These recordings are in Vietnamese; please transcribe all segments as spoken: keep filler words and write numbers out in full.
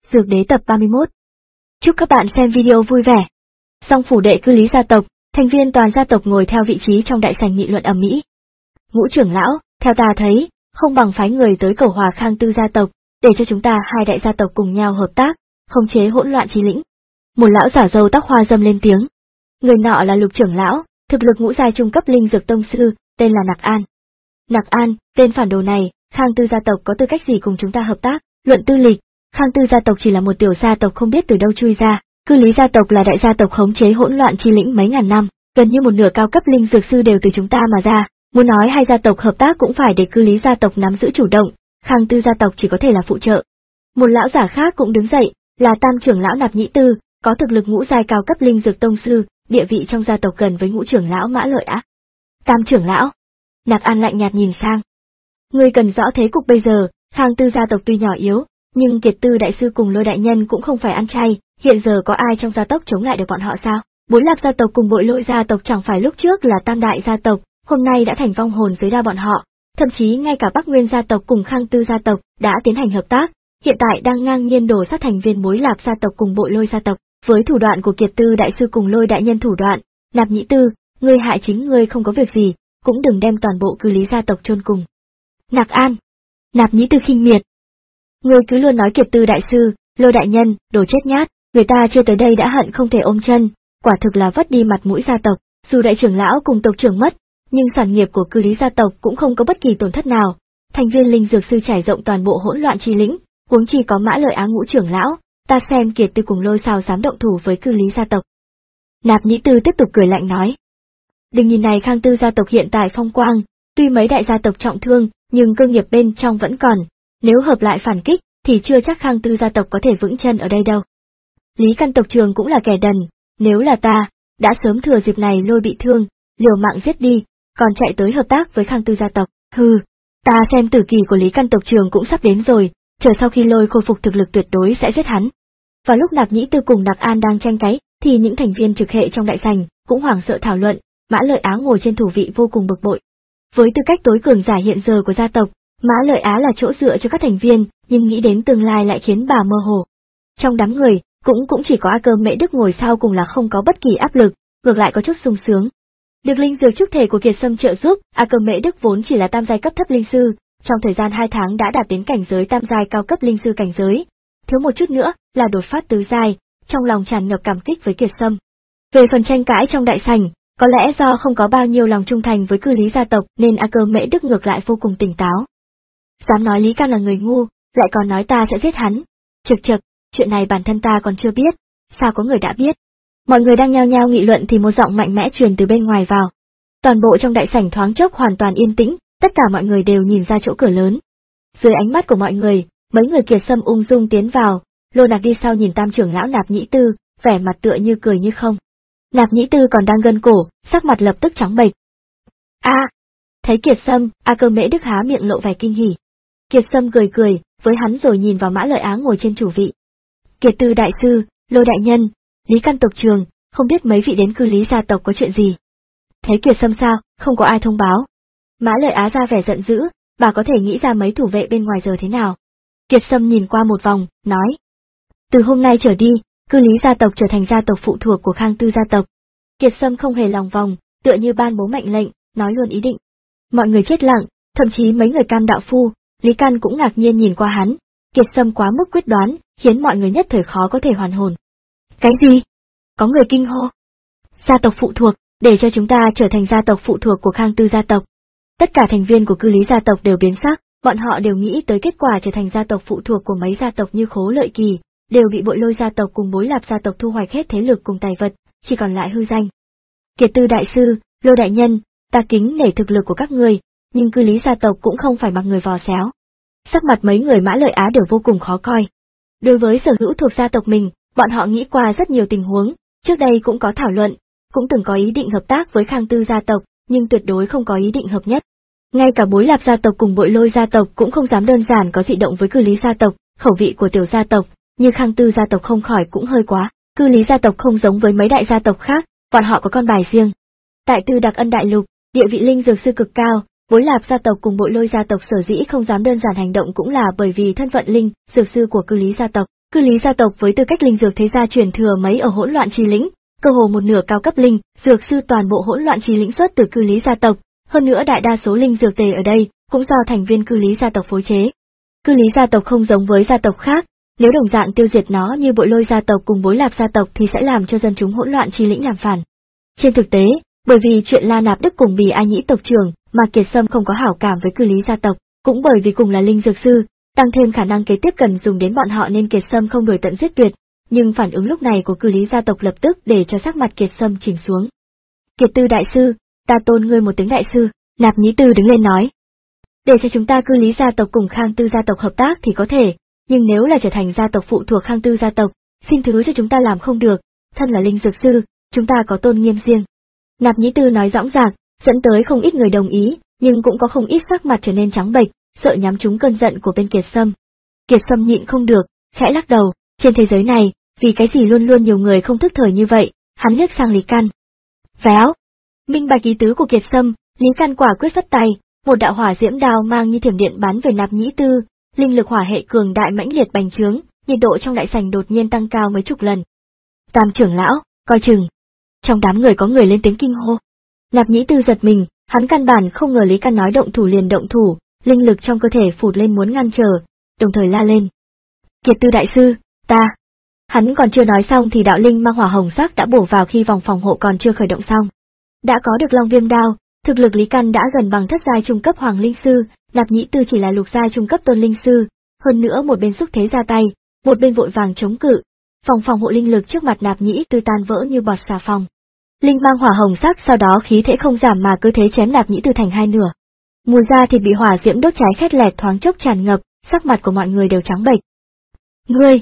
Dược Đế tập ba mươi mốt. Chúc các bạn xem video vui vẻ. Song phủ đệ cư lý gia tộc, thành viên toàn gia tộc ngồi theo vị trí trong đại sảnh nghị luận ầm ĩ. Ngũ trưởng lão, theo ta thấy, không bằng phái người tới cầu hòa Khang Tư gia tộc, để cho chúng ta hai đại gia tộc cùng nhau hợp tác, khống chế hỗn loạn chi lĩnh. Một lão giả râu tóc hoa râm lên tiếng. Người nọ là Lục trưởng lão, thực lực ngũ giai trung cấp linh dược tông sư, tên là Nặc An. Nặc An, tên phản đồ này, Khang Tư gia tộc có tư cách gì cùng chúng ta hợp tác? Luận tư lịch, Khang Tư gia tộc chỉ là một tiểu gia tộc không biết từ đâu chui ra, cư lý gia tộc là đại gia tộc khống chế hỗn loạn chi lĩnh mấy ngàn năm, gần như một nửa cao cấp linh dược sư đều từ chúng ta mà ra, muốn nói hai gia tộc hợp tác cũng phải để cư lý gia tộc nắm giữ chủ động, Khang Tư gia tộc chỉ có thể là phụ trợ. Một lão giả khác cũng đứng dậy, là Tam trưởng lão Nạp Nhĩ Tư, có thực lực ngũ giai cao cấp linh dược tông sư, địa vị trong gia tộc gần với ngũ trưởng lão Mã Lợi Á. Tam trưởng lão, Nặc An lạnh nhạt nhìn sang. Ngươi cần rõ thế cục bây giờ, Khang Tư gia tộc tuy nhỏ yếu, nhưng Kiệt Tư đại sư cùng Lôi đại nhân cũng không phải ăn chay, hiện giờ có ai trong gia tộc chống lại được bọn họ sao? Bốn Lạp gia tộc cùng Bội Lôi gia tộc chẳng phải lúc trước là tam đại gia tộc, hôm nay đã thành vong hồn dưới đao bọn họ, thậm chí ngay cả Bắc Nguyên gia tộc cùng Khang Tư gia tộc đã tiến hành hợp tác, hiện tại đang ngang nhiên đổ sát thành viên Bối Lạp gia tộc cùng Bội Lôi gia tộc, với thủ đoạn của Kiệt Tư đại sư cùng Lôi đại nhân thủ đoạn, Nạp Nhĩ Tư, ngươi hại chính ngươi không có việc gì, cũng đừng đem toàn bộ cư lý gia tộc chôn cùng. Nặc An, Nạp Nhĩ Tư khinh miệt. Ngươi cứ luôn nói Kiệt Tư đại sư, Lôi đại nhân, đồ chết nhát, người ta chưa tới đây đã hận không thể ôm chân, quả thực là vất đi mặt mũi gia tộc, dù đại trưởng lão cùng tộc trưởng mất, nhưng sản nghiệp của cư lý gia tộc cũng không có bất kỳ tổn thất nào, thành viên linh dược sư trải rộng toàn bộ hỗn loạn chi lĩnh, huống chi có Mã Lợi Á ngũ trưởng lão, ta xem Kiệt Tư cùng Lôi sao dám động thủ với cư lý gia tộc. Nạp Nhĩ Tư tiếp tục cười lạnh nói. Đừng nhìn này Khang Tư gia tộc hiện tại phong quang, tuy mấy đại gia tộc trọng thương, nhưng cơ nghiệp bên trong vẫn còn, nếu hợp lại phản kích, thì chưa chắc Khang Tư gia tộc có thể vững chân ở đây đâu. Lý Căn tộc trường cũng là kẻ đần, nếu là ta, đã sớm thừa dịp này Lôi bị thương, liều mạng giết đi, còn chạy tới hợp tác với Khang Tư gia tộc, hừ, ta xem tử kỳ của Lý Căn tộc trường cũng sắp đến rồi, chờ sau khi Lôi khôi phục thực lực tuyệt đối sẽ giết hắn. Vào lúc Nạp Nhĩ Tư cùng Nặc An đang tranh cãi, thì những thành viên trực hệ trong đại sảnh cũng hoảng sợ thảo luận, Mã Lợi Á ngồi trên thủ vị vô cùng bực bội. Với tư cách tối cường giả hiện giờ của gia tộc, Mã Lợi Á là chỗ dựa cho các thành viên, nhưng nghĩ đến tương lai lại khiến bà mơ hồ. Trong đám người, cũng cũng chỉ có A Cơ Mễ Đức ngồi sau cùng là không có bất kỳ áp lực, ngược lại có chút sung sướng. Được linh dược trúc thể của Kiệt Sâm trợ giúp, A Cơ Mễ Đức vốn chỉ là tam giai cấp thấp linh sư, trong thời gian hai tháng đã đạt đến cảnh giới tam giai cao cấp linh sư cảnh giới, thiếu một chút nữa là đột phát tứ giai, trong lòng tràn ngập cảm kích với Kiệt Sâm. Về phần tranh cãi trong đại sảnh, có lẽ do không có bao nhiêu lòng trung thành với cư lý gia tộc nên A Cơ Mễ Đức ngược lại vô cùng tỉnh táo. Dám nói Lý Căn là người ngu, lại còn nói ta sẽ giết hắn. Trực trực, chuyện này bản thân ta còn chưa biết, sao có người đã biết. Mọi người đang nhao nhao nghị luận thì một giọng mạnh mẽ truyền từ bên ngoài vào. Toàn bộ trong đại sảnh thoáng chốc hoàn toàn yên tĩnh, tất cả mọi người đều nhìn ra chỗ cửa lớn. Dưới ánh mắt của mọi người, mấy người Kiệt Sâm ung dung tiến vào, Lôi Nặc đi sau nhìn Tam trưởng lão Nạp Nhĩ Tư, vẻ mặt tựa như cười như không. Nạp Nhĩ Tư còn đang gân cổ, sắc mặt lập tức trắng bệch. A, à, thấy Kiệt Sâm, A Cơ Mễ Đức há miệng lộ vẻ kinh hỉ. Kiệt Sâm cười cười, với hắn rồi nhìn vào Mã Lợi Á ngồi trên chủ vị. Kiệt Tư đại sư, Lôi đại nhân, Lý Căn tộc trường, không biết mấy vị đến cư lý gia tộc có chuyện gì. Thấy Kiệt Sâm sao, không có ai thông báo. Mã Lợi Á ra vẻ giận dữ, bà có thể nghĩ ra mấy thủ vệ bên ngoài giờ thế nào. Kiệt Sâm nhìn qua một vòng, nói. Từ hôm nay trở đi, cư lý gia tộc trở thành gia tộc phụ thuộc của Khang Tư gia tộc. Kiệt Sâm không hề lòng vòng, tựa như ban bố mệnh lệnh, nói luôn ý định. Mọi người chết lặng, thậm chí mấy người Cam đạo phu, Lý Căn cũng ngạc nhiên nhìn qua hắn. Kiệt Sâm quá mức quyết đoán, khiến mọi người nhất thời khó có thể hoàn hồn. Cái gì? Có người kinh hô. Gia tộc phụ thuộc, để cho chúng ta trở thành gia tộc phụ thuộc của Khang Tư gia tộc. Tất cả thành viên của cư lý gia tộc đều biến sắc, bọn họ đều nghĩ tới kết quả trở thành gia tộc phụ thuộc của mấy gia tộc như Khố Lợi Kỳ, đều bị Bội Lôi gia tộc cùng Bối Lạp gia tộc thu hoạch hết thế lực cùng tài vật, chỉ còn lại hư danh. Kiệt Tư đại sư, Lôi đại nhân, ta kính nể thực lực của các người, nhưng cư lý gia tộc cũng không phải bằng người vò xéo. Sắc mặt mấy người Mã Lợi Á đều vô cùng khó coi. Đối với sở hữu thuộc gia tộc mình, bọn họ nghĩ qua rất nhiều tình huống, trước đây cũng có thảo luận, cũng từng có ý định hợp tác với Khang Tư gia tộc, nhưng tuyệt đối không có ý định hợp nhất. Ngay cả Bối Lạp gia tộc cùng Bội Lôi gia tộc cũng không dám đơn giản có dị động với cư lý gia tộc, khẩu vị của tiểu gia tộc, như Khang Tư gia tộc không khỏi cũng hơi quá, cư lý gia tộc không giống với mấy đại gia tộc khác, bọn họ có con bài riêng. Tại Tư Đặc Ân đại lục, địa vị linh dược sư cực cao, Bối Lạp gia tộc cùng Bội Lôi gia tộc sở dĩ không dám đơn giản hành động cũng là bởi vì thân phận linh dược sư của cư lý gia tộc, Cư lý gia tộc với tư cách linh dược thế gia truyền thừa mấy ở hỗn loạn chi lĩnh, cơ hồ một nửa cao cấp linh dược sư toàn bộ hỗn loạn chi lĩnh xuất từ cư lý gia tộc, hơn nữa đại đa số linh dược tề ở đây cũng do thành viên cư lý gia tộc phối chế. Cư lý gia tộc không giống với gia tộc khác, nếu đồng dạng tiêu diệt nó như Bội Lôi gia tộc cùng Bối Lạp gia tộc thì sẽ làm cho dân chúng hỗn loạn chi lĩnh làm phản. Trên thực tế, bởi vì chuyện La Nạp Đức cùng Bì Ai Nhĩ tộc trưởng mà Kiệt Sâm không có hảo cảm với cư lý gia tộc, cũng bởi vì cùng là linh dược sư, tăng thêm khả năng kế tiếp cần dùng đến bọn họ nên Kiệt Sâm không đuổi tận giết tuyệt, nhưng phản ứng lúc này của cư lý gia tộc lập tức để cho sắc mặt Kiệt Sâm chìm xuống. Kiệt Tư đại sư, ta tôn ngươi một tiếng đại sư, Nạp Nhĩ Tư đứng lên nói. Để cho chúng ta cư lý gia tộc cùng Khang Tư gia tộc hợp tác thì có thể, nhưng nếu là trở thành gia tộc phụ thuộc Khang Tư gia tộc, xin thứ cho chúng ta làm không được, thân là linh dược sư, chúng ta có tôn nghiêm riêng. Nạp Nhĩ Tư nói rõ ràng, dẫn tới không ít người đồng ý, nhưng cũng có không ít sắc mặt trở nên trắng bệch, sợ nhắm trúng cơn giận của bên Kiệt Sâm. Kiệt Sâm nhịn không được, khẽ lắc đầu, trên thế giới này, vì cái gì luôn luôn nhiều người không thức thời như vậy, hắn liếc sang Lý Căn. Véo! Minh bạch ý tứ của Kiệt Sâm, Lý Căn quả quyết phất tay, một đạo hỏa diễm đao mang như thiểm điện bắn về Nạp Nhĩ Tư, linh lực hỏa hệ cường đại mãnh liệt bành trướng, nhiệt độ trong đại sảnh đột nhiên tăng cao mấy chục lần. Tam trưởng lão, coi chừng! Trong đám người có người lên tiếng kinh hô. Nạp Nhĩ Tư giật mình, hắn căn bản không ngờ Lý Căn nói động thủ liền động thủ, linh lực trong cơ thể phụt lên muốn ngăn trở, đồng thời la lên. Kiệt Tư đại sư, ta! Hắn còn chưa nói xong thì đạo linh mang hỏa hồng sắc đã bổ vào khi vòng phòng hộ còn chưa khởi động xong. Đã có được Long Viêm đao, thực lực Lý Căn đã gần bằng thất giai trung cấp hoàng linh sư, Nạp Nhĩ Tư chỉ là lục giai trung cấp tôn linh sư, hơn nữa một bên xúc thế ra tay, một bên vội vàng chống cự. Phòng phòng hộ linh lực trước mặt Nạp Nhĩ Tư tan vỡ như bọt xà phòng. Linh mang hỏa hồng sắc sau đó khí thế không giảm mà cứ thế chém Nạp Nhĩ Tư thành hai nửa. Mùi da thịt bị hỏa diễm đốt cháy khét lẹt thoáng chốc tràn ngập, sắc mặt của mọi người đều trắng bệch. Ngươi!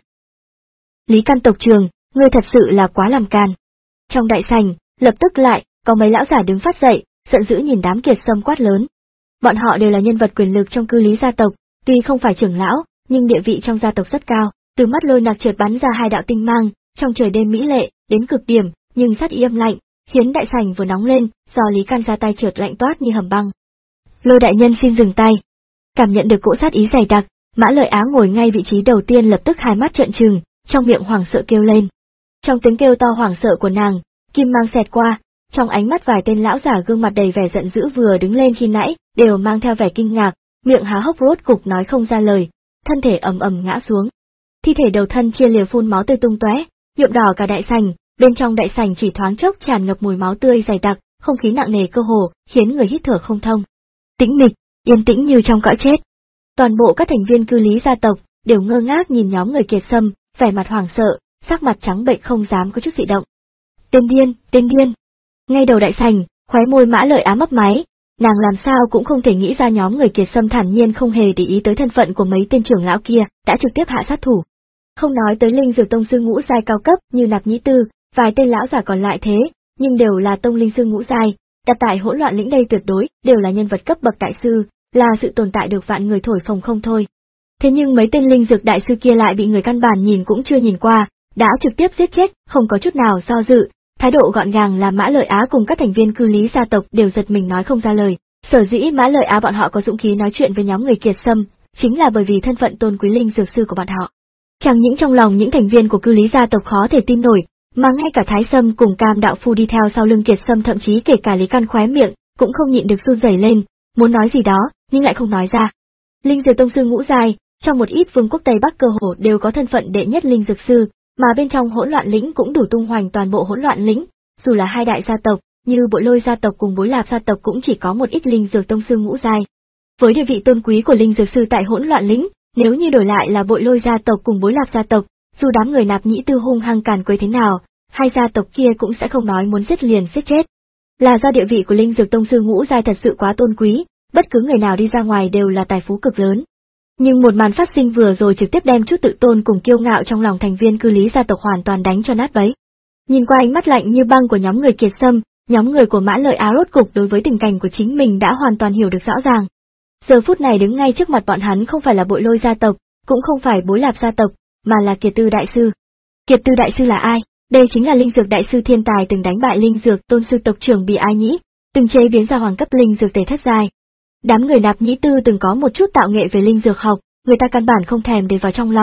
Lý Căn tộc trưởng, ngươi thật sự là quá làm càn. Trong đại sảnh, lập tức lại, có mấy lão giả đứng phát dậy, giận dữ nhìn đám Kiệt Sâm quát lớn. Bọn họ đều là nhân vật quyền lực trong cư lý gia tộc, tuy không phải trưởng lão, nhưng địa vị trong gia tộc rất cao. Từ mắt Lôi Nặc trượt bắn ra hai đạo tinh mang, trong trời đêm mỹ lệ, đến cực điểm, nhưng sát ý âm lạnh, khiến đại sảnh vừa nóng lên, do Lý Căn ra tay trượt lạnh toát như hầm băng. Lôi đại nhân xin dừng tay. Cảm nhận được cỗ sát ý dày đặc, Mã Lợi Á ngồi ngay vị trí đầu tiên lập tức hai mắt trợn trừng, trong miệng hoảng sợ kêu lên. Trong tiếng kêu to hoảng sợ của nàng, kim mang xẹt qua, trong ánh mắt vài tên lão giả gương mặt đầy vẻ giận dữ vừa đứng lên khi nãy, đều mang theo vẻ kinh ngạc, miệng há hốc rốt cục nói không ra lời, thân thể ầm ầm ngã xuống. Thi thể đầu thân chia lìa phun máu tươi tung tóe, nhuộm đỏ cả đại sảnh, bên trong đại sảnh chỉ thoáng chốc tràn ngập mùi máu tươi dày đặc, không khí nặng nề cơ hồ, khiến người hít thở không thông. Tĩnh mịch, yên tĩnh như trong cõi chết. Toàn bộ các thành viên cư lý gia tộc đều ngơ ngác nhìn nhóm người Kiệt Sâm, vẻ mặt hoảng sợ, sắc mặt trắng bệch không dám có chút dị động. Tên điên, tên điên. Ngay đầu đại sảnh, khóe môi Mã Lợi Á mấp máy, nàng làm sao cũng không thể nghĩ ra nhóm người Kiệt Sâm thản nhiên không hề để ý tới thân phận của mấy tên trưởng lão kia, đã trực tiếp hạ sát thủ. Không nói tới linh dược tông sư ngũ giai cao cấp như Nạp Nhĩ Tư, vài tên lão giả còn lại thế, nhưng đều là tông linh sư ngũ giai, đặt tại hỗn loạn lĩnh đây tuyệt đối đều là nhân vật cấp bậc đại sư, là sự tồn tại được vạn người thổi phồng không thôi. Thế nhưng mấy tên linh dược đại sư kia lại bị người căn bản nhìn cũng chưa nhìn qua, đã trực tiếp giết chết, không có chút nào do dự, thái độ gọn gàng làm Mã Lợi Á cùng các thành viên cư lý gia tộc đều giật mình nói không ra lời. Sở dĩ Mã Lợi Á bọn họ có dũng khí nói chuyện với nhóm người Kiệt Sâm, chính là bởi vì thân phận tôn quý linh dược sư của bọn họ. Chẳng những trong lòng những thành viên của cư lý gia tộc khó thể tin nổi, mà ngay cả Thái Sâm cùng Cam đạo phu đi theo sau lưng Kiệt Sâm, thậm chí kể cả Lý Căn khóe miệng cũng không nhịn được run rẩy lên, muốn nói gì đó nhưng lại không nói ra. Linh dược tông sư ngũ giai, trong một ít vương quốc Tây Bắc cơ hồ đều có thân phận đệ nhất linh dược sư, mà bên trong hỗn loạn lĩnh cũng đủ tung hoành toàn bộ hỗn loạn lĩnh, dù là hai đại gia tộc như Bội Lôi gia tộc cùng Bối Lạp gia tộc cũng chỉ có một ít linh dược tông sư ngũ giai. Với địa vị tôn quý của linh dược sư tại hỗn loạn lĩnh, nếu như đổi lại là Bội Lôi gia tộc cùng Bối Lạp gia tộc, dù đám người Nạp Nhĩ Tư hung hăng càn quấy thế nào, hai gia tộc kia cũng sẽ không nói muốn giết liền giết chết. Là do địa vị của linh dược tông sư ngũ giai thật sự quá tôn quý, bất cứ người nào đi ra ngoài đều là tài phú cực lớn. Nhưng một màn phát sinh vừa rồi trực tiếp đem chút tự tôn cùng kiêu ngạo trong lòng thành viên cư lý gia tộc hoàn toàn đánh cho nát bấy. Nhìn qua ánh mắt lạnh như băng của nhóm người Kiệt Sâm, nhóm người của Mã Lợi Á rốt cục đối với tình cảnh của chính mình đã hoàn toàn hiểu được rõ ràng. Giờ phút này đứng ngay trước mặt bọn hắn không phải là Bội Lôi gia tộc, cũng không phải Bối Lạp gia tộc, mà là Kiệt Tư đại sư. Kiệt Tư đại sư là ai? Đây chính là linh dược đại sư thiên tài từng đánh bại linh dược tôn sư tộc trưởng Bì Ai Nhĩ, từng chế biến ra hoàng cấp linh dược tề thất giai. Đám người Nạp Nhĩ Tư từng có một chút tạo nghệ về linh dược học, người ta căn bản không thèm để vào trong lòng,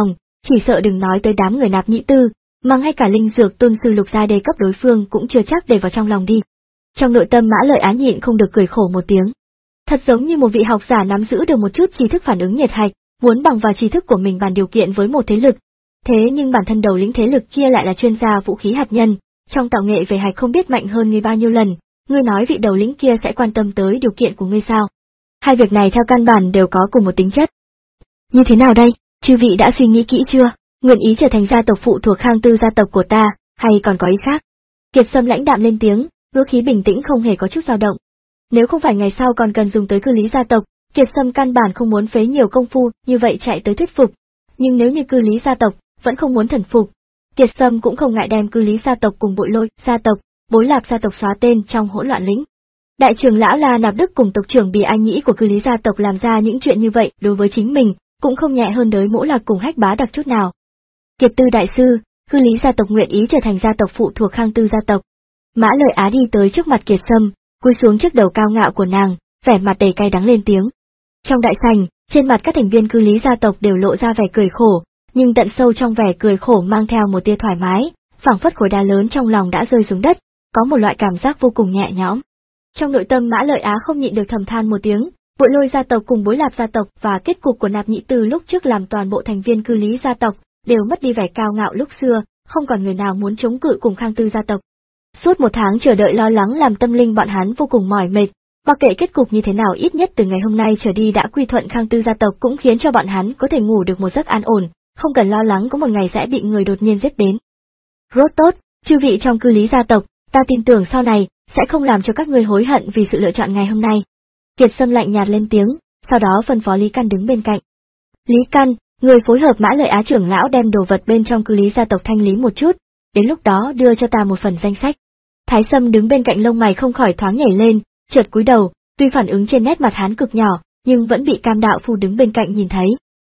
chỉ sợ đừng nói tới đám người Nạp Nhĩ Tư, mà ngay cả linh dược tôn sư lục giai đề cấp đối phương cũng chưa chắc để vào trong lòng đi. Trong nội tâm Mã Lợi Á nhịn không được cười khổ một tiếng. Thật giống như một vị học giả nắm giữ được một chút tri thức phản ứng nhiệt hạch, muốn bằng vào tri thức của mình bàn điều kiện với một thế lực. Thế nhưng bản thân đầu lĩnh thế lực kia lại là chuyên gia vũ khí hạt nhân, trong tạo nghệ về hạch không biết mạnh hơn ngươi bao nhiêu lần, ngươi nói vị đầu lĩnh kia sẽ quan tâm tới điều kiện của ngươi sao? Hai việc này theo căn bản đều có cùng một tính chất. Như thế nào đây, chư vị đã suy nghĩ kỹ chưa, nguyện ý trở thành gia tộc phụ thuộc Khang Tư gia tộc của ta, hay còn có ý khác? Kiệt Sâm lãnh đạm lên tiếng, ngữ khí bình tĩnh không hề có chút dao động. Nếu không phải ngày sau còn cần dùng tới cư lý gia tộc, Kiệt Sâm căn bản không muốn phế nhiều công phu như vậy chạy tới thuyết phục. Nhưng nếu như cư lý gia tộc vẫn không muốn thần phục, Kiệt Sâm cũng không ngại đem cư lý gia tộc cùng Bội Lôi gia tộc, Bối Lạp gia tộc xóa tên trong hỗn loạn lĩnh. Đại trưởng lão La Nạp Đức cùng tộc trưởng Bì Anh Nhĩ của cư lý gia tộc làm ra những chuyện như vậy đối với chính mình, cũng không nhẹ hơn đới Mỗ Lạc cùng Hách Bá Đặc chút nào. Kiệt Tư đại sư, cư lý gia tộc nguyện ý trở thành gia tộc phụ thuộc Khang Tư gia tộc. Mã Lợi Á đi tới trước mặt Kiệt Sâm, cúi xuống trước đầu cao ngạo của nàng, vẻ mặt đầy cay đắng lên tiếng. Trong đại sảnh, trên mặt các thành viên cư lý gia tộc đều lộ ra vẻ cười khổ, nhưng tận sâu trong vẻ cười khổ mang theo một tia thoải mái, phảng phất khối đá lớn trong lòng đã rơi xuống đất, có một loại cảm giác vô cùng nhẹ nhõm. Trong nội tâm Mã Lợi Á không nhịn được thầm than một tiếng, Bội Lôi gia tộc cùng Bối Lạp gia tộc và kết cục của Nạp Nhĩ Tư lúc trước làm toàn bộ thành viên cư lý gia tộc đều mất đi vẻ cao ngạo lúc xưa, không còn người nào muốn chống cự cùng Khang Tư gia tộc. Suốt một tháng chờ đợi lo lắng làm tâm linh bọn hắn vô cùng mỏi mệt, mặc kệ kết cục như thế nào ít nhất từ ngày hôm nay trở đi đã quy thuận Khang Tư gia tộc cũng khiến cho bọn hắn có thể ngủ được một giấc an ổn, không cần lo lắng có một ngày sẽ bị người đột nhiên giết đến. Rốt tốt, chư vị trong cư lý gia tộc, ta tin tưởng sau này sẽ không làm cho các ngươi hối hận vì sự lựa chọn ngày hôm nay. Kiệt Sâm lạnh nhạt lên tiếng, sau đó phân phó Lý Căn đứng bên cạnh. Lý Căn, người phối hợp Mã Lợi Á trưởng lão đem đồ vật bên trong cư lý gia tộc thanh lý một chút, đến lúc đó đưa cho ta một phần danh sách. Thái Sâm đứng bên cạnh lông mày không khỏi thoáng nhảy lên, chợt cúi đầu, tuy phản ứng trên nét mặt hắn cực nhỏ, nhưng vẫn bị Cam đạo phu đứng bên cạnh nhìn thấy.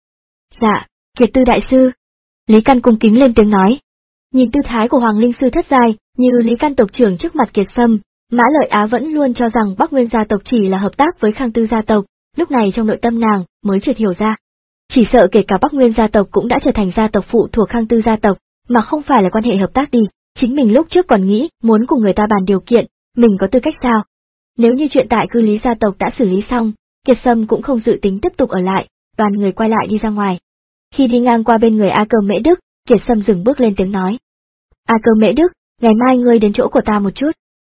Dạ, Kiệt Tư đại sư. Lý Căn cung kính lên tiếng nói. Nhìn tư thái của Hoàng Linh sư thất giai, như Lý Căn tộc trưởng trước mặt Kiệt Sâm, Mã Lợi Á vẫn luôn cho rằng Bắc Nguyên gia tộc chỉ là hợp tác với Khang Tư gia tộc, lúc này trong nội tâm nàng mới chợt hiểu ra. Chỉ sợ kể cả Bắc Nguyên gia tộc cũng đã trở thành gia tộc phụ thuộc Khang Tư gia tộc, mà không phải là quan hệ hợp tác đi, chính mình lúc trước còn nghĩ muốn cùng người ta bàn điều kiện, mình có tư cách sao? Nếu như chuyện tại cư lý gia tộc đã xử lý xong, Kiệt Sâm cũng không dự tính tiếp tục ở lại, đoàn người quay lại đi ra ngoài. Khi đi ngang qua bên người A Cơ Mễ Đức, Kiệt Sâm dừng bước lên tiếng nói. A Cơ Mễ Đức, ngày mai ngươi đến chỗ của ta một chút.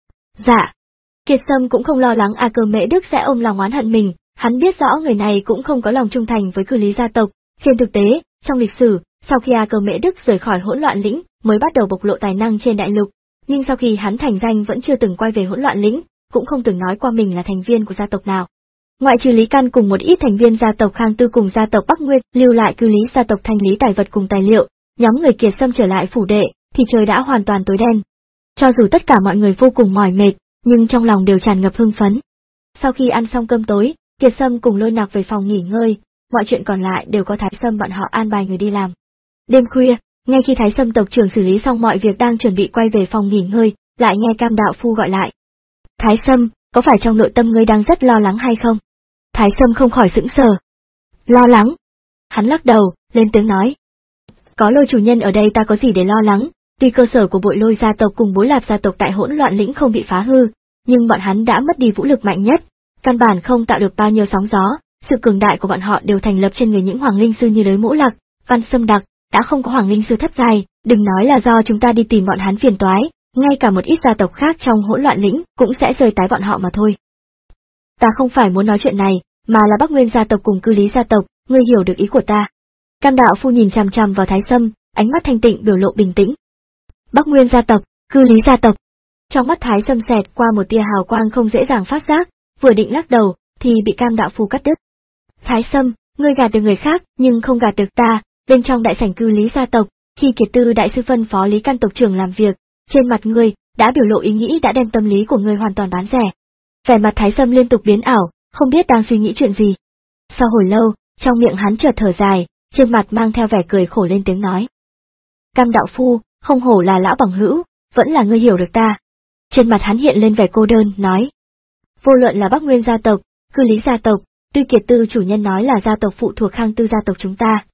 Dạ. Kiệt Sâm cũng không lo lắng A Cơ Mễ Đức sẽ ôm lòng oán hận mình, hắn biết rõ người này cũng không có lòng trung thành với cư lý gia tộc. Trên thực tế, trong lịch sử, sau khi A Cơ Mễ Đức rời khỏi hỗn loạn lĩnh, mới bắt đầu bộc lộ tài năng trên đại lục, nhưng sau khi hắn thành danh vẫn chưa từng quay về hỗn loạn lĩnh, cũng không từng nói qua mình là thành viên của gia tộc nào. Ngoại trừ Lý Căn cùng một ít thành viên gia tộc Khang Tư cùng gia tộc Bắc Nguyên lưu lại cư lý gia tộc thanh lý tài vật cùng tài liệu, nhóm người Kiệt Sâm trở lại phủ đệ, thì trời đã hoàn toàn tối đen. Cho dù tất cả mọi người vô cùng mỏi mệt, nhưng trong lòng đều tràn ngập hưng phấn. Sau khi ăn xong cơm tối, Kiệt Sâm cùng Lôi Nặc về phòng nghỉ ngơi, mọi chuyện còn lại đều có Thái Sâm bọn họ an bài người đi làm. Đêm khuya, ngay khi Thái Sâm tộc trưởng xử lý xong mọi việc đang chuẩn bị quay về phòng nghỉ ngơi, lại nghe Cam đạo phu gọi lại. Thái Sâm, có phải trong nội tâm ngươi đang rất lo lắng hay không? Thái Sâm không khỏi sững sờ. Lo lắng? Hắn lắc đầu, lên tiếng nói. Có Lôi chủ nhân ở đây ta có gì để lo lắng, tuy cơ sở của Bội Lôi gia tộc cùng Bối Lạp gia tộc tại hỗn loạn lĩnh không bị phá hư, nhưng bọn hắn đã mất đi vũ lực mạnh nhất, căn bản không tạo được bao nhiêu sóng gió, sự cường đại của bọn họ đều thành lập trên người những hoàng linh sư như Đới Mỗ Lạc, Văn Sâm Đặc, đã không có hoàng linh sư thất giai, đừng nói là do chúng ta đi tìm bọn hắn phiền toái, ngay cả một ít gia tộc khác trong hỗn loạn lĩnh cũng sẽ rơi tái bọn họ mà thôi. Ta không phải muốn nói chuyện này, mà là Bắc Nguyên gia tộc cùng cư lý gia tộc, ngươi hiểu được ý của ta. Cam đạo phu nhìn chằm chằm vào Thái Sâm, ánh mắt thanh tịnh biểu lộ bình tĩnh. Bắc Nguyên gia tộc, cư lý gia tộc. Trong mắt Thái Sâm xẹt qua một tia hào quang không dễ dàng phát giác, vừa định lắc đầu, thì bị Cam đạo phu cắt đứt. Thái Sâm, ngươi gạt được người khác, nhưng không gạt được ta. Bên trong đại sảnh cư lý gia tộc, khi Kiệt Tư đại sư phân phó Lý Căn tộc trưởng làm việc, trên mặt ngươi đã biểu lộ ý nghĩ đã đem tâm lý của ngươi hoàn toàn bán rẻ. Vẻ mặt Thái Sâm liên tục biến ảo, không biết đang suy nghĩ chuyện gì. Sau hồi lâu, trong miệng hắn chợt thở dài, trên mặt mang theo vẻ cười khổ lên tiếng nói. Cam đạo phu, không hổ là lão bằng hữu, vẫn là ngươi hiểu được ta. Trên mặt hắn hiện lên vẻ cô đơn, nói. Vô luận là Bắc Nguyên gia tộc, cư lý gia tộc, tuy Kiệt Tư chủ nhân nói là gia tộc phụ thuộc Khang Tư gia tộc chúng ta,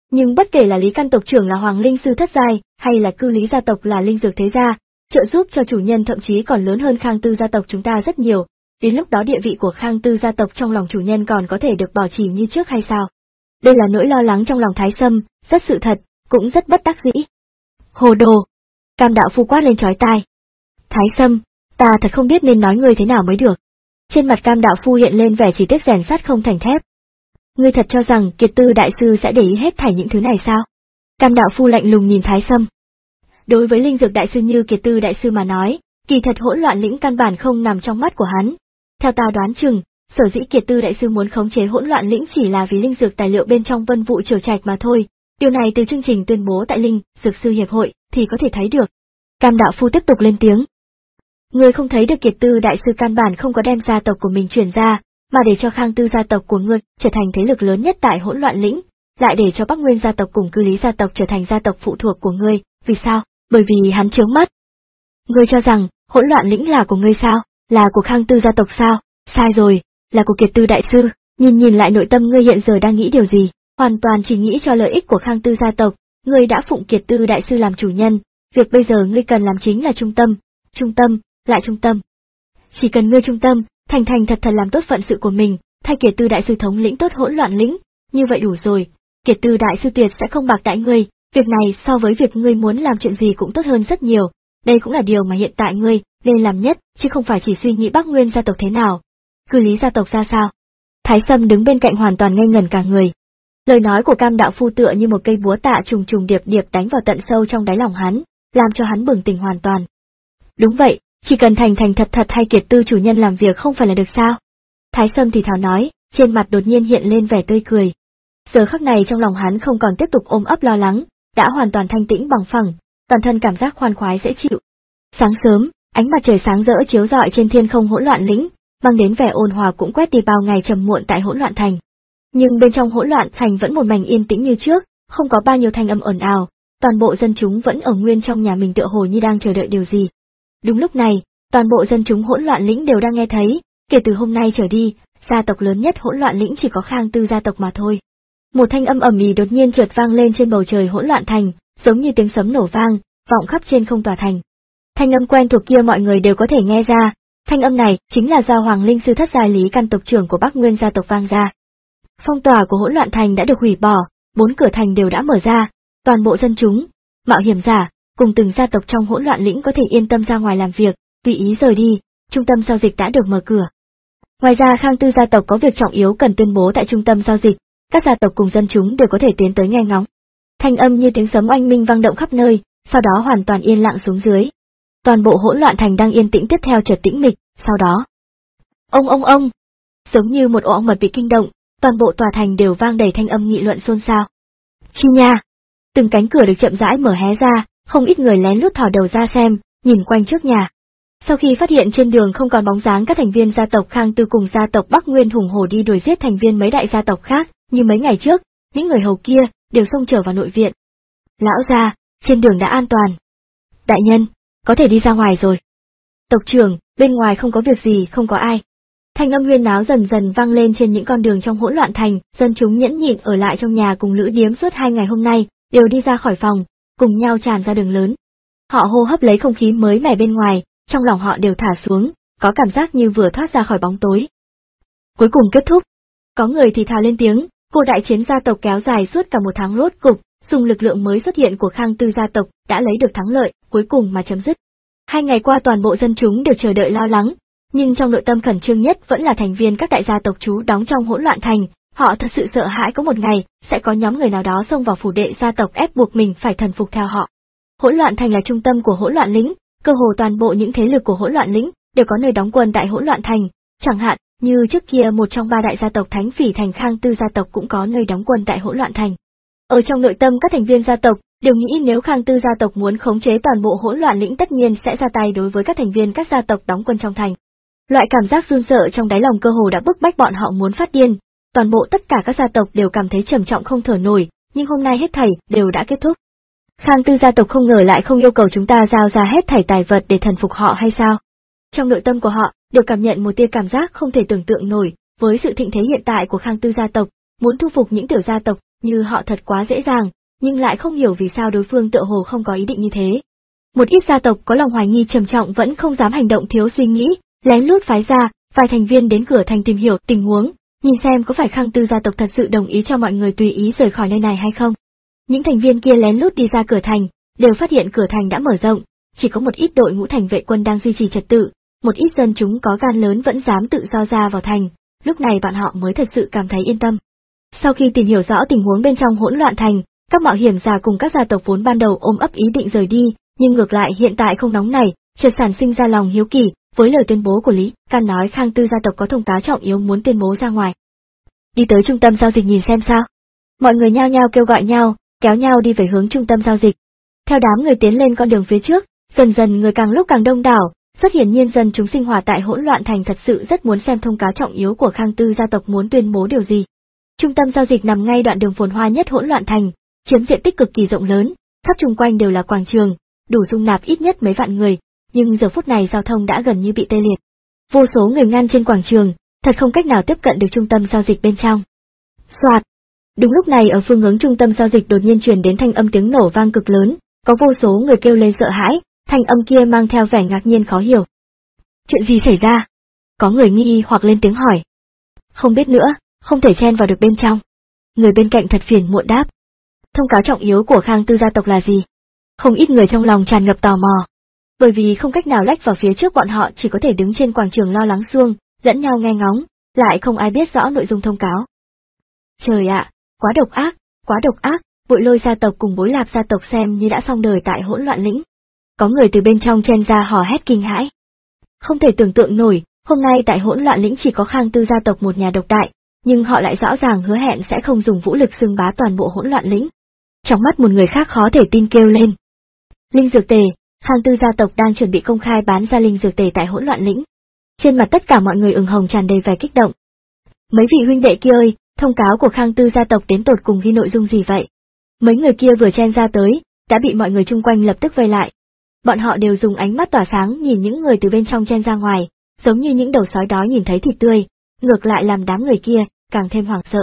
Nhưng bất kể là Lý Căn tộc trưởng là Hoàng Linh sư thất giai, hay là Cư Lý gia tộc là Linh dược thế gia, trợ giúp cho chủ nhân thậm chí còn lớn hơn Khang Tư gia tộc chúng ta rất nhiều, đến lúc đó địa vị của Khang Tư gia tộc trong lòng chủ nhân còn có thể được bảo trì như trước hay sao? Đây là nỗi lo lắng trong lòng Thái Sâm, rất sự thật, cũng rất bất đắc dĩ. Hồ đồ! Cam đạo phu quát lên chói tai. Thái Sâm, ta thật không biết nên nói ngươi thế nào mới được. Trên mặt Cam đạo phu hiện lên vẻ chỉ tiếc rèn sắt không thành thép. Ngươi thật cho rằng Kiệt Tư đại sư sẽ để ý hết thảy những thứ này sao? Cam đạo phu lạnh lùng nhìn Thái Sâm. Đối với linh dược đại sư như Kiệt Tư đại sư mà nói, kỳ thật hỗn loạn lĩnh căn bản không nằm trong mắt của hắn. Theo ta đoán chừng, sở dĩ Kiệt Tư đại sư muốn khống chế hỗn loạn lĩnh chỉ là vì linh dược tài liệu bên trong Vân Vụ Triều Trạch mà thôi. Điều này từ chương trình tuyên bố tại Linh Dược sư hiệp hội thì có thể thấy được. Cam đạo phu tiếp tục lên tiếng. Ngươi không thấy được Kiệt Tư đại sư căn bản không có đem gia tộc của mình chuyển ra, mà để cho Khang Tư gia tộc của ngươi trở thành thế lực lớn nhất tại hỗn loạn lĩnh, lại để cho Bắc Nguyên gia tộc cùng Cư Lý gia tộc trở thành gia tộc phụ thuộc của ngươi, vì sao? Bởi vì hắn chướng mắt. Ngươi cho rằng hỗn loạn lĩnh là của ngươi sao? Là của Khang Tư gia tộc sao? Sai rồi, là của Kiệt Tư đại sư. Nhìn nhìn lại nội tâm ngươi hiện giờ đang nghĩ điều gì? Hoàn toàn chỉ nghĩ cho lợi ích của Khang Tư gia tộc. Ngươi đã phụng Kiệt Tư đại sư làm chủ nhân, việc bây giờ ngươi cần làm chính là trung tâm, trung tâm, lại trung tâm. Chỉ cần ngươi trung tâm, thành thành thật thật làm tốt phận sự của mình, thay Kiệt Tư đại sư thống lĩnh tốt hỗn loạn lĩnh, như vậy đủ rồi. Kiệt Tư đại sư tuyệt sẽ không bạc đãi ngươi, việc này so với việc ngươi muốn làm chuyện gì cũng tốt hơn rất nhiều. Đây cũng là điều mà hiện tại ngươi nên làm nhất, chứ không phải chỉ suy nghĩ Bắc Nguyên gia tộc thế nào. Cư Lý gia tộc ra sao? Thái Sâm đứng bên cạnh hoàn toàn ngây ngẩn cả người. Lời nói của Cam đạo phu tựa như một cây búa tạ trùng trùng điệp điệp đánh vào tận sâu trong đáy lòng hắn, làm cho hắn bừng tỉnh hoàn toàn. Đúng vậy, chỉ cần thành thành thật thật hay Kiệt Tư chủ nhân làm việc không phải là được sao? Thái Sâm thì thào nói, trên mặt đột nhiên hiện lên vẻ tươi cười. Giờ khắc này trong lòng hắn không còn tiếp tục ôm ấp lo lắng, đã hoàn toàn thanh tĩnh bằng phẳng, toàn thân cảm giác khoan khoái dễ chịu. Sáng sớm, ánh mặt trời sáng rỡ chiếu rọi trên thiên không hỗn loạn lĩnh, mang đến vẻ ôn hòa cũng quét đi bao ngày trầm muộn tại hỗn loạn thành. Nhưng bên trong hỗn loạn thành vẫn một mảnh yên tĩnh như trước, không có bao nhiêu thanh âm ồn ào, toàn bộ dân chúng vẫn ở nguyên trong nhà mình tựa hồ như đang chờ đợi điều gì. Đúng lúc này, toàn bộ dân chúng hỗn loạn lĩnh đều đang nghe thấy, kể từ hôm nay trở đi, gia tộc lớn nhất hỗn loạn lĩnh chỉ có Khang Tư gia tộc mà thôi. Một thanh âm ầm ĩ đột nhiên chợt vang lên trên bầu trời hỗn loạn thành, giống như tiếng sấm nổ vang, vọng khắp trên không tòa thành. Thanh âm quen thuộc kia mọi người đều có thể nghe ra, thanh âm này chính là do Hoàng Linh sư thất giai Lý Căn tộc trưởng của Bắc Nguyên gia tộc vang ra. Phong tỏa của hỗn loạn thành đã được hủy bỏ, bốn cửa thành đều đã mở ra, toàn bộ dân chúng, mạo hiểm giả, cùng từng gia tộc trong hỗn loạn lĩnh có thể yên tâm ra ngoài làm việc, tùy ý rời đi, trung tâm giao dịch đã được mở cửa. Ngoài ra Khang Tư gia tộc có việc trọng yếu cần tuyên bố tại trung tâm giao dịch, các gia tộc cùng dân chúng đều có thể tiến tới nghe ngóng. Thanh âm như tiếng sấm oanh minh vang động khắp nơi, sau đó hoàn toàn yên lặng xuống dưới. Toàn bộ hỗn loạn thành đang yên tĩnh tiếp theo chợt tĩnh mịch, sau đó. Ông ông ông! Giống như một ổ ong mật bị kinh động, toàn bộ tòa thành đều vang đầy thanh âm nghị luận xôn xao. Chi nha! Từng cánh cửa được chậm rãi mở hé ra, không ít người lén lút thò đầu ra xem, nhìn quanh trước nhà. Sau khi phát hiện trên đường không còn bóng dáng các thành viên gia tộc Khang Tư cùng gia tộc Bắc Nguyên hùng hổ đi đuổi giết thành viên mấy đại gia tộc khác, như mấy ngày trước, những người hầu kia đều xông trở vào nội viện. Lão gia, trên đường đã an toàn. Đại nhân, có thể đi ra ngoài rồi. Tộc trưởng, bên ngoài không có việc gì, không có ai. Thanh âm huyên náo dần dần vang lên trên những con đường trong hỗn loạn thành, dân chúng nhẫn nhịn ở lại trong nhà cùng Lữ Điếm suốt hai ngày hôm nay, đều đi ra khỏi phòng, cùng nhau tràn ra đường lớn. Họ hô hấp lấy không khí mới mẻ bên ngoài, trong lòng họ đều thả xuống, có cảm giác như vừa thoát ra khỏi bóng tối. Cuối cùng kết thúc. Có người thì thào lên tiếng, cuộc đại chiến gia tộc kéo dài suốt cả một tháng rốt cục, dùng lực lượng mới xuất hiện của Khang Tư gia tộc đã lấy được thắng lợi, cuối cùng mà chấm dứt. Hai ngày qua toàn bộ dân chúng đều chờ đợi lo lắng, nhưng trong nội tâm khẩn trương nhất vẫn là thành viên các đại gia tộc trú đóng trong hỗn loạn thành, họ thật sự sợ hãi có một ngày sẽ có nhóm người nào đó xông vào phủ đệ gia tộc ép buộc mình phải thần phục theo họ. Hỗn loạn thành là trung tâm của hỗn loạn lĩnh, cơ hồ toàn bộ những thế lực của hỗn loạn lĩnh đều có nơi đóng quân tại hỗn loạn thành, chẳng hạn như trước kia một trong ba đại gia tộc Thánh Phỉ thành Khang Tư gia tộc cũng có nơi đóng quân tại hỗn loạn thành. Ở trong nội tâm các thành viên gia tộc đều nghĩ nếu Khang Tư gia tộc muốn khống chế toàn bộ hỗn loạn lĩnh tất nhiên sẽ ra tay đối với các thành viên các gia tộc đóng quân trong thành. Loại cảm giác run sợ trong đáy lòng cơ hồ đã bức bách bọn họ muốn phát điên, toàn bộ tất cả các gia tộc đều cảm thấy trầm trọng không thở nổi, nhưng hôm nay hết thảy đều đã kết thúc. Khang Tư gia tộc không ngờ lại không yêu cầu chúng ta giao ra hết thảy tài vật để thần phục họ hay sao? Trong nội tâm của họ đều cảm nhận một tia cảm giác không thể tưởng tượng nổi, với sự thịnh thế hiện tại của Khang Tư gia tộc, muốn thu phục những tiểu gia tộc như họ thật quá dễ dàng, nhưng lại không hiểu vì sao đối phương tựa hồ không có ý định như thế. Một ít gia tộc có lòng hoài nghi trầm trọng vẫn không dám hành động thiếu suy nghĩ, lén lút phái ra vài thành viên đến cửa thành tìm hiểu tình huống, nhìn xem có phải Khang Tư gia tộc thật sự đồng ý cho mọi người tùy ý rời khỏi nơi này hay không. Những thành viên kia lén lút đi ra cửa thành, đều phát hiện cửa thành đã mở rộng, chỉ có một ít đội ngũ thành vệ quân đang duy trì trật tự, một ít dân chúng có gan lớn vẫn dám tự do ra vào thành, lúc này bọn họ mới thật sự cảm thấy yên tâm. Sau khi tìm hiểu rõ tình huống bên trong hỗn loạn thành, các mạo hiểm giả cùng các gia tộc vốn ban đầu ôm ấp ý định rời đi, nhưng ngược lại hiện tại không nóng này, chợt sản sinh ra lòng hiếu kỳ, với lời tuyên bố của Lý Can nói Khang Tư gia tộc có thông cáo trọng yếu muốn tuyên bố ra ngoài. Đi tới trung tâm giao dịch nhìn xem sao. Mọi người nhao nhao kêu gọi nhau, kéo nhau đi về hướng trung tâm giao dịch. Theo đám người tiến lên con đường phía trước, dần dần người càng lúc càng đông đảo, rất hiển nhiên dân chúng sinh hoạt tại hỗn loạn thành thật sự rất muốn xem thông cáo trọng yếu của Khang Tư gia tộc muốn tuyên bố điều gì. Trung tâm giao dịch nằm ngay đoạn đường phồn hoa nhất hỗn loạn thành, chiếm diện tích cực kỳ rộng lớn, khắp chung quanh đều là quảng trường, đủ dung nạp ít nhất mấy vạn người, nhưng giờ phút này giao thông đã gần như bị tê liệt. Vô số người ngăn trên quảng trường, thật không cách nào tiếp cận được trung tâm giao dịch bên trong. Soạt. Đúng lúc này ở phương hướng trung tâm giao dịch đột nhiên truyền đến thanh âm tiếng nổ vang cực lớn, có vô số người kêu lên sợ hãi, thanh âm kia mang theo vẻ ngạc nhiên khó hiểu. Chuyện gì xảy ra? Có người nghi hoặc lên tiếng hỏi. Không biết nữa, không thể chen vào được bên trong. Người bên cạnh thật phiền muộn đáp. Thông cáo trọng yếu của Khang Tư gia tộc là gì? Không ít người trong lòng tràn ngập tò mò. Bởi vì không cách nào lách vào phía trước bọn họ chỉ có thể đứng trên quảng trường lo lắng xuông, lẫn nhau nghe ngóng, lại không ai biết rõ nội dung thông cáo. Trời ạ, quá độc ác, quá độc ác, Bội Lôi gia tộc cùng Bối Lạp gia tộc xem như đã xong đời tại hỗn loạn lĩnh. Có người từ bên trong chen ra hò hét kinh hãi. Không thể tưởng tượng nổi, hôm nay tại hỗn loạn lĩnh chỉ có Khang Tư gia tộc một nhà độc đại, nhưng họ lại rõ ràng hứa hẹn sẽ không dùng vũ lực xưng bá toàn bộ hỗn loạn lĩnh. Trong mắt một người khác khó thể tin kêu lên. Linh dược tề, Khang Tư gia tộc đang chuẩn bị công khai bán ra linh dược tề tại hỗn loạn lĩnh. Trên mặt tất cả mọi người ửng hồng tràn đầy vẻ kích động. Mấy vị huynh đệ kia ơi, thông cáo của Khang Tư gia tộc đến tột cùng ghi nội dung gì vậy? Mấy người kia vừa chen ra tới, đã bị mọi người chung quanh lập tức vây lại. Bọn họ đều dùng ánh mắt tỏa sáng nhìn những người từ bên trong chen ra ngoài, giống như những đầu sói đói nhìn thấy thịt tươi, ngược lại làm đám người kia càng thêm hoảng sợ.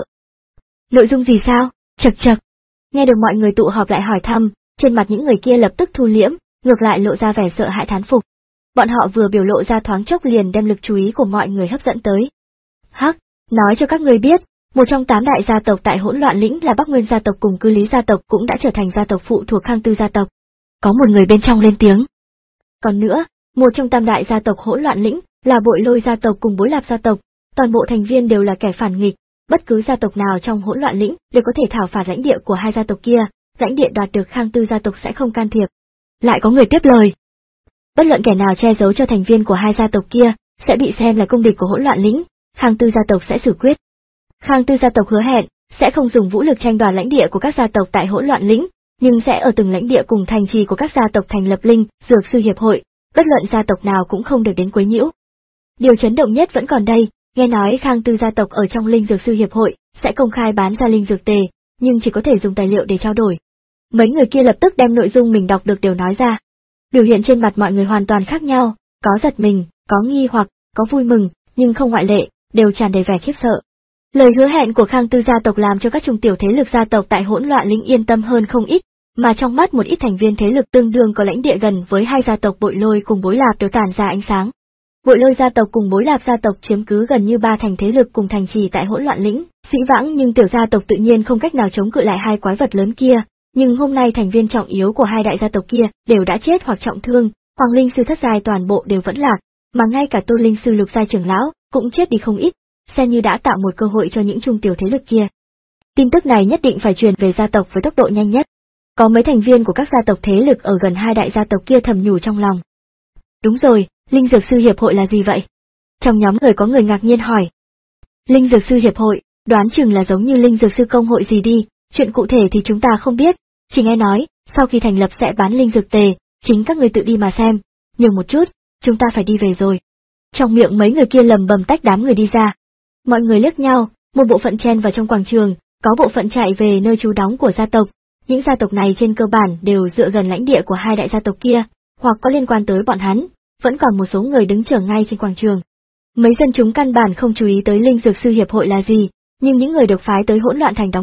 Nội dung gì sao? Chậc chậc. Nghe được mọi người tụ họp lại hỏi thăm, trên mặt những người kia lập tức thu liễm, ngược lại lộ ra vẻ sợ hãi thán phục. Bọn họ vừa biểu lộ ra thoáng chốc liền đem lực chú ý của mọi người hấp dẫn tới. Hắc, nói cho các người biết, một trong tám đại gia tộc tại hỗn loạn lĩnh là Bắc Nguyên gia tộc cùng Cư Lý gia tộc cũng đã trở thành gia tộc phụ thuộc Khang Tư gia tộc. Có một người bên trong lên tiếng. Còn nữa, một trong tam đại gia tộc hỗn loạn lĩnh là Bội Lôi gia tộc cùng Bối Lạp gia tộc, toàn bộ thành viên đều là kẻ phản nghịch, bất cứ gia tộc nào trong hỗn loạn lĩnh đều có thể thảo phạt lãnh địa của hai gia tộc kia, lãnh địa đoạt được Khang Tư gia tộc sẽ không can thiệp. Lại có người tiếp lời. Bất luận kẻ nào che giấu cho thành viên của hai gia tộc kia sẽ bị xem là công địch của hỗn loạn lĩnh, Khang Tư gia tộc sẽ xử quyết. Khang Tư gia tộc hứa hẹn sẽ không dùng vũ lực tranh đoạt lãnh địa của các gia tộc tại hỗn loạn lĩnh, nhưng sẽ ở từng lãnh địa cùng thành trì của các gia tộc thành lập linh dược sư hiệp hội, bất luận gia tộc nào cũng không được đến quấy nhiễu. Điều chấn động nhất vẫn còn đây, nghe nói Khang Tư gia tộc ở trong linh dược sư hiệp hội sẽ công khai bán ra linh dược tề, nhưng chỉ có thể dùng tài liệu để trao đổi. Mấy người kia lập tức đem nội dung mình đọc được đều nói ra. Biểu hiện trên mặt mọi người hoàn toàn khác nhau, có giật mình, có nghi hoặc, có vui mừng, nhưng không ngoại lệ, đều tràn đầy vẻ khiếp sợ. Lời hứa hẹn của Khang Tư gia tộc làm cho các trung tiểu thế lực gia tộc tại hỗn loạn lĩnh yên tâm hơn không ít, mà trong mắt một ít thành viên thế lực tương đương có lãnh địa gần với hai gia tộc Bội Lôi cùng Bối Lạp đều tản ra ánh sáng. Bội Lôi gia tộc cùng Bối Lạp gia tộc chiếm cứ gần như ba thành thế lực cùng thành trì tại hỗn loạn lĩnh, dĩ vãng nhưng tiểu gia tộc tự nhiên không cách nào chống cự lại hai quái vật lớn kia, nhưng hôm nay thành viên trọng yếu của hai đại gia tộc kia đều đã chết hoặc trọng thương, Hoàng Linh sư thất giai toàn bộ đều vẫn lạc, mà ngay cả Tôn Linh sư lục giai trưởng lão cũng chết đi không ít, xem như đã tạo một cơ hội cho những trung tiểu thế lực kia. Tin tức này nhất định phải truyền về gia tộc với tốc độ nhanh nhất. Có mấy thành viên của các gia tộc thế lực ở gần hai đại gia tộc kia thầm nhủ trong lòng. Đúng rồi, linh dược sư hiệp hội là gì vậy? Trong nhóm người có người ngạc nhiên hỏi. Linh dược sư hiệp hội, đoán chừng là giống như linh dược sư công hội gì đi, chuyện cụ thể thì chúng ta không biết, chỉ nghe nói, sau khi thành lập sẽ bán linh dược tề, chính các người tự đi mà xem, nhiều một chút, chúng ta phải đi về rồi. Trong miệng mấy người kia lầm bầm tách đám người đi ra. Mọi người liếc nhau, một bộ phận chen vào trong quảng trường, có bộ phận chạy về nơi trú đóng của gia tộc. Những gia tộc này trên cơ bản đều dựa gần lãnh địa của hai đại gia tộc kia, hoặc có liên quan tới bọn hắn, vẫn còn một số người đứng chờ ngay trên quảng trường. Mấy dân chúng căn bản không chú ý tới linh dược sư hiệp hội là gì, nhưng những người được phái tới hỗn loạn thành đóng quân,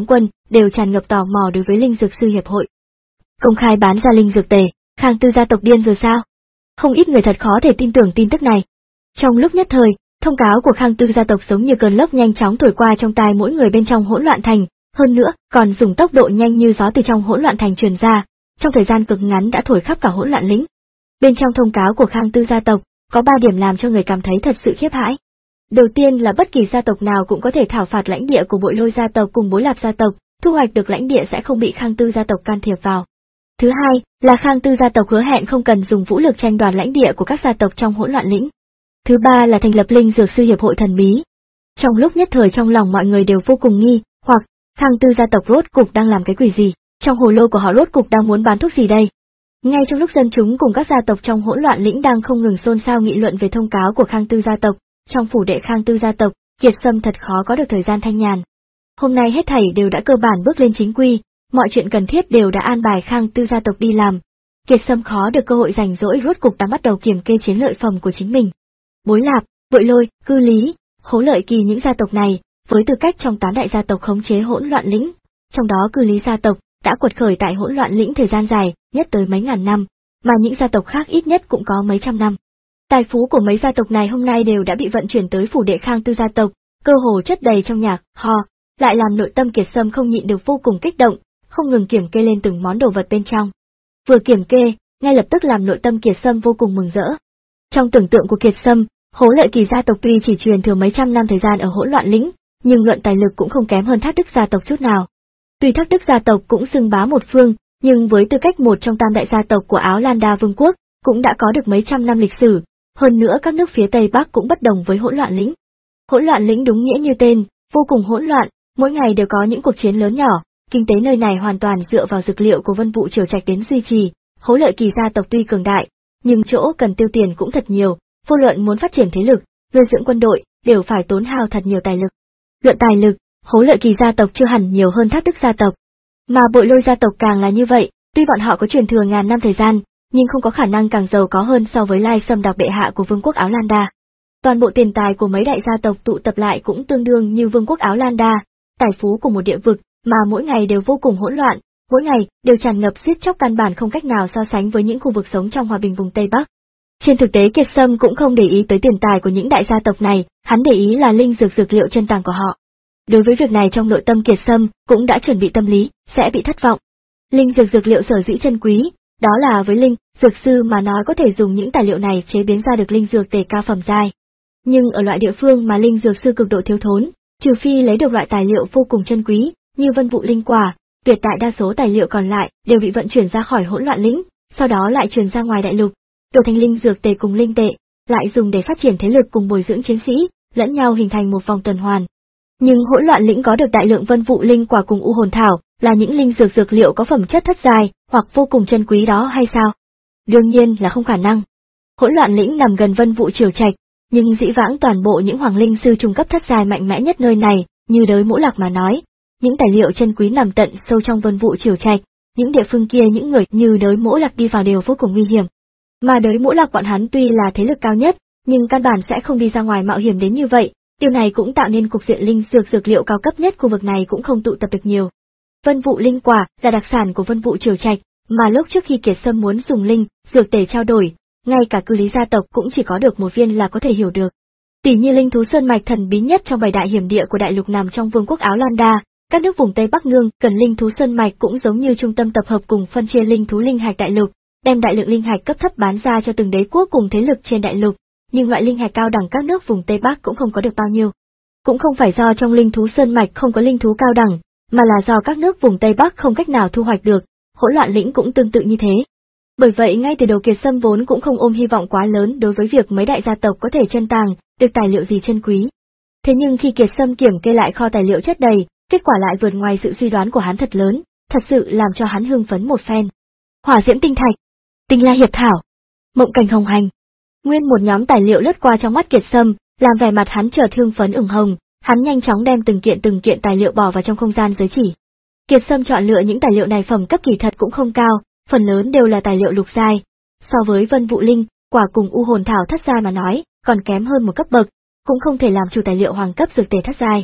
đều tràn ngập tò mò đối với Linh Dược Sư Hiệp hội. Công khai bán ra linh dược tề, Khang Tư gia tộc điên rồi sao? Không ít người thật khó thể tin tưởng tin tức này. Trong lúc nhất thời, thông cáo của Khang Tư gia tộc giống như cơn lốc nhanh chóng thổi qua trong tai mỗi người bên trong Hỗn Loạn Thành, hơn nữa, còn dùng tốc độ nhanh như gió từ trong Hỗn Loạn Thành truyền ra, trong thời gian cực ngắn đã thổi khắp cả Hỗn Loạn lĩnh. Bên trong thông cáo của Khang Tư gia tộc, có ba điểm làm cho người cảm thấy thật sự khiếp hãi. Đầu tiên là bất kỳ gia tộc nào cũng có thể thảo phạt lãnh địa của Bội Lôi gia tộc cùng Bối Lạp gia tộc, thu hoạch được lãnh địa sẽ không bị Khang Tư gia tộc can thiệp vào. Thứ hai, là Khang Tư gia tộc hứa hẹn không cần dùng vũ lực tranh đoạt lãnh địa của các gia tộc trong Hỗn Loạn lĩnh. Thứ ba là thành lập Linh Dược Sư Hiệp hội thần bí. Trong lúc nhất thời trong lòng mọi người đều vô cùng nghi, hoặc Khang Tư gia tộc rốt cục đang làm cái quỷ gì, trong hồ lô của họ rốt cục đang muốn bán thuốc gì đây? Ngay trong lúc dân chúng cùng các gia tộc trong Hỗn Loạn lĩnh đang không ngừng xôn xao nghị luận về thông cáo của Khang Tư gia tộc, trong phủ đệ Khang Tư gia tộc, Kiệt Sâm thật khó có được thời gian thanh nhàn. Hôm nay hết thảy đều đã cơ bản bước lên chính quy, mọi chuyện cần thiết đều đã an bài Khang Tư gia tộc đi làm. Kiệt Sâm khó được cơ hội rảnh rỗi rốt cục đã bắt đầu kiểm kê chiến lợi phẩm của chính mình. Bối Lạp, Bội Lôi, Cư Lý, Hố Lợi Kỳ những gia tộc này, với tư cách trong tám đại gia tộc khống chế Hỗn Loạn lĩnh, trong đó Cư Lý gia tộc đã quật khởi tại Hỗn Loạn lĩnh thời gian dài, nhất tới mấy ngàn năm, mà những gia tộc khác ít nhất cũng có mấy trăm năm. Tài phú của mấy gia tộc này hôm nay đều đã bị vận chuyển tới phủ đệ Khang Tư gia tộc, cơ hồ chất đầy trong nhà kho, lại làm nội tâm Kiệt Sâm không nhịn được vô cùng kích động, không ngừng kiểm kê lên từng món đồ vật bên trong. Vừa kiểm kê, ngay lập tức làm nội tâm Kiệt Sâm vô cùng mừng rỡ. Trong tưởng tượng của Kiệt Sâm, Hố Lợi Kỳ gia tộc tuy chỉ truyền thừa mấy trăm năm thời gian ở Hỗn Loạn lĩnh, nhưng luận tài lực cũng không kém hơn Thác Đức gia tộc chút nào. Tuy Thác Đức gia tộc cũng xưng bá một phương, nhưng với tư cách một trong tam đại gia tộc của Áo Lan Đa Vương quốc, cũng đã có được mấy trăm năm lịch sử, hơn nữa các nước phía Tây Bắc cũng bất đồng với Hỗn Loạn lĩnh. Hỗn Loạn lĩnh đúng nghĩa như tên, vô cùng hỗn loạn, mỗi ngày đều có những cuộc chiến lớn nhỏ, kinh tế nơi này hoàn toàn dựa vào dược liệu của Vân Vũ Triều Trạch đến duy trì. Hố Lợi Kỳ gia tộc tuy cường đại, nhưng chỗ cần tiêu tiền cũng thật nhiều, vô luận muốn phát triển thế lực, nuôi dưỡng quân đội, đều phải tốn hao thật nhiều tài lực. Luận tài lực, Hố Lợi Kỳ gia tộc chưa hẳn nhiều hơn Thác Đức gia tộc, mà Bội Lôi gia tộc càng là như vậy, tuy bọn họ có truyền thừa ngàn năm thời gian, nhưng không có khả năng càng giàu có hơn so với Lai Sâm Đạc bệ hạ của Vương quốc Áo Lan Đa. Toàn bộ tiền tài của mấy đại gia tộc tụ tập lại cũng tương đương như Vương quốc Áo Lan Đa, tài phú của một địa vực, mà mỗi ngày đều vô cùng hỗn loạn, mỗi ngày đều tràn ngập giết chóc căn bản không cách nào so sánh với những khu vực sống trong hòa bình vùng Tây Bắc. Trên thực tế Kiệt Sâm cũng không để ý tới tiền tài của những đại gia tộc này, hắn để ý là linh dược dược liệu chân tàng của họ. Đối với việc này trong nội tâm Kiệt Sâm cũng đã chuẩn bị tâm lý, sẽ bị thất vọng. Linh dược dược liệu sở dĩ chân quý, đó là với linh dược sư mà nói có thể dùng những tài liệu này chế biến ra được linh dược tề cao phẩm giai. Nhưng ở loại địa phương mà linh dược sư cực độ thiếu thốn, trừ phi lấy được loại tài liệu vô cùng chân quý, như Vân Vụ linh quả, tuyệt đại đa số tài liệu còn lại đều bị vận chuyển ra khỏi Hỗn Loạn lĩnh, sau đó lại truyền ra ngoài đại lục, đổi thành linh dược tề cùng linh tệ, lại dùng để phát triển thế lực cùng bồi dưỡng chiến sĩ, lẫn nhau hình thành một vòng tuần hoàn. Nhưng Hỗn Loạn lĩnh có được đại lượng Vân Vụ linh quả cùng U hồn thảo, là những linh dược dược liệu có phẩm chất thất giai hoặc vô cùng chân quý đó hay sao? Đương nhiên là không khả năng. Hỗn Loạn lĩnh nằm gần Vân Vụ Triều Trạch, nhưng dĩ vãng toàn bộ những hoàng linh sư trung cấp thất giai mạnh mẽ nhất nơi này, như Đới Mỗ Lạc mà nói, những tài liệu chân quý nằm tận sâu trong Vân Vụ Triều Trạch, những địa phương kia những người như Đới Mỗ Lạc đi vào đều vô cùng nguy hiểm. Mà Đới Mỗ Lạc bọn hắn tuy là thế lực cao nhất, nhưng căn bản sẽ không đi ra ngoài mạo hiểm đến như vậy, điều này cũng tạo nên cục diện linh dược dược liệu cao cấp nhất khu vực này cũng không tụ tập được nhiều. Vân Vụ linh quả là đặc sản của Vân Vụ Triều Trạch, mà lúc trước khi Kiệt Sâm muốn dùng linh dược tề trao đổi, ngay cả Cư Lý gia tộc cũng chỉ có được một viên là có thể hiểu được. Tỷ như linh thú sơn mạch thần bí nhất trong bảy đại hiểm địa của đại lục nằm trong Vương quốc Áo Lan Đa, các nước vùng Tây Bắc nương cần linh thú sơn mạch cũng giống như trung tâm tập hợp cùng phân chia linh thú linh hạch đại lục, đem đại lượng linh hạch cấp thấp bán ra cho từng đế quốc cùng thế lực trên đại lục, nhưng loại linh hạch cao đẳng các nước vùng Tây Bắc cũng không có được bao nhiêu. Cũng không phải do trong linh thú sơn mạch không có linh thú cao đẳng, mà là do các nước vùng Tây Bắc không cách nào thu hoạch được, Hỗn Loạn lĩnh cũng tương tự như thế. Bởi vậy ngay từ đầu Kiệt Sâm vốn cũng không ôm hy vọng quá lớn đối với việc mấy đại gia tộc có thể chân tàng được tài liệu gì chân quý. Thế nhưng khi Kiệt Sâm kiểm kê lại kho tài liệu chất đầy, kết quả lại vượt ngoài sự suy đoán của hắn thật lớn, thật sự làm cho hắn hưng phấn một phen. Hỏa diễm tinh thạch, tinh la hiệp thảo, mộng cảnh hồng hành. Nguyên một nhóm tài liệu lướt qua trong mắt Kiệt Sâm, làm vẻ mặt hắn chợt hưng phấn ửng hồng, hắn nhanh chóng đem từng kiện từng kiện tài liệu bỏ vào trong không gian giới chỉ. Kiệt Sâm chọn lựa những tài liệu này phẩm cấp kỳ thật cũng không cao, phần lớn đều là tài liệu lục giai. So với Vân Vụ linh quả cùng U hồn thảo thất giai mà nói, còn kém hơn một cấp bậc, cũng không thể làm chủ tài liệu hoàng cấp dược tề thất giai.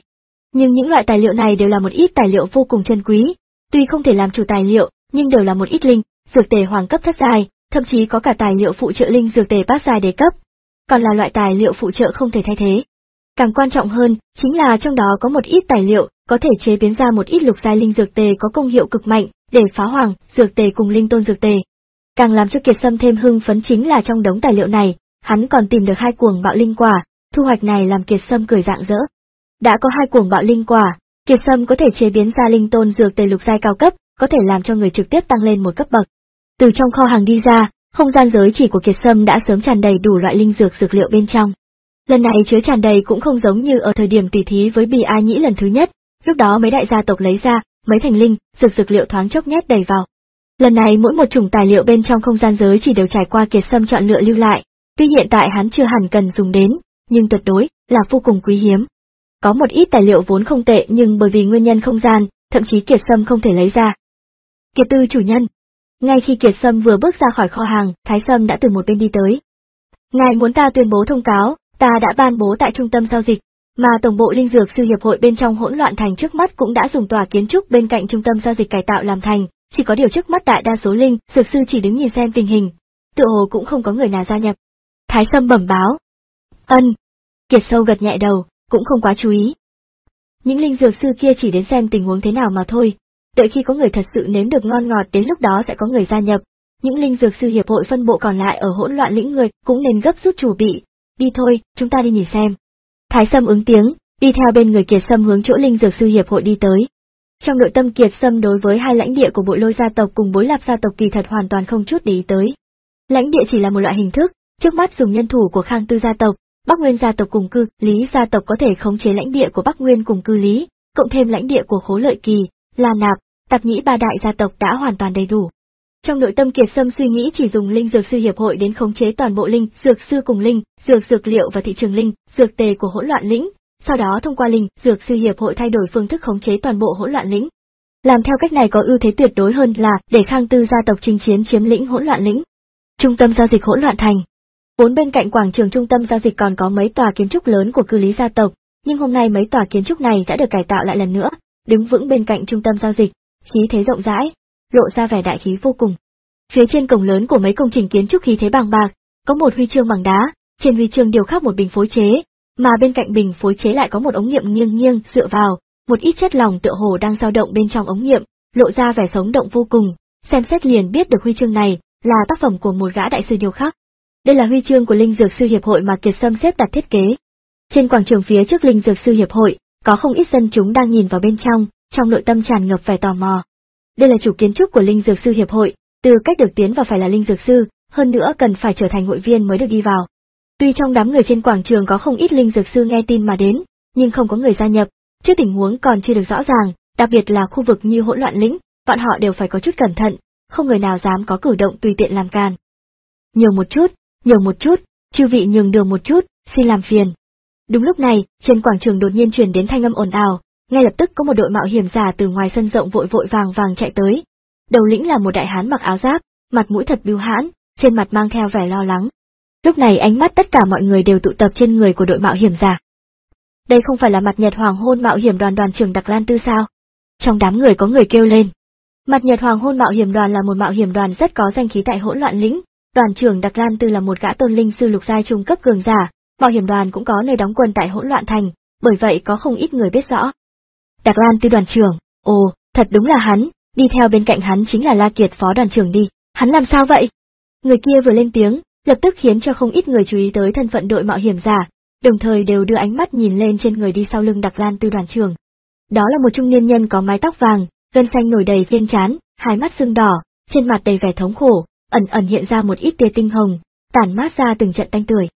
Nhưng những loại tài liệu này đều là một ít tài liệu vô cùng chân quý, tuy không thể làm chủ tài liệu, nhưng đều là một ít linh, dược tề hoàng cấp thất giai, thậm chí có cả tài liệu phụ trợ linh dược tề bát giai đế cấp, còn là loại tài liệu phụ trợ không thể thay thế. Càng quan trọng hơn, chính là trong đó có một ít tài liệu, có thể chế biến ra một ít lục giai linh dược tề có công hiệu cực mạnh, để phá hoàng, dược tề cùng linh tôn dược tề. Càng làm cho Kiệt Sâm thêm hưng phấn chính là trong đống tài liệu này, hắn còn tìm được hai cuồng bạo linh quả, thu hoạch này làm Kiệt Sâm cười rạng rỡ. Đã có hai cuồng bạo linh quả, Kiệt Sâm có thể chế biến ra linh tôn dược tề lục giai cao cấp, có thể làm cho người trực tiếp tăng lên một cấp bậc. Từ trong kho hàng đi ra, không gian giới chỉ của Kiệt Sâm đã sớm tràn đầy đủ loại linh dược dược liệu bên trong. Lần này chứa tràn đầy cũng không giống như ở thời điểm tỉ thí với Bì A Nhĩ lần thứ nhất, lúc đó mấy đại gia tộc lấy ra, mấy thành linh, dược dược liệu thoáng chốc nhét đầy vào. Lần này mỗi một chủng tài liệu bên trong không gian giới chỉ đều trải qua Kiệt Sâm chọn lựa lưu lại, tuy hiện tại hắn chưa hẳn cần dùng đến, nhưng tuyệt đối là vô cùng quý hiếm. Có một ít tài liệu vốn không tệ nhưng bởi vì nguyên nhân không gian, thậm chí Kiệt Sâm không thể lấy ra. Kiệt Tư chủ nhân. Ngay khi Kiệt Sâm vừa bước ra khỏi kho hàng, Thái Sâm đã từ một bên đi tới. Ngài muốn ta tuyên bố thông cáo, ta đã ban bố tại trung tâm giao dịch, mà tổng bộ linh dược sư hiệp hội bên trong hỗn loạn thành trước mắt cũng đã dùng tòa kiến trúc bên cạnh trung tâm giao dịch cải tạo làm thành, chỉ có điều trước mắt đại đa số linh dược sư chỉ đứng nhìn xem tình hình, tựa hồ cũng không có người nào gia nhập. Thái Sâm bẩm báo. Ân. Kiệt Sâu gật nhẹ đầu, cũng không quá chú ý. Những linh dược sư kia chỉ đến xem tình huống thế nào mà thôi, đợi khi có người thật sự nếm được ngon ngọt đến lúc đó sẽ có người gia nhập. Những linh dược sư hiệp hội phân bộ còn lại ở hỗn loạn lĩnh người cũng nên gấp rút chuẩn bị. Đi thôi, chúng ta đi nhìn xem. Thái Sâm ứng tiếng, đi theo bên người Kiệt Sâm hướng chỗ linh dược sư hiệp hội đi tới. Trong nội tâm Kiệt Sâm đối với hai lãnh địa của Bội Lôi gia tộc cùng Bối Lạp gia tộc kỳ thật hoàn toàn không chút để ý tới. Lãnh địa chỉ là một loại hình thức, trước mắt dùng nhân thủ của Khang Tư gia tộc, Bắc Nguyên gia tộc cùng Cư Lý gia tộc có thể khống chế lãnh địa của Bắc Nguyên cùng Cư Lý, cộng thêm lãnh địa của Khố Lợi Kỳ, La Nạp, Tạp Nhĩ ba đại gia tộc đã hoàn toàn đầy đủ. Trong nội tâm Kiệt Sâm suy nghĩ chỉ dùng linh dược sư hiệp hội đến khống chế toàn bộ linh dược sư cùng linh dược dược liệu và thị trường linh dược tề của hỗn loạn lĩnh, sau đó thông qua linh dược sư hiệp hội thay đổi phương thức khống chế toàn bộ hỗn loạn lĩnh. Làm theo cách này có ưu thế tuyệt đối hơn là để Khang Tư gia tộc chinh chiến chiếm lĩnh hỗn loạn lĩnh. Trung tâm giao dịch hỗn loạn thành. Vốn bên cạnh quảng trường trung tâm giao dịch còn có mấy tòa kiến trúc lớn của Cư Lý gia tộc, nhưng hôm nay mấy tòa kiến trúc này đã được cải tạo lại lần nữa, đứng vững bên cạnh trung tâm giao dịch, khí thế rộng rãi, lộ ra vẻ đại khí vô cùng. Phía trên cổng lớn của mấy công trình kiến trúc khí thế bàng bạc, có một huy chương bằng đá, trên huy chương điêu khắc một bình phối chế, mà bên cạnh bình phối chế lại có một ống nghiệm nghiêng nghiêng dựa vào, một ít chất lỏng tựa hồ đang dao động bên trong ống nghiệm, lộ ra vẻ sống động vô cùng, xem xét liền biết được huy chương này là tác phẩm của một gã đại sư điêu khắc. Đây là huy chương của linh dược sư hiệp hội mà Kiệt Sâm xếp đặt thiết kế. Trên quảng trường phía trước linh dược sư hiệp hội, có không ít dân chúng đang nhìn vào bên trong, trong nội tâm tràn ngập vẻ tò mò. Đây là chủ kiến trúc của linh dược sư hiệp hội, từ cách được tiến vào phải là linh dược sư, hơn nữa cần phải trở thành hội viên mới được đi vào. Tuy trong đám người trên quảng trường có không ít linh dược sư nghe tin mà đến, nhưng không có người gia nhập, trước tình huống còn chưa được rõ ràng, đặc biệt là khu vực như hỗn loạn lĩnh, bọn họ đều phải có chút cẩn thận, không người nào dám có cử động tùy tiện làm càn. Nhiều một chút, nhiều một chút, chư vị nhường đường một chút, xin làm phiền. Đúng lúc này, trên quảng trường đột nhiên truyền đến thanh âm ồn ào, ngay lập tức có một đội mạo hiểm giả từ ngoài sân rộng vội vội vàng vàng chạy tới. Đầu lĩnh là một đại hán mặc áo giáp, mặt mũi thật bưu hãn, trên mặt mang theo vẻ lo lắng. Lúc này ánh mắt tất cả mọi người đều tụ tập trên người của đội mạo hiểm giả. Đây không phải là Mặt Nhật Hoàng Hôn mạo hiểm đoàn đoàn trưởng Đặc Lan Tư sao? Trong đám người có người kêu lên. Mặt Nhật Hoàng Hôn mạo hiểm đoàn là một mạo hiểm đoàn rất có danh khí tại hỗn loạn lĩnh, đoàn trưởng Đặc Lan Tư là một gã tôn linh sư lục giai trung cấp cường giả, mạo hiểm đoàn cũng có nơi đóng quân tại hỗn loạn thành, bởi vậy có không ít người biết rõ. Đặc Lan Tư đoàn trưởng, ồ, thật đúng là hắn, đi theo bên cạnh hắn chính là La Kiệt phó đoàn trưởng đi, hắn làm sao vậy? Người kia vừa lên tiếng, lập tức khiến cho không ít người chú ý tới thân phận đội mạo hiểm giả, đồng thời đều đưa ánh mắt nhìn lên trên người đi sau lưng Đặc Lan Tư đoàn trưởng. Đó là một trung niên nhân có mái tóc vàng, gân xanh nổi đầy trên trán, hai mắt sưng đỏ, trên mặt đầy vẻ thống khổ, ẩn ẩn hiện ra một ít tia tinh hồng, tản mát ra từng trận tanh tưởi.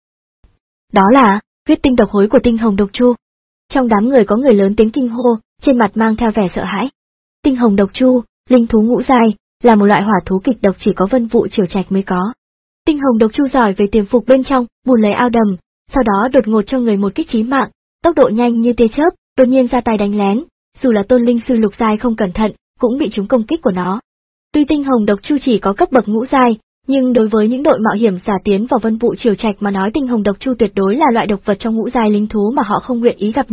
Đó là huyết tinh độc hối của Tinh Hồng Độc Chu. Trong đám người có người lớn tiếng kinh hô, trên mặt mang theo vẻ sợ hãi. Tinh Hồng Độc Chu, linh thú ngũ giai, là một loại hỏa thú kịch độc chỉ có Vân Vụ Triều Trạch mới có. Tinh Hồng Độc Chu giỏi về tiềm phục bên trong, bùn lấy ao đầm, sau đó đột ngột cho người một kích chí mạng, tốc độ nhanh như tia chớp, đột nhiên ra tay đánh lén, dù là tôn linh sư lục giai không cẩn thận, cũng bị trúng công kích của nó. Tuy Tinh Hồng Độc Chu chỉ có cấp bậc ngũ giai, nhưng đối với những đội mạo hiểm giả tiến vào Vân Vụ Triều Trạch mà nói Tinh Hồng Độc Chu tuyệt đối là loại độc vật trong ngũ giai linh thú mà họ không nguyện ý gặp nhất,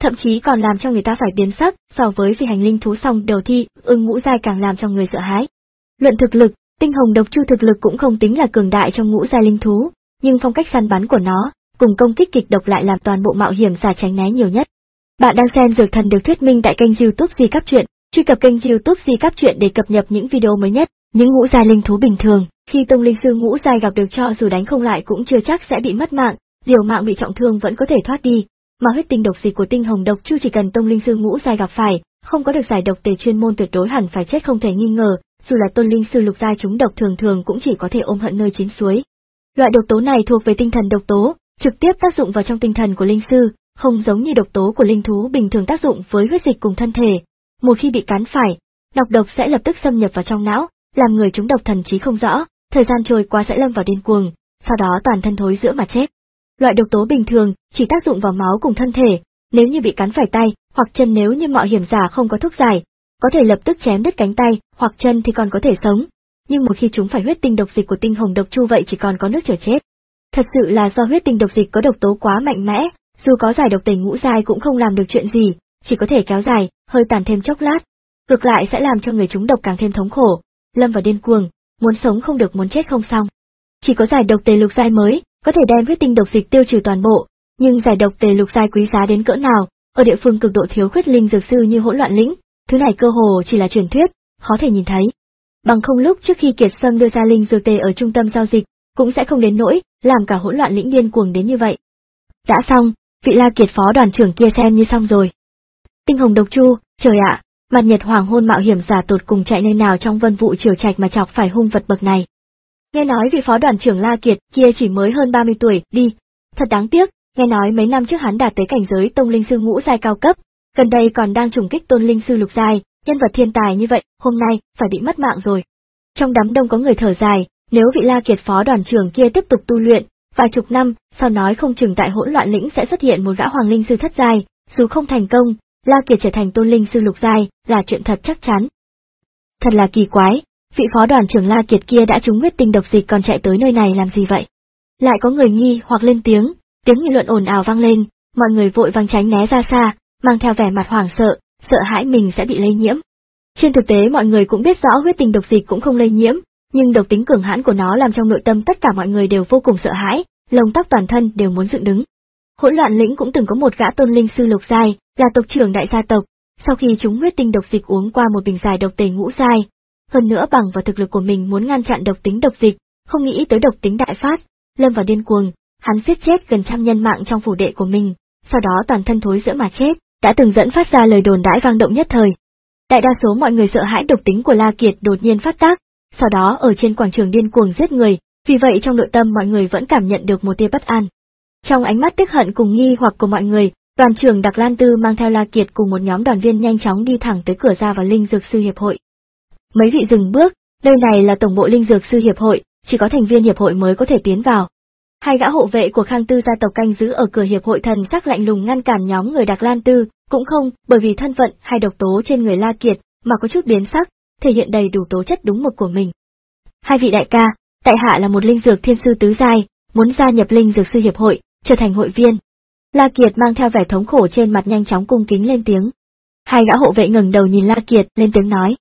thậm chí còn làm cho người ta phải biến sắc. So với phi hành linh thú song đầu thi, ưng ngũ giai càng làm cho người sợ hãi. Luận thực lực, tinh hồng độc chu thực lực cũng không tính là cường đại trong ngũ giai linh thú, nhưng phong cách săn bắn của nó, cùng công kích kịch độc lại làm toàn bộ mạo hiểm giả tránh né nhiều nhất. Bạn đang xem Dược Thần được thuyết minh tại kênh YouTube Di Cáp Truyện, truy cập kênh YouTube Di Cáp Truyện để cập nhật những video mới nhất. Những ngũ giai linh thú bình thường, khi tông linh sư ngũ giai gặp được cho dù đánh không lại cũng chưa chắc sẽ bị mất mạng, liều mạng bị trọng thương vẫn có thể thoát đi, mà huyết tinh độc dịch của tinh hồng độc chu chỉ cần tông linh sư ngũ giai gặp phải, không có được giải độc tề chuyên môn tuyệt đối hẳn phải chết không thể nghi ngờ, dù là tôn linh sư lục giai chúng độc thường thường cũng chỉ có thể ôm hận nơi chín suối. Loại độc tố này thuộc về tinh thần độc tố, trực tiếp tác dụng vào trong tinh thần của linh sư, không giống như độc tố của linh thú bình thường tác dụng với huyết dịch cùng thân thể. Một khi bị cắn phải, nọc độc sẽ lập tức xâm nhập vào trong não, làm người trúng độc thần trí không rõ, thời gian trôi qua sẽ lâm vào điên cuồng, sau đó toàn thân thối rữa mà chết. Loại độc tố bình thường chỉ tác dụng vào máu cùng thân thể, nếu như bị cắn phải tay hoặc chân, nếu như mạo hiểm giả không có thuốc giải, có thể lập tức chém đứt cánh tay hoặc chân thì còn có thể sống, nhưng một khi chúng phải huyết tinh độc dịch của tinh hồng độc chu vậy chỉ còn có nước chờ chết. Thật sự là do huyết tinh độc dịch có độc tố quá mạnh mẽ, dù có giải độc tề ngũ giai cũng không làm được chuyện gì, chỉ có thể kéo dài, hơi tàn thêm chốc lát, ngược lại sẽ làm cho người trúng độc càng thêm thống khổ, lâm vào điên cuồng, muốn sống không được muốn chết không xong. Chỉ có giải độc tề lục giai mới có thể đem huyết tinh độc dịch tiêu trừ toàn bộ, nhưng giải độc tề lục giai quý giá đến cỡ nào, ở địa phương cực độ thiếu khuyết linh dược sư như Hỗn Loạn Lĩnh, thứ này cơ hồ chỉ là truyền thuyết, khó thể nhìn thấy. Bằng không lúc trước khi Kiệt Sâm đưa ra linh dược tề ở trung tâm giao dịch, cũng sẽ không đến nỗi làm cả Hỗn Loạn Lĩnh điên cuồng đến như vậy. Đã xong, vị La Kiệt phó đoàn trưởng kia xem như xong rồi. Tinh hồng độc chu, trời ạ, mặt nhật hoàng hôn mạo hiểm giả tột cùng chạy nơi nào trong vân vụ triều trạch mà chọc phải hung vật bậc này. Nghe nói vị phó đoàn trưởng La Kiệt kia chỉ mới hơn ba mươi tuổi, đi. Thật đáng tiếc, nghe nói mấy năm trước hắn đạt tới cảnh giới tông linh sư ngũ giai cao cấp, gần đây còn đang trùng kích tôn linh sư lục giai, nhân vật thiên tài như vậy, hôm nay phải bị mất mạng rồi. Trong đám đông có người thở dài, nếu vị La Kiệt phó đoàn trưởng kia tiếp tục tu luyện, vài chục năm, sau nói không chừng tại Hỗn Loạn Lĩnh sẽ xuất hiện một gã hoàng linh sư thất giai, dù không thành công, La Kiệt trở thành tôn linh sư lục giai là chuyện thật chắc chắn. Thật là kỳ quái, vị phó đoàn trưởng La Kiệt kia đã trúng huyết tinh độc dịch còn chạy tới nơi này làm gì vậy? Lại có người nghi hoặc lên tiếng, tiếng nghị luận ồn ào vang lên, mọi người vội vàng tránh né ra xa, mang theo vẻ mặt hoảng sợ, sợ hãi mình sẽ bị lây nhiễm. Trên thực tế mọi người cũng biết rõ huyết tinh độc dịch cũng không lây nhiễm, nhưng độc tính cường hãn của nó làm trong nội tâm tất cả mọi người đều vô cùng sợ hãi, lông tóc toàn thân đều muốn dựng đứng. Hỗn Loạn Lĩnh cũng từng có một gã tôn linh sư lục giai, là tộc trưởng đại gia tộc, sau khi chúng huyết tinh độc dịch uống qua một bình giải độc tề ngũ giai, hơn nữa bằng vào thực lực của mình muốn ngăn chặn độc tính độc dịch, không nghĩ tới độc tính đại phát, lâm vào điên cuồng, hắn giết chết gần trăm nhân mạng trong phủ đệ của mình, sau đó toàn thân thối rữa mà chết, đã từng dẫn phát ra lời đồn đãi vang động nhất thời. Đại đa số mọi người sợ hãi độc tính của La Kiệt đột nhiên phát tác, sau đó ở trên quảng trường điên cuồng giết người, vì vậy trong nội tâm mọi người vẫn cảm nhận được một tia bất an. Trong ánh mắt tức hận cùng nghi hoặc của mọi người, đoàn trưởng Đặc Lan Tư mang theo La Kiệt cùng một nhóm đoàn viên nhanh chóng đi thẳng tới cửa ra vào Linh Dược Sư Hiệp hội. Mấy vị dừng bước, nơi này là tổng bộ Linh Dược Sư Hiệp hội, chỉ có thành viên hiệp hội mới có thể tiến vào. Hai gã hộ vệ của Khang Tư gia tộc canh giữ ở cửa hiệp hội thần sắc lạnh lùng ngăn cản nhóm người Đặc Lan Tư, cũng không bởi vì thân phận hay độc tố trên người La Kiệt mà có chút biến sắc, thể hiện đầy đủ tố chất đúng mực của mình. Hai vị đại ca, tại hạ là một linh dược thiên sư tứ giai, muốn gia nhập Linh Dược Sư Hiệp hội, trở thành hội viên. La Kiệt mang theo vẻ thống khổ trên mặt nhanh chóng cung kính lên tiếng. Hai gã hộ vệ ngẩng đầu nhìn La Kiệt lên tiếng nói.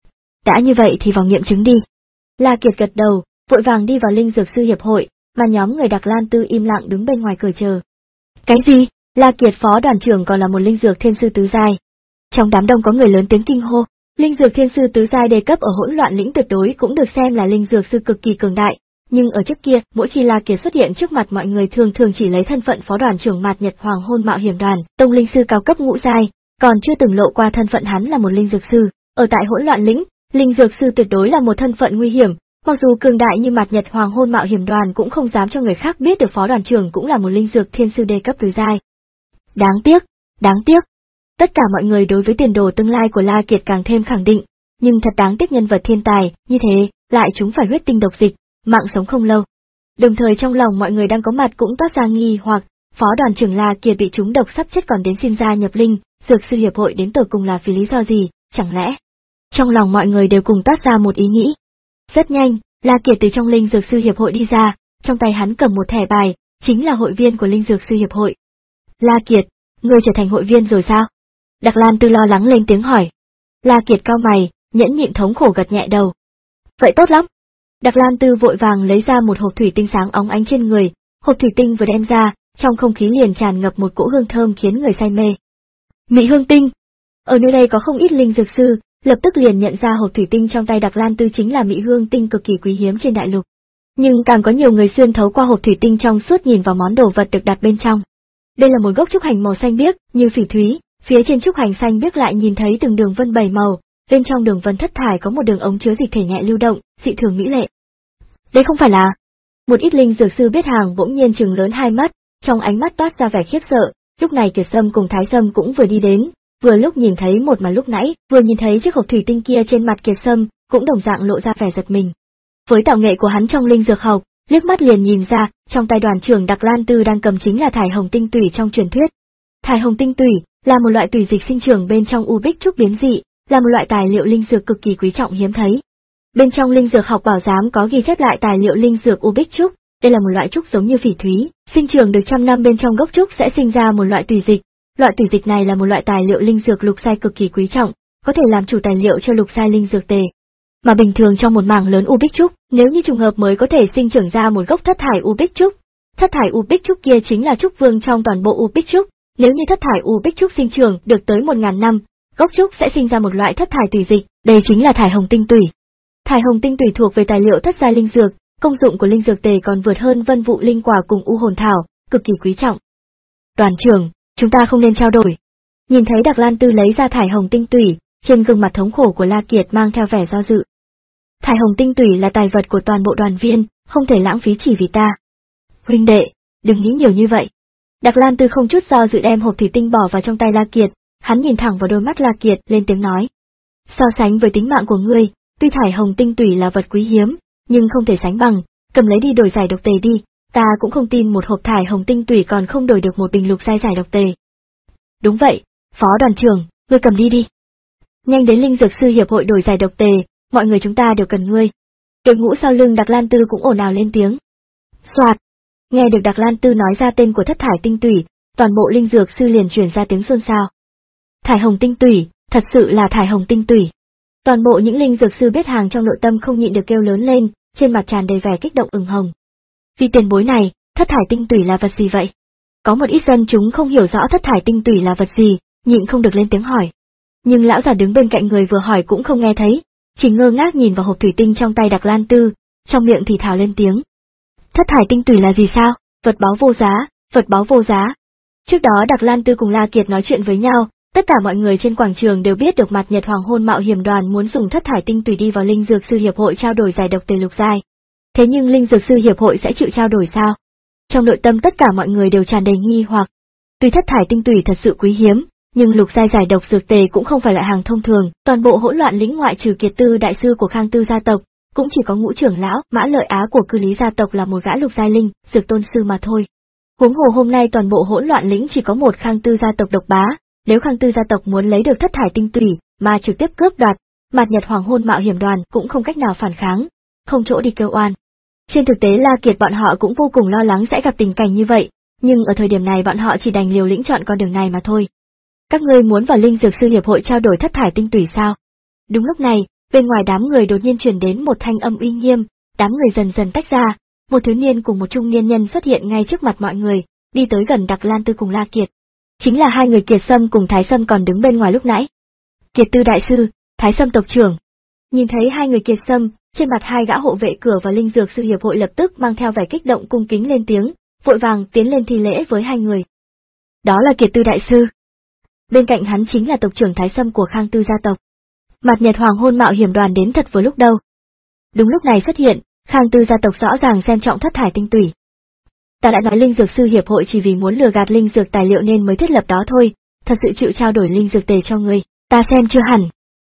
Đã như vậy thì vào nghiệm chứng đi. La Kiệt gật đầu, vội vàng đi vào Linh Dược Sư Hiệp hội, mà nhóm người Đặc Lan Tư im lặng đứng bên ngoài cửa chờ. Cái gì? La Kiệt phó đoàn trưởng còn là một linh dược thiên sư tứ giai. Trong đám đông có người lớn tiếng kinh hô, linh dược thiên sư tứ giai đề cấp ở Hỗn Loạn Lĩnh tuyệt đối cũng được xem là linh dược sư cực kỳ cường đại, nhưng ở trước kia, mỗi khi La Kiệt xuất hiện trước mặt mọi người thường thường chỉ lấy thân phận phó đoàn trưởng Mạt Nhật Hoàng Hôn Mạo Hiểm Đoàn, tông linh sư cao cấp ngũ giai, còn chưa từng lộ qua thân phận hắn là một linh dược sư. Ở tại Hỗn Loạn Lĩnh, linh dược sư tuyệt đối là một thân phận nguy hiểm, mặc dù cường đại như Mạt Nhật Hoàng Hôn Mạo Hiểm Đoàn cũng không dám cho người khác biết được phó đoàn trưởng cũng là một linh dược thiên sư đề cấp tứ giai. Đáng tiếc, đáng tiếc. Tất cả mọi người đối với tiền đồ tương lai của La Kiệt càng thêm khẳng định, nhưng thật đáng tiếc nhân vật thiên tài như thế lại chúng phải huyết tinh độc dịch, mạng sống không lâu. Đồng thời trong lòng mọi người đang có mặt cũng toát ra nghi hoặc, phó đoàn trưởng La Kiệt bị trúng độc sắp chết còn đến xin gia nhập Linh Dược Sư Hiệp hội đến tột cùng là vì lý do gì, chẳng lẽ? Trong lòng mọi người đều cùng toát ra một ý nghĩ. Rất nhanh, La Kiệt từ trong Linh Dược Sư Hiệp hội đi ra, trong tay hắn cầm một thẻ bài, chính là hội viên của Linh Dược Sư Hiệp hội. La Kiệt, ngươi trở thành hội viên rồi sao? Đặc Lan Tư lo lắng lên tiếng hỏi. La Kiệt cau mày, nhẫn nhịn thống khổ gật nhẹ đầu. Vậy tốt lắm. Đặc Lan Tư vội vàng lấy ra một hộp thủy tinh sáng óng ánh trên người, hộp thủy tinh vừa đem ra, trong không khí liền tràn ngập một cỗ hương thơm khiến người say mê. Mỹ hương tinh. Ở nơi đây có không ít linh dược sư, lập tức liền nhận ra hộp thủy tinh trong tay Đặc Lan Tư chính là Mỹ hương tinh cực kỳ quý hiếm trên đại lục. Nhưng càng có nhiều người xuyên thấu qua hộp thủy tinh trong suốt nhìn vào món đồ vật được đặt bên trong. Đây là một gốc trúc hành màu xanh biếc, như phỉ thúy, phía trên trúc hành xanh biếc lại nhìn thấy từng đường vân bảy màu, bên trong đường vân thất thải có một đường ống chứa dịch thể nhẹ lưu động, dị thường mỹ lệ. Đây không phải là... Một ít linh dược sư biết hàng bỗng nhiên trừng lớn hai mắt, trong ánh mắt toát ra vẻ khiếp sợ. Lúc này Kiệt Sâm cùng Thái Sâm cũng vừa đi đến, vừa lúc nhìn thấy một màn lúc nãy, vừa nhìn thấy chiếc hộp thủy tinh kia trên mặt Kiệt Sâm, cũng đồng dạng lộ ra vẻ giật mình. Với tạo nghệ của hắn trong linh dược học, liếc mắt liền nhìn ra, trong tay đoàn trưởng Đặc Lan Tư đang cầm chính là thải hồng tinh tủy trong truyền thuyết. Thải hồng tinh tủy là một loại tùy dịch sinh trưởng bên trong u bích trúc biến dị, là một loại tài liệu linh dược cực kỳ quý trọng hiếm thấy. Bên trong linh dược học bảo giám có ghi chép lại tài liệu linh dược u bích trúc, đây là một loại trúc giống như phỉ thúy, sinh trưởng được trăm năm bên trong gốc trúc sẽ sinh ra một loại tùy dịch. Loại tùy dịch này là một loại tài liệu linh dược lục giai cực kỳ quý trọng, có thể làm chủ tài liệu cho lục giai linh dược tề. Mà bình thường trong một mảng lớn u bích trúc, nếu như trùng hợp mới có thể sinh trưởng ra một gốc thất thải u bích trúc. Thất thải u bích trúc kia chính là trúc vương trong toàn bộ u bích trúc, nếu như thất thải u bích trúc sinh trưởng được tới một ngàn năm, gốc trúc sẽ sinh ra một loại thất thải tùy dịch, đây chính là thải hồng tinh tủy. Thải hồng tinh tủy thuộc về tài liệu thất giai linh dược, công dụng của linh dược tề còn vượt hơn vân vụ linh quả cùng u hồn thảo, cực kỳ quý trọng. Đoàn trưởng, chúng ta không nên trao đổi. Nhìn thấy Đặc Lan Tư lấy ra thải hồng tinh tủy, trên gương mặt thống khổ của La Kiệt mang theo vẻ do dự. Thải hồng tinh tủy là tài vật của toàn bộ đoàn viên, không thể lãng phí chỉ vì ta. Huynh đệ, đừng nghĩ nhiều như vậy. Đặc Lan Tư không chút do dự đem hộp thủy tinh bỏ vào trong tay La Kiệt, hắn nhìn thẳng vào đôi mắt La Kiệt lên tiếng nói. So sánh với tính mạng của ngươi, tuy thải hồng tinh tủy là vật quý hiếm, nhưng không thể sánh bằng, cầm lấy đi đổi giải độc tề đi, ta cũng không tin một hộp thải hồng tinh tủy còn không đổi được một bình lục giai giải độc tề. Đúng vậy, Phó đoàn trưởng, ngươi cầm đi đi. Nhanh đến linh dược sư hiệp hội đổi giải độc tề, mọi người chúng ta đều cần ngươi. Đội ngũ sau lưng Đặc Lan Tư cũng ồn ào lên tiếng. Soạt, nghe được Đặc Lan Tư nói ra tên của thất thải tinh tủy, toàn bộ linh dược sư liền truyền ra tiếng xôn xao. Thải hồng tinh tủy, thật sự là thải hồng tinh tủy. Toàn bộ những linh dược sư biết hàng trong nội tâm không nhịn được kêu lớn lên, trên mặt tràn đầy vẻ kích động ửng hồng. Vì tiền bối này, thất thải tinh tủy là vật gì vậy? Có một ít dân chúng không hiểu rõ thất thải tinh tủy là vật gì, nhịn không được lên tiếng hỏi. Nhưng lão già đứng bên cạnh người vừa hỏi cũng không nghe thấy, chỉ ngơ ngác nhìn vào hộp thủy tinh trong tay Đặc Lan Tư, trong miệng thì thào lên tiếng. Thất thải tinh tủy là gì sao? Vật báu vô giá, vật báu vô giá. Trước đó Đặc Lan Tư cùng La Kiệt nói chuyện với nhau, tất cả mọi người trên quảng trường đều biết được Mặt Nhật Hoàng Hôn Mạo Hiểm Đoàn muốn dùng thất thải tinh tủy đi vào linh dược sư hiệp hội trao đổi giải độc tề lục giai. Thế nhưng linh dược sư hiệp hội sẽ chịu trao đổi sao? Trong nội tâm tất cả mọi người đều tràn đầy nghi hoặc. Tuy thất thải tinh tủy thật sự quý hiếm, nhưng lục giai giải độc dược tề cũng không phải là hàng thông thường, toàn bộ hỗn loạn lĩnh ngoại trừ Kiệt Tư đại sư của Khang Tư gia tộc, cũng chỉ có Ngũ trưởng lão, Mã Lợi Á của Cư Lý gia tộc là một gã lục giai linh, dược tôn sư mà thôi. Huống hồ hôm nay toàn bộ hỗn loạn lĩnh chỉ có một Khang Tư gia tộc độc bá, nếu Khang Tư gia tộc muốn lấy được thất thải tinh tủy mà trực tiếp cướp đoạt, Mạt Nhật Hoàng Hôn Mạo Hiểm Đoàn cũng không cách nào phản kháng, không chỗ đi kêu oan. Trên thực tế La Kiệt bọn họ cũng vô cùng lo lắng sẽ gặp tình cảnh như vậy, nhưng ở thời điểm này bọn họ chỉ đành liều lĩnh chọn con đường này mà thôi. Các ngươi muốn vào linh dược sư hiệp hội trao đổi thất thải tinh tủy sao? Đúng lúc này, bên ngoài đám người đột nhiên truyền đến một thanh âm uy nghiêm, đám người dần dần tách ra, một thiếu niên cùng một trung niên nhân xuất hiện ngay trước mặt mọi người, đi tới gần Đặc Lan Tư cùng La Kiệt. Chính là hai người Kiệt Sâm cùng Thái Sâm còn đứng bên ngoài lúc nãy. Kiệt Tư đại sư, Thái Sâm tộc trưởng. Nhìn thấy hai người Kiệt Sâm, trên mặt hai gã hộ vệ cửa và linh dược sư hiệp hội lập tức mang theo vẻ kích động cung kính lên tiếng, vội vàng tiến lên thi lễ với hai người. Đó là Kiệt Tư đại sư. Bên cạnh hắn chính là tộc trưởng Thái Sâm của Khang Tư gia tộc. Mặt Nhật Hoàng Hôn Mạo Hiểm Đoàn đến thật vừa lúc đâu. Đúng lúc này xuất hiện, Khang Tư gia tộc rõ ràng xem trọng thất thải tinh tủy. Ta đã nói linh dược sư hiệp hội chỉ vì muốn lừa gạt linh dược tài liệu nên mới thiết lập đó thôi, thật sự chịu trao đổi linh dược tề cho ngươi, ta xem chưa hẳn.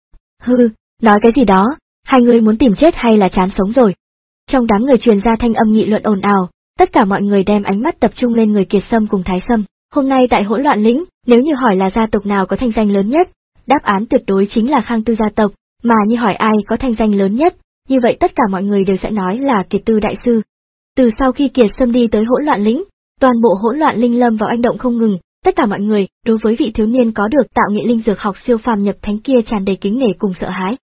Hừ, nói cái gì đó, hai người muốn tìm chết hay là chán sống rồi. Trong đám người truyền ra thanh âm nghị luận ồn ào, tất cả mọi người đem ánh mắt tập trung lên người Kiệt Sâm cùng Thái Sâm. Hôm nay tại hỗn loạn lĩnh, nếu như hỏi là gia tộc nào có thanh danh lớn nhất, đáp án tuyệt đối chính là Khang Tư gia tộc, mà như hỏi ai có thanh danh lớn nhất, như vậy tất cả mọi người đều sẽ nói là Kiệt Tư đại sư. Từ sau khi Kiệt Sâm đi tới hỗn loạn lĩnh, toàn bộ hỗn loạn linh lâm vào anh động không ngừng, Tất cả mọi người, đối với vị thiếu niên có được tạo nghệ linh dược học siêu phàm nhập thánh kia tràn đầy kính nể cùng sợ hãi.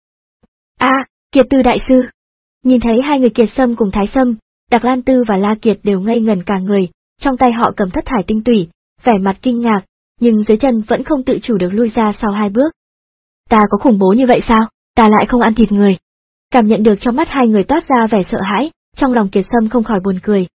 A, à, Kiệt Tư đại sư. Nhìn thấy hai người Kiệt Sâm cùng Thái Sâm, Đặc Lan Tư và La Kiệt đều ngây ngẩn cả người, trong tay họ cầm thất thải tinh tủy, vẻ mặt kinh ngạc, nhưng dưới chân vẫn không tự chủ được lui ra sau hai bước. Ta có khủng bố như vậy sao? Ta lại không ăn thịt người. Cảm nhận được trong mắt hai người toát ra vẻ sợ hãi, trong lòng Kiệt Sâm không khỏi buồn cười.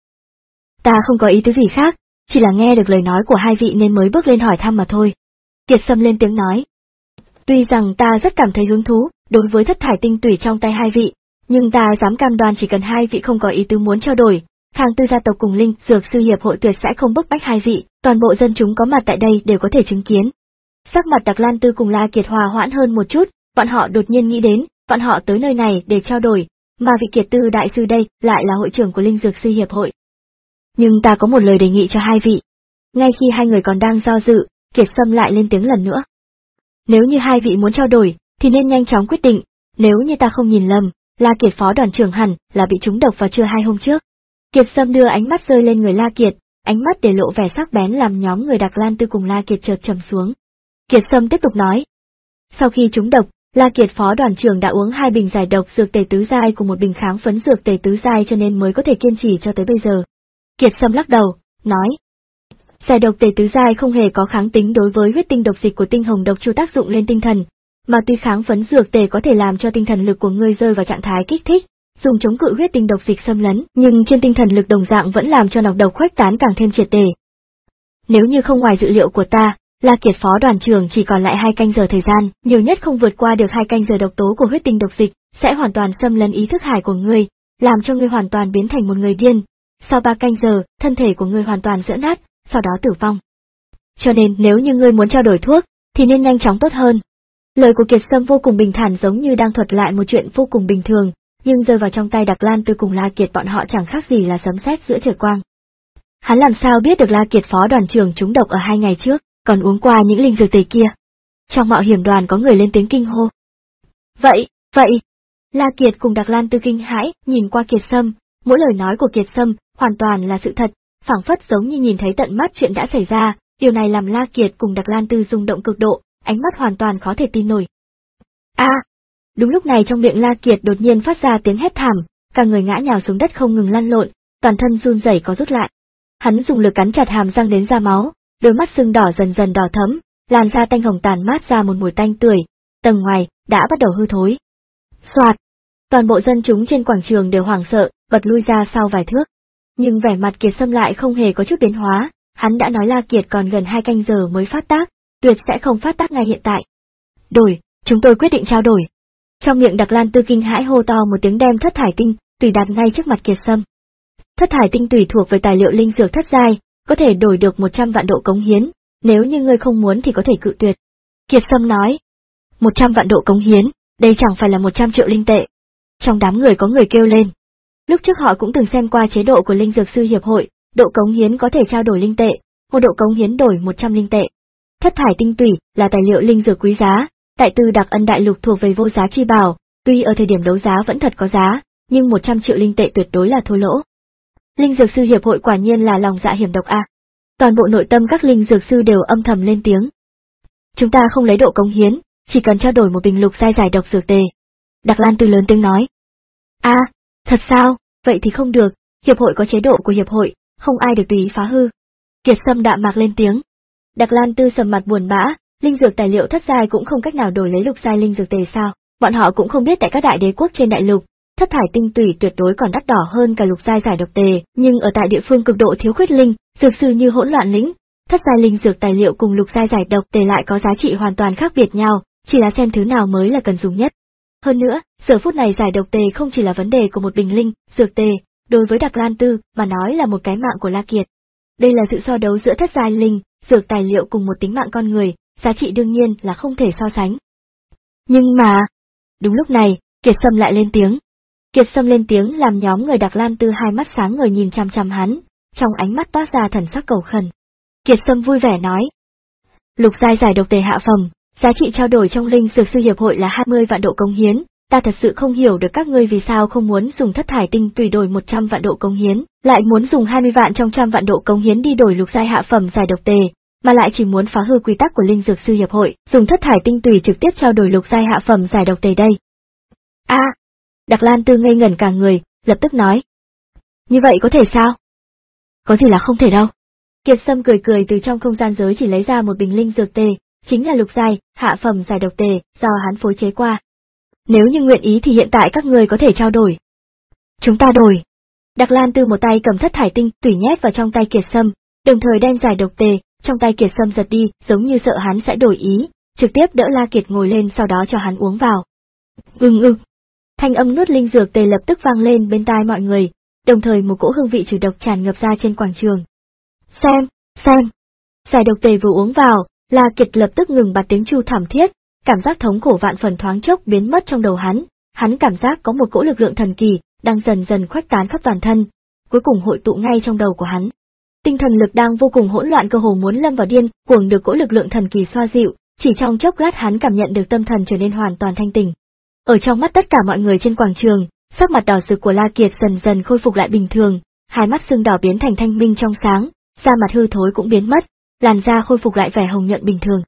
Ta không có ý tứ gì khác, chỉ là nghe được lời nói của hai vị nên mới bước lên hỏi thăm mà thôi. Kiệt Sâm lên tiếng nói. Tuy rằng ta rất cảm thấy hứng thú đối với thất thải tinh tủy trong tay hai vị, nhưng ta dám cam đoan chỉ cần hai vị không có ý tứ muốn trao đổi, Khang Tư gia tộc cùng Linh Dược Sư Hiệp hội tuyệt sẽ không bức bách hai vị, toàn bộ dân chúng có mặt tại đây đều có thể chứng kiến. Sắc mặt Đặc Lan Tư cùng La Kiệt hòa hoãn hơn một chút, bọn họ đột nhiên nghĩ đến, bọn họ tới nơi này để trao đổi, mà vị Kiệt Tư đại sư đây lại là hội trưởng của Linh Dược Sư Hiệp hội. Nhưng ta có một lời đề nghị cho hai vị. Ngay khi hai người còn đang do dự, Kiệt Sâm lại lên tiếng lần nữa. Nếu như hai vị muốn trao đổi, thì nên nhanh chóng quyết định, nếu như ta không nhìn lầm, La Kiệt phó đoàn trưởng hẳn là bị trúng độc vào trưa hai hôm trước. Kiệt Sâm đưa ánh mắt rơi lên người La Kiệt, ánh mắt để lộ vẻ sắc bén làm nhóm người Đặc Lan Tư cùng La Kiệt chợt trầm xuống. Kiệt Sâm tiếp tục nói. Sau khi trúng độc, La Kiệt phó đoàn trưởng đã uống hai bình giải độc dược tề tứ giai cùng một bình kháng phấn dược tề tứ giai cho nên mới có thể kiên trì cho tới bây giờ. Kiệt Sâm lắc đầu, nói. Giải độc tề tứ giai không hề có kháng tính đối với huyết tinh độc dịch của tinh hồng độc chu tác dụng lên tinh thần, mà tuy kháng phấn dược tề có thể làm cho tinh thần lực của ngươi rơi vào trạng thái kích thích, dùng chống cự huyết tinh độc dịch xâm lấn, nhưng trên tinh thần lực đồng dạng vẫn làm cho nọc độc khuếch tán càng thêm triệt để. Nếu như không ngoài dự liệu của ta, La Kiệt phó đoàn trưởng chỉ còn lại hai canh giờ thời gian, nhiều nhất không vượt qua được hai canh giờ độc tố của huyết tinh độc dịch, sẽ hoàn toàn xâm lấn ý thức hải của ngươi, làm cho ngươi hoàn toàn biến thành một người điên. Sau ba canh giờ, thân thể của ngươi hoàn toàn vỡ nát, sau đó tử vong. Cho nên nếu như ngươi muốn trao đổi thuốc, thì nên nhanh chóng tốt hơn. Lời của Kiệt Sâm vô cùng bình thản giống như đang thuật lại một chuyện vô cùng bình thường, nhưng rơi vào trong tay Đặc Lan Tư cùng La Kiệt bọn họ chẳng khác gì là sấm sét giữa trời quang. Hắn làm sao biết được La Kiệt phó đoàn trưởng trúng độc ở hai ngày trước, còn uống qua những linh dược tề kia. Trong mạo hiểm đoàn có người lên tiếng kinh hô. Vậy, vậy. La Kiệt cùng Đặc Lan Tư kinh hãi, nhìn qua Kiệt Sâm, mỗi lời nói của Kiệt Sâm hoàn toàn là sự thật, phảng phất giống như nhìn thấy tận mắt chuyện đã xảy ra, điều này làm La Kiệt cùng Đặc Lan Tư rung động cực độ, ánh mắt hoàn toàn khó thể tin nổi. A! À, đúng lúc này trong miệng La Kiệt đột nhiên phát ra tiếng hét thảm, cả người ngã nhào xuống đất không ngừng lăn lộn, toàn thân run rẩy có rút lại. Hắn dùng lực cắn chặt hàm răng đến ra máu, đôi mắt sưng đỏ dần dần đỏ thẫm, làn da tanh hồng tàn mát ra một mùi tanh tưởi, tầng ngoài đã bắt đầu hư thối. Soạt! Toàn bộ dân chúng trên quảng trường đều hoảng sợ, bật lui ra sau vài thước. Nhưng vẻ mặt Kiệt Sâm lại không hề có chút biến hóa, hắn đã nói La Kiệt còn gần hai canh giờ mới phát tác, tuyệt sẽ không phát tác ngay hiện tại. Đổi, chúng tôi quyết định trao đổi. Trong miệng Đặc Lan Tư kinh hãi hô to một tiếng đem thất thải tinh tùy đặt ngay trước mặt Kiệt Sâm. Thất thải tinh tùy thuộc về tài liệu linh dược thất giai, có thể đổi được một trăm vạn độ cống hiến, nếu như ngươi không muốn thì có thể cự tuyệt. Kiệt Sâm nói, một trăm vạn độ cống hiến, đây chẳng phải là một trăm triệu linh tệ. Trong đám người có người kêu lên. Lúc trước họ cũng từng xem qua chế độ của Linh Dược Sư Hiệp hội, độ cống hiến có thể trao đổi linh tệ, một độ cống hiến đổi một trăm linh tệ. Thất thải tinh tủy là tài liệu linh dược quý giá, đại tư Đặc Ân đại lục thuộc về vô giá chi bảo, tuy ở thời điểm đấu giá vẫn thật có giá, nhưng một trăm triệu linh tệ tuyệt đối là thua lỗ. Linh Dược Sư Hiệp hội quả nhiên là lòng dạ hiểm độc a. Toàn bộ nội tâm các linh dược sư đều âm thầm lên tiếng. Chúng ta không lấy độ cống hiến, chỉ cần trao đổi một bình lục giai giải độc dược tề. Đặc Lan Tư lớn tiếng nói. A, à, thật sao? Vậy thì không được, hiệp hội có chế độ của hiệp hội, không ai được tùy ý phá hư. Kiệt Sâm đạm mạc lên tiếng. Đặc Lan Tư sầm mặt buồn bã, linh dược tài liệu thất giai cũng không cách nào đổi lấy lục giai linh dược tề sao? Bọn họ cũng không biết tại các đại đế quốc trên đại lục, thất thải tinh tủy tuyệt đối còn đắt đỏ hơn cả lục giai giải độc tề, nhưng ở tại địa phương cực độ thiếu khuyết linh, dược sư như Hỗn Loạn Lĩnh, thất giai linh dược tài liệu cùng lục giai giải độc tề lại có giá trị hoàn toàn khác biệt nhau, chỉ là xem thứ nào mới là cần dùng nhất. Hơn nữa, giờ phút này giải độc tề không chỉ là vấn đề của một bình linh, dược tề, đối với Đặc Lan Tư mà nói là một cái mạng của La Kiệt. Đây là sự so đấu giữa thất giai linh, dược tài liệu cùng một tính mạng con người, giá trị đương nhiên là không thể so sánh. Nhưng mà, đúng lúc này, Kiệt Sâm lại lên tiếng. Kiệt Sâm lên tiếng làm nhóm người Đặc Lan Tư hai mắt sáng ngời nhìn chằm chằm hắn, trong ánh mắt toát ra thần sắc cầu khẩn. Kiệt Sâm vui vẻ nói. Lục giai giải độc tề hạ phẩm, giá trị trao đổi trong Linh Dược Sư Hiệp hội là hai mươi vạn độ cống hiến, ta thật sự không hiểu được các ngươi vì sao không muốn dùng thất thải tinh tùy đổi một trăm vạn độ cống hiến, lại muốn dùng hai mươi vạn trong trăm vạn độ cống hiến đi đổi lục giai hạ phẩm giải độc tề, mà lại chỉ muốn phá hư quy tắc của Linh Dược Sư Hiệp hội, dùng thất thải tinh tùy trực tiếp trao đổi lục giai hạ phẩm giải độc tề đây. A, à, Đặc Lan Tư ngây ngẩn cả người, lập tức nói. Như vậy có thể sao? Có gì là không thể đâu. Kiệt Sâm cười cười từ trong không gian giới chỉ lấy ra một bình linh dược tề, chính là lục giai, hạ phẩm giải độc tề, do hắn phối chế qua. Nếu như nguyện ý thì hiện tại các người có thể trao đổi. Chúng ta đổi. Đặc Lan Tư một tay cầm thất thải tinh tùy nhét vào trong tay Kiệt Sâm, đồng thời đem giải độc tề, trong tay Kiệt Sâm giật đi, giống như sợ hắn sẽ đổi ý, trực tiếp đỡ La Kiệt ngồi lên sau đó cho hắn uống vào. Ưng ưng. Thanh âm nuốt linh dược tề lập tức vang lên bên tai mọi người, đồng thời một cỗ hương vị trừ độc tràn ngập ra trên quảng trường. Xem, xem. Giải độc tề vừa uống vào, La Kiệt lập tức ngừng bật tiếng chu thảm thiết, cảm giác thống khổ vạn phần thoáng chốc biến mất trong đầu hắn, hắn cảm giác có một cỗ lực lượng thần kỳ đang dần dần khuếch tán khắp toàn thân, cuối cùng hội tụ ngay trong đầu của hắn. Tinh thần lực đang vô cùng hỗn loạn cơ hồ muốn lâm vào điên cuồng được cỗ lực lượng thần kỳ xoa dịu, chỉ trong chốc lát hắn cảm nhận được tâm thần trở nên hoàn toàn thanh tỉnh. Ở trong mắt tất cả mọi người trên quảng trường, sắc mặt đỏ rực của La Kiệt dần dần khôi phục lại bình thường, hai mắt sưng đỏ biến thành thanh minh trong sáng, da mặt hư thối cũng biến mất, làn da khôi phục lại vẻ hồng nhuận bình thường.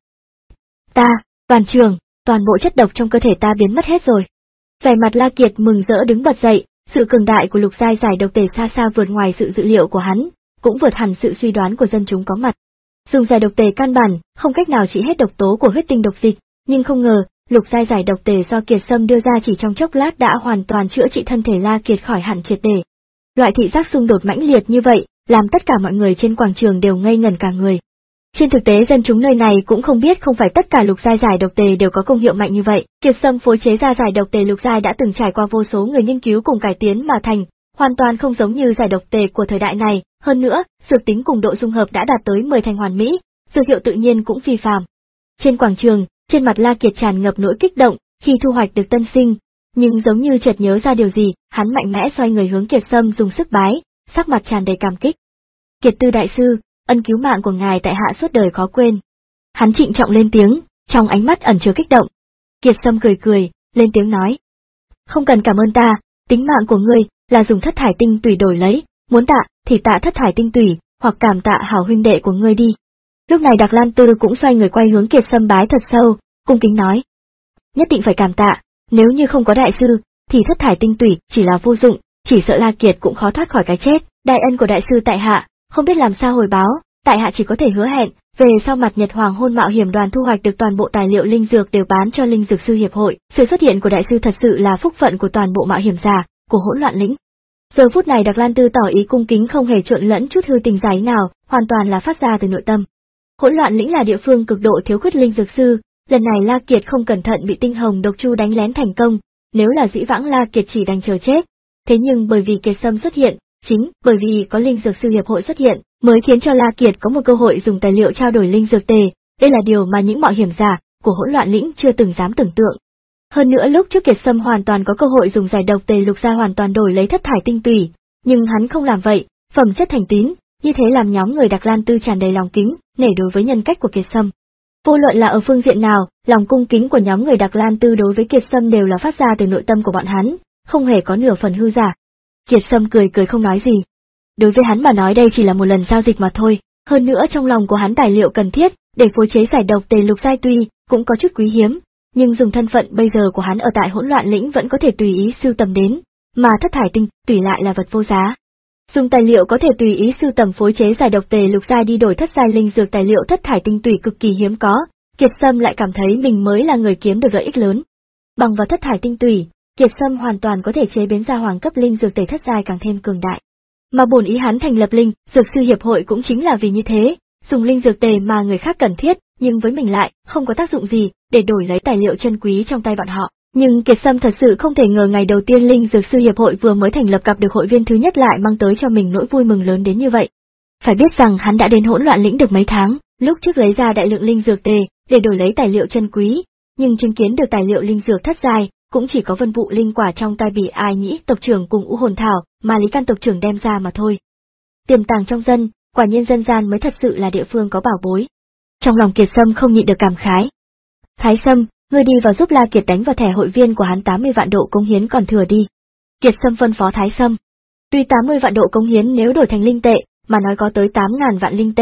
Ta, toàn trường, toàn bộ chất độc trong cơ thể ta biến mất hết rồi. Vẻ mặt La Kiệt mừng rỡ đứng bật dậy, sự cường đại của lục giai giải độc tề xa xa vượt ngoài sự dự liệu của hắn, cũng vượt hẳn sự suy đoán của dân chúng có mặt. Dùng giải độc tề căn bản, không cách nào trị hết độc tố của huyết tinh độc dịch, nhưng không ngờ, lục giai giải độc tề do Kiệt Sâm đưa ra chỉ trong chốc lát đã hoàn toàn chữa trị thân thể La Kiệt khỏi hẳn triệt để. Loại thị giác xung đột mãnh liệt như vậy, làm tất cả mọi người trên quảng trường đều ngây ngẩn cả người. Trên thực tế dân chúng nơi này cũng không biết không phải tất cả lục giai giải độc tề đều có công hiệu mạnh như vậy. Kiệt Sâm phối chế ra giải độc tề lục giai đã từng trải qua vô số người nghiên cứu cùng cải tiến mà thành, hoàn toàn không giống như giải độc tề của thời đại này, hơn nữa, dược tính cùng độ dung hợp đã đạt tới mười thành hoàn mỹ, dược hiệu tự nhiên cũng phi phàm. Trên quảng trường, trên mặt La Kiệt tràn ngập nỗi kích động khi thu hoạch được tân sinh, nhưng giống như chợt nhớ ra điều gì, hắn mạnh mẽ xoay người hướng Kiệt Sâm dùng sức bái, sắc mặt tràn đầy cảm kích. Kiệt Tư đại sư, ân cứu mạng của ngài tại hạ suốt đời khó quên. Hắn trịnh trọng lên tiếng, trong ánh mắt ẩn chứa kích động. Kiệt Sâm cười cười, lên tiếng nói. Không cần cảm ơn ta, tính mạng của ngươi là dùng thất thải tinh tùy đổi lấy, muốn tạ thì tạ thất thải tinh tùy, hoặc cảm tạ hảo huynh đệ của ngươi đi. Lúc này Đặc Lan Tư cũng xoay người quay hướng Kiệt Sâm bái thật sâu, cung kính nói. Nhất định phải cảm tạ, nếu như không có đại sư, thì thất thải tinh tùy chỉ là vô dụng, chỉ sợ La Kiệt cũng khó thoát khỏi cái chết. Đại ân của đại sư tại hạ, không biết làm sao hồi báo, tại hạ chỉ có thể hứa hẹn, về sau mặt Nhật Hoàng Hôn Mạo Hiểm Đoàn thu hoạch được toàn bộ tài liệu linh dược đều bán cho Linh Dược Sư Hiệp hội. Sự xuất hiện của đại sư thật sự là phúc phận của toàn bộ mạo hiểm giả của Hỗn Loạn Lĩnh. Giờ phút này Đặc Lan Tư tỏ ý cung kính không hề trộn lẫn chút hư tình giả ý nào, hoàn toàn là phát ra từ nội tâm. Hỗn Loạn Lĩnh là địa phương cực độ thiếu khuyết linh dược sư, lần này La Kiệt không cẩn thận bị Tinh Hồng độc chu đánh lén thành công, nếu là dĩ vãng La Kiệt chỉ đành chờ chết. Thế nhưng bởi vì Kiệt Sâm xuất hiện, chính bởi vì có Linh Dược Sư Hiệp hội xuất hiện, mới khiến cho La Kiệt có một cơ hội dùng tài liệu trao đổi linh dược tề, đây là điều mà những mạo hiểm giả của Hỗn Loạn Lĩnh chưa từng dám tưởng tượng. Hơn nữa lúc trước Kiệt Sâm hoàn toàn có cơ hội dùng giải độc tề lục gia hoàn toàn đổi lấy thất thải tinh tùy, nhưng hắn không làm vậy, phẩm chất thành tín, như thế làm nhóm người Đặc Lan Tư tràn đầy lòng kính, nể đối với nhân cách của Kiệt Sâm. Vô luận là ở phương diện nào, lòng cung kính của nhóm người Đặc Lan Tư đối với Kiệt Sâm đều là phát ra từ nội tâm của bọn hắn, không hề có nửa phần hư giả. Kiệt Sâm cười cười không nói gì. Đối với hắn mà nói đây chỉ là một lần giao dịch mà thôi, hơn nữa trong lòng của hắn tài liệu cần thiết để phối chế giải độc tề lục giai tuy cũng có chút quý hiếm, nhưng dùng thân phận bây giờ của hắn ở tại Hỗn Loạn Lĩnh vẫn có thể tùy ý sưu tầm đến, mà thất thải tinh tùy lại là vật vô giá. Dùng tài liệu có thể tùy ý sưu tầm phối chế giải độc tề lục giai đi đổi thất giai linh dược tài liệu thất thải tinh tùy cực kỳ hiếm có, Kiệt Sâm lại cảm thấy mình mới là người kiếm được lợi ích lớn. Bằng vào thất thải tinh tùy, Kiệt Sâm hoàn toàn có thể chế biến ra hoàng cấp linh dược tề thất giai càng thêm cường đại. Mà bổn ý hắn thành lập Linh Dược Sư Hiệp hội cũng chính là vì như thế, dùng linh dược tề mà người khác cần thiết, nhưng với mình lại không có tác dụng gì, để đổi lấy tài liệu chân quý trong tay bọn họ. Nhưng Kiệt Sâm thật sự không thể ngờ ngày đầu tiên Linh Dược Sư Hiệp hội vừa mới thành lập gặp được hội viên thứ nhất lại mang tới cho mình nỗi vui mừng lớn đến như vậy. Phải biết rằng hắn đã đến Hỗn Loạn Lĩnh được mấy tháng, lúc trước lấy ra đại lượng linh dược tề để đổi lấy tài liệu chân quý, nhưng chứng kiến được tài liệu linh dược thất giai cũng chỉ có Vân Vụ linh quả trong tay Bỉ Ai Nhĩ tộc trưởng cùng U Hồn Thảo mà Lý Can tộc trưởng đem ra mà thôi. Tiềm tàng trong dân, quả nhiên dân gian mới thật sự là địa phương có bảo bối. Trong lòng Kiệt Sâm không nhịn được cảm khái. Thái Sâm, ngươi đi vào giúp La Kiệt đánh vào thẻ hội viên của hắn tám mươi vạn độ cống hiến còn thừa đi. Kiệt Sâm phân phó Thái Sâm. Tuy tám mươi vạn độ cống hiến nếu đổi thành linh tệ, mà nói có tới tám ngàn vạn linh tệ,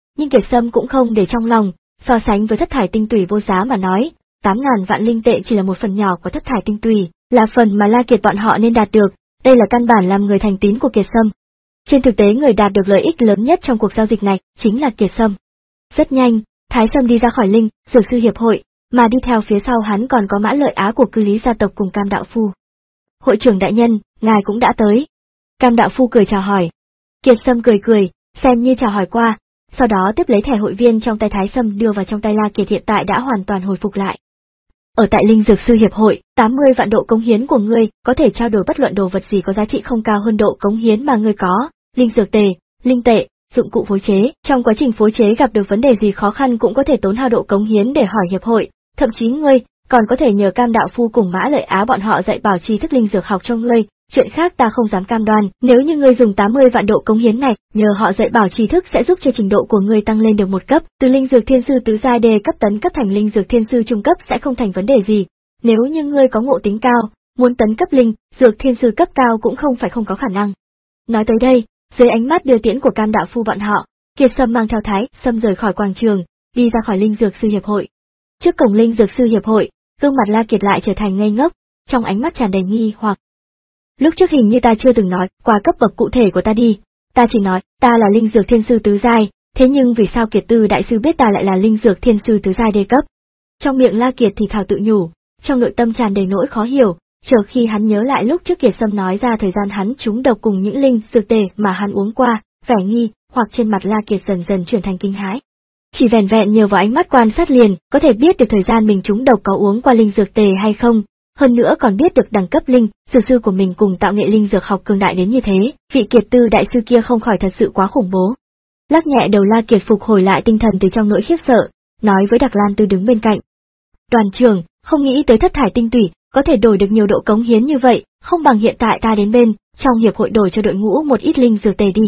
nhưng Kiệt Sâm cũng không để trong lòng, so sánh với thất thải tinh tùy vô giá mà nói, tám ngàn vạn linh tệ chỉ là một phần nhỏ của thất thải tinh tùy, là phần mà La Kiệt bọn họ nên đạt được, đây là căn bản làm người thành tín của Kiệt Sâm. Trên thực tế người đạt được lợi ích lớn nhất trong cuộc giao dịch này chính là Kiệt Sâm. Rất nhanh, Thái Sâm đi ra khỏi Linh Dược Sư Hiệp hội, mà đi theo phía sau hắn còn có Mã Lợi Á của Cư Lý gia tộc cùng Cam Đạo Phu. Hội trưởng đại nhân, ngài cũng đã tới. Cam Đạo Phu cười chào hỏi. Kiệt Sâm cười cười, xem như chào hỏi qua, sau đó tiếp lấy thẻ hội viên trong tay Thái Sâm đưa vào trong tay La Kiệt hiện tại đã hoàn toàn hồi phục lại. Ở tại Linh Dược Sư Hiệp hội, tám mươi vạn độ cống hiến của ngươi có thể trao đổi bất luận đồ vật gì có giá trị không cao hơn độ cống hiến mà ngươi có, linh dược tề, linh tệ, dụng cụ phối chế. Trong quá trình phối chế gặp được vấn đề gì khó khăn cũng có thể tốn hao độ cống hiến để hỏi hiệp hội, thậm chí ngươi còn có thể nhờ Cam Đạo Phu cùng Mã Lợi Á bọn họ dạy bảo tri thức linh dược học cho ngươi. Chuyện khác ta không dám cam đoan, nếu như ngươi dùng tám mươi vạn độ cống hiến này, nhờ họ dạy bảo tri thức sẽ giúp cho trình độ của ngươi tăng lên được một cấp, từ linh dược thiên sư tứ giai đề cấp tấn cấp thành linh dược thiên sư trung cấp sẽ không thành vấn đề gì. Nếu như ngươi có ngộ tính cao, muốn tấn cấp linh dược thiên sư cấp cao cũng không phải không có khả năng. Nói tới đây, dưới ánh mắt đưa tiễn của Cam Đạo Phu bọn họ, Kiệt Sâm mang theo Thái Sâm rời khỏi quảng trường, đi ra khỏi Linh Dược Sư Hiệp hội. Trước cổng Linh Dược Sư Hiệp hội, gương mặt La Kiệt lại trở thành ngây ngốc, trong ánh mắt tràn đầy nghi hoặc. Lúc trước hình như ta chưa từng nói qua cấp bậc cụ thể của ta đi, ta chỉ nói ta là Linh Dược Thiên Sư tứ giai, thế nhưng vì sao Kiệt Tư đại sư biết ta lại là Linh Dược Thiên Sư tứ giai đê cấp? Trong miệng La Kiệt thì thào tự nhủ, trong nội tâm tràn đầy nỗi khó hiểu, chờ khi hắn nhớ lại lúc trước Kiệt Sâm nói ra thời gian hắn trúng độc cùng những linh dược tề mà hắn uống qua, vẻ nghi hoặc trên mặt La Kiệt dần dần chuyển thành kinh hãi. Chỉ vẻn vẹn nhờ vào ánh mắt quan sát liền, có thể biết được thời gian mình trúng độc có uống qua linh dược tề hay không, hơn nữa còn biết được đẳng cấp linh dược sư của mình cùng tạo nghệ linh dược học cường đại đến như thế, vị Kiệt Tư đại sư kia không khỏi thật sự quá khủng bố. Lắc nhẹ đầu La Kiệt phục hồi lại tinh thần từ trong nỗi khiếp sợ, nói với Đặc Lan Tư đứng bên cạnh. Đoàn trưởng, không nghĩ tới thất thải tinh tủy có thể đổi được nhiều độ cống hiến như vậy, không bằng hiện tại ta đến bên trong hiệp hội đổi cho đội ngũ một ít linh dược tề đi.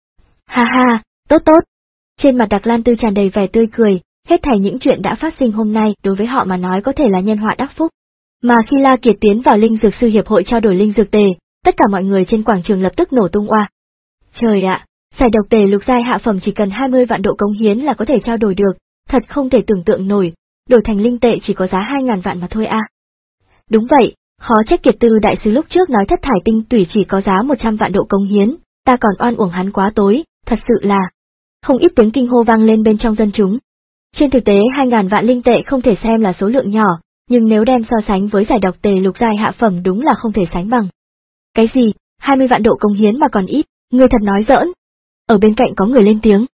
Ha ha, tốt tốt. Trên mặt Đặc Lan Tư tràn đầy vẻ tươi cười, hết thảy những chuyện đã phát sinh hôm nay đối với họ mà nói có thể là nhân họa đắc phúc. Mà khi La Kiệt tiến vào Linh Dược Sư Hiệp hội trao đổi linh dược tề, tất cả mọi người trên quảng trường lập tức nổ tung oa. Trời ạ, giải độc tề lục giai hạ phẩm chỉ cần hai mươi vạn độ cống hiến là có thể trao đổi được, thật không thể tưởng tượng nổi, đổi thành linh tệ chỉ có giá hai ngàn vạn mà thôi a. À. Đúng vậy, khó trách Kiệt Tư đại sứ lúc trước nói thất thải tinh tủy chỉ có giá một trăm vạn độ cống hiến, ta còn oan uổng hắn quá tối, thật sự là. Không ít tiếng kinh hô vang lên bên trong dân chúng. Trên thực tế hai ngàn vạn linh tệ không thể xem là số lượng nhỏ, nhưng nếu đem so sánh với giải độc tề lục giai hạ phẩm đúng là không thể sánh bằng. Cái gì, hai mươi vạn độ cống hiến mà còn ít, người thật nói giỡn. Ở bên cạnh có người lên tiếng.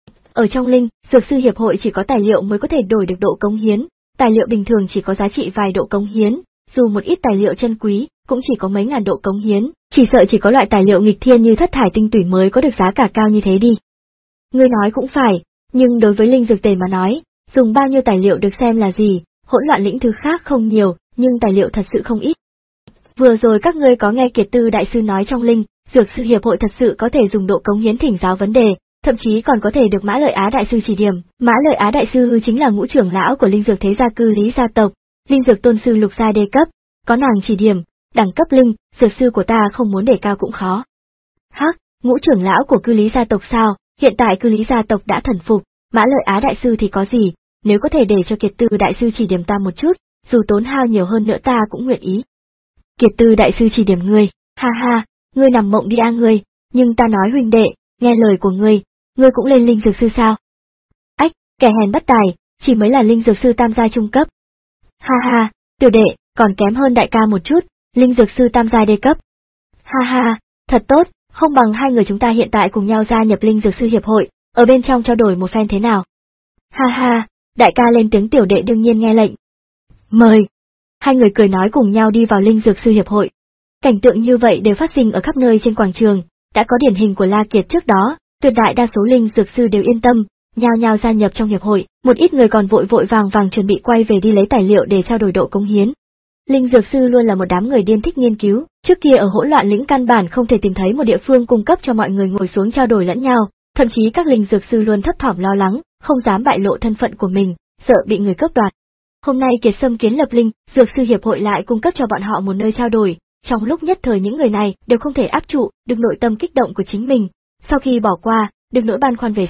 Ở trong Linh Dược Sư Hiệp hội chỉ có tài liệu mới có thể đổi được độ cống hiến, tài liệu bình thường chỉ có giá trị vài độ cống hiến, dù một ít tài liệu chân quý cũng chỉ có mấy ngàn độ cống hiến, chỉ sợ chỉ có loại tài liệu nghịch thiên như thất thải tinh tủy mới có được giá cả cao như thế đi. Ngươi nói cũng phải, nhưng đối với linh dược tề mà nói, dùng bao nhiêu tài liệu được xem là gì, hỗn loạn lĩnh thứ khác không nhiều, nhưng tài liệu thật sự không ít. Vừa rồi các ngươi có nghe Kiệt Tư đại sư nói trong Linh Dược Sư Hiệp hội thật sự có thể dùng độ cống hiến thỉnh giáo vấn đề, thậm chí còn có thể được Mã Lợi Á đại sư chỉ điểm. Mã Lợi Á đại sư hư chính là ngũ trưởng lão của Linh Dược Thế gia Cư Lý gia tộc, Linh Dược tôn sư lục giai đê cấp, có nàng chỉ điểm, đẳng cấp linh dược sư của ta không muốn đề cao cũng khó. Hắc, ngũ trưởng lão của Cư Lý gia tộc sao? Hiện tại Cư Lý gia tộc đã thần phục, Mã Lợi Á đại sư thì có gì, nếu có thể để cho Kiệt Tư đại sư chỉ điểm ta một chút, dù tốn hao nhiều hơn nữa ta cũng nguyện ý. Kiệt Tư đại sư chỉ điểm ngươi, ha ha, ngươi nằm mộng đi a ngươi, nhưng ta nói huynh đệ, nghe lời của ngươi, ngươi cũng lên linh dược sư sao? Ách, kẻ hèn bất tài, chỉ mới là linh dược sư tam giai trung cấp. Ha ha, tiểu đệ, còn kém hơn đại ca một chút, linh dược sư tam giai đê cấp. Ha ha, thật tốt, không bằng hai người chúng ta hiện tại cùng nhau gia nhập Linh Dược Sư Hiệp hội, ở bên trong trao đổi một phen thế nào? Ha ha, đại ca lên tiếng, tiểu đệ đương nhiên nghe lệnh. Mời. Hai người cười nói cùng nhau đi vào Linh Dược Sư Hiệp hội. Cảnh tượng như vậy đều phát sinh ở khắp nơi trên quảng trường, đã có điển hình của La Kiệt trước đó, tuyệt đại đa số linh dược sư đều yên tâm, nhao nhao gia nhập trong hiệp hội, một ít người còn vội vội vàng vàng chuẩn bị quay về đi lấy tài liệu để trao đổi độ cống hiến. Linh dược sư luôn là một đám người điên thích nghiên cứu, trước kia ở hỗn loạn lĩnh căn bản không thể tìm thấy một địa phương cung cấp cho mọi người ngồi xuống trao đổi lẫn nhau, thậm chí các linh dược sư luôn thấp thỏm lo lắng, không dám bại lộ thân phận của mình, sợ bị người cướp đoạt. Hôm nay Kiệt Sâm kiến lập Linh Dược Sư Hiệp hội lại cung cấp cho bọn họ một nơi trao đổi, trong lúc nhất thời những người này đều không thể áp trụ được nội tâm kích động của chính mình, sau khi bỏ qua, được nỗi băn khoăn về sau,